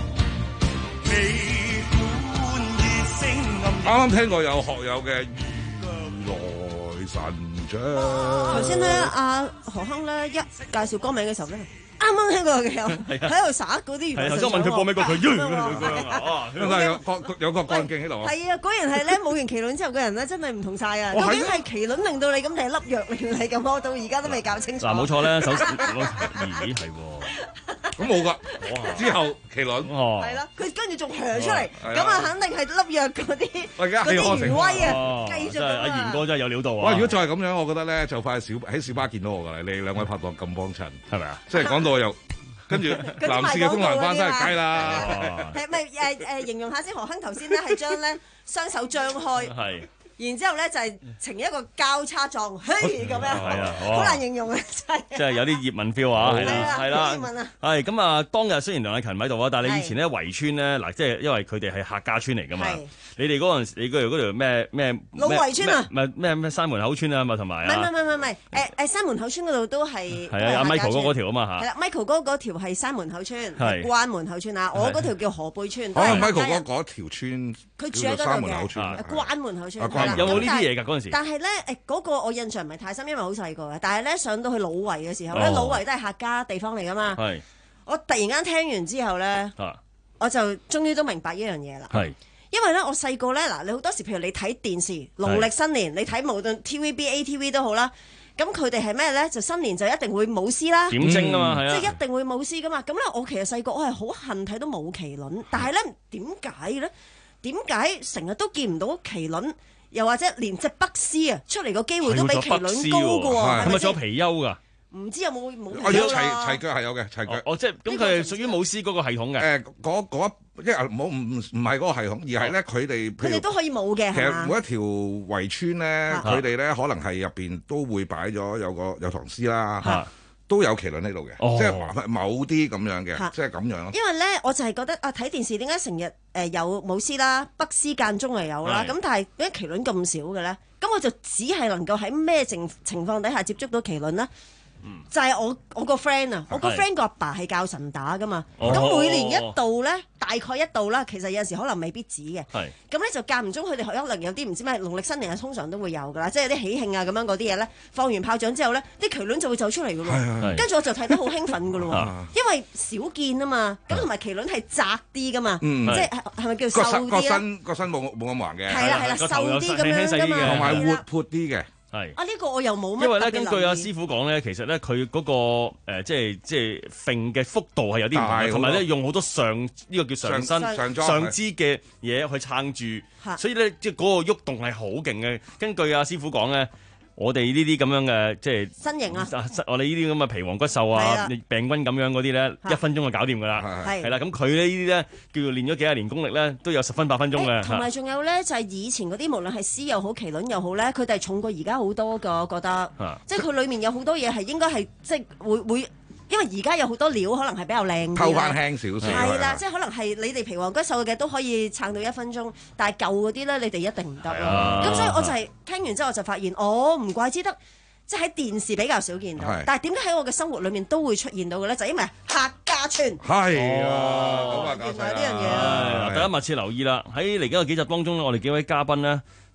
啱啱聽過有學友嘅如來神掌。 頭先咧，阿何鏗咧一介紹歌名嘅時候咧，啱啱聽過嘅有喺度耍嗰啲如來神掌。 頭先問佢播咩歌，佢咁樣啊， 應該有個有個幹勁喺度啊。 係啊，果然係咧，舞完麒麟之後，個人咧真係唔同晒啊！究竟係麒麟令到你咁，定係粒藥令你咁？我到而家都未搞清楚。 嗱，冇錯咧，首先咦係喎。 咁冇噶，之後麒麟係啦，佢跟住仲響出嚟，咁啊肯定係粒藥嗰啲嗰啲餘威啊，繼續阿賢哥真係有料到啊！ 哇！如果再係咁樣，我覺得咧就快小喺小巴見到我噶啦，你兩位拍檔咁幫襯，係咪啊？即係講到又跟住男士嘅風蘭花真係雞啦， 係咪誒誒形容下先？何鏗頭先咧係將咧雙手張開。係。然之後咧就係呈一個交叉狀，嘿咁樣，好難形容啊！真係， 即係有啲葉問 feel 啊，係啦，係啦， 葉問啊， 係咁啊！當日雖然梁禮勤喺度啊，但係你以前咧圍村咧嗱，即係因為佢哋係客家村嚟噶嘛，你哋嗰陣時你嗰條嗰條咩咩老圍村啊， 唔係咩咩山門口村啊嘛，同埋唔係唔係唔係唔係誒誒山門口村嗰度都係係啊，阿 Michael 哥嗰條啊嘛嚇， 係啦 Michael 哥嗰條係山門口村，係關門口村啊，我嗰條叫河背村。 哦 Michael 哥嗰條村， 佢住喺嗰度嘅，關門口村。 有冇呢啲嘢㗎？ 但係咧，誒嗰個我印象唔係太深，因為好細個嘅。但係咧上到去老圍嘅時候咧，老圍都係客家地方嚟噶嘛。係。我突然間聽完之後咧，我就終於都明白一樣嘢啦。係。因為咧，我細個咧嗱，你好多時譬如你睇電視，農曆新年你睇無論 T V B、A T V 都好啦，咁佢哋係咩咧？就新年就一定會舞獅啦， 點睛啊嘛，係啊， 即係一定會舞獅噶嘛。咁咧，我其實細個我係好恨睇到舞麒麟，但係咧點解咧？點解成日都見唔到麒麟？又或者連隻北獅啊出嚟個機會都比麒麟高嘅喎， 係咪仲有貔貅㗎？ 唔知有冇冇貔貅啦？有齊齊腳係有嘅，齊腳。 哦，即係咁，佢係屬於舞獅嗰個系統嘅。 誒，嗰嗰一，即係冇唔唔唔係嗰個系統，而係咧佢哋佢哋都可以舞嘅。 其實每一條圍村咧，佢哋咧可能係入邊都會擺咗有個有唐詩啦。都有麒麟喺度嘅，即係某啲咁樣嘅，即係咁樣咯。 因為咧，我就係覺得啊，睇電視點解成日誒有舞獅啦，北獅間中係有啦，咁但係點解麒麟咁少嘅咧？咁我就只係能夠喺咩情情況底下接觸到麒麟咧？嗯、就係我我個 friend 啊，我個 friend 個阿爸係教神打噶嘛，咁、哦、每年一度咧，大概一度啦，其實有陣時可能未必止嘅。咁咧就間唔中佢哋可能有啲唔知咩農曆新年啊，通常都會有噶啦，即係有啲喜慶啊咁樣嗰啲嘢咧，放完炮仗之後咧，啲麒麟就會走出嚟噶咯。跟住我就睇得好興奮噶咯，因為少見啊嘛，咁同埋麒麟係窄啲噶嘛，嗯、即係係咪叫瘦啲個身個身冇冇咁橫嘅， 係啦係啦，瘦啲咁樣噶嘛， 同埋活潑啲嘅。 係啊！呢、這個我又冇乜。 因為咧，根據阿師傅講咧，其實咧佢嗰個誒、呃，即係即係揈嘅幅度係有啲唔同，同埋咧用好多上呢、這個叫上身上，上，上肢嘅嘢去撐住，所以咧即係嗰個喐動係好勁嘅。根據阿師傅講咧。我哋呢啲咁樣嘅即係身形啊！ 我哋呢啲咁嘅皮黃骨瘦啊、病君咁樣嗰啲咧，一分鐘就搞掂噶啦。係啦，咁佢呢啲咧叫做練咗幾廿年功力咧，都有十分八分鐘嘅。 同埋仲有咧，就係以前嗰啲無論係獅又好、麒麟又好咧，佢哋係重過而家好多噶，我覺得。即係佢裡面有好多嘢係應該係即係會會。因為而家有好多料，可能係比較靚啲， 偷翻輕少少。 係啦，即係可能係你哋皮黃骨瘦嘅都可以撐到一分鐘，但係舊嗰啲咧，你哋一定唔得咯。咁所以我就係聽完之後我就發現，哦，唔怪之得，即係喺電視比較少見到，但係點解喺我嘅生活裡面都會出現到嘅咧？就因為客家村。係啊，咁啊，原來呢樣嘢。大家密切留意啦，喺嚟緊嘅幾集當中咧，我哋幾位嘉賓咧。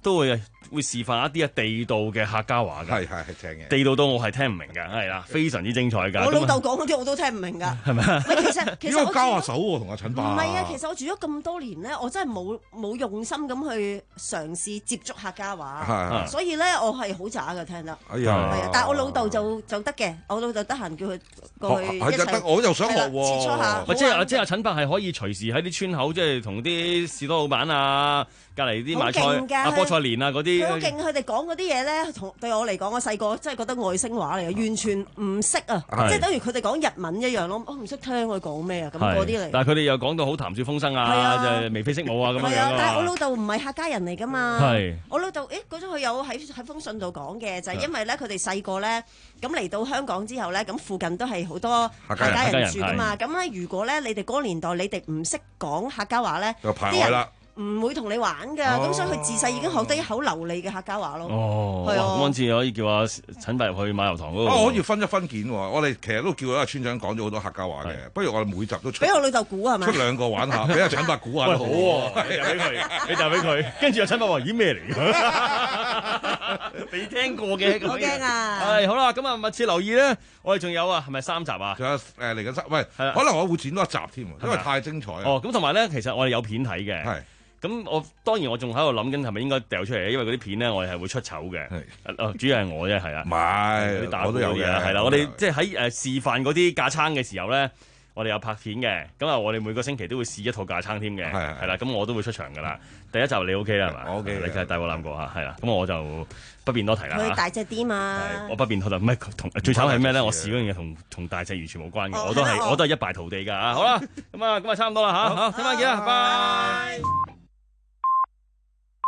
都會會示範一啲啊地道嘅客家話㗎。 係係係正嘅。 地道到我係聽唔明㗎，係啦，非常之精彩㗎。 我老豆講嗰啲我都聽唔明㗎。 係咪啊？ 其實其實我交下手喎，同阿陳伯。 唔係啊，其實我住咗咁多年咧，我真係冇冇用心咁去嘗試接觸客家話，所以咧我係好渣㗎聽得。 哎呀， 係啊，但係我老豆就就得嘅，我老豆得閒叫佢過去一齊。 我又想學喎。 切磋下。 即係即係阿陳伯係可以隨時喺啲村口，即係同啲士多老闆啊。隔離啲買菜啊、菠菜蓮啊嗰啲， 佢好勁，佢哋講嗰啲嘢咧，同對我嚟講，我細個真係覺得外星話嚟嘅，完全唔識啊！即係等於佢哋講日文一樣咯，我唔識聽佢講咩啊，咁嗰啲嚟。 但係佢哋又講到好談笑風生啊，就係眉飛色舞啊咁樣樣。 但係我老豆唔係客家人嚟㗎嘛。 係。我老豆，誒嗰陣佢有喺喺封信度講嘅，就係因為咧佢哋細個咧，咁嚟到香港之後咧，咁附近都係好多客家人住㗎嘛。咁咧如果咧你哋嗰個年代你哋唔識講客家話咧，啲人唔會同你玩㗎，咁、哦、所以佢自細已經學得一口流利嘅客家話咯。 哦，係啊，咁嗰次可以叫阿陳伯入去馬油塘嗰度。 哦，可以分一分件喎。我哋其實都叫咗阿村長講咗好多客家話嘅，不如我哋每集都出。 俾我老豆估係咪？ 出兩個玩下，俾阿陳伯估下都好喎。 你就俾佢，你就俾佢。跟住阿陳伯話：咦咩嚟㗎？未聽過嘅。 好驚啊！ 係好啦，咁啊密切留意咧。我哋仲有啊，係咪三集啊？ 仲有誒嚟緊三，喂，可能我會剪多一集添，因為太精彩。 哦，咁同埋咧，其實我哋有片睇嘅。係。咁我當然我仲喺度諗緊係咪應該掉出嚟，因為嗰啲片咧我哋係會出醜嘅。係，主要係我啫，係啊。 唔係，我都有嘅。 係啦，我哋即係喺誒示範嗰啲架撐嘅時候咧，我哋有拍片嘅。咁啊，我哋每個星期都會試一套架撐添嘅。係係啦，咁我都會出場㗎啦。第一集你 OK 啦係嘛？我 OK，你梗係帶我攬過嚇，係啦。咁我就不便多提啦。 佢大隻啲嘛？ 我不便多提，唔係同最慘係咩咧？我試嗰樣嘢同同大隻完全冇關嘅，我都係我都係一敗塗地㗎嚇。好啦，咁啊咁啊差唔多啦嚇，好，聽晚見啦，拜。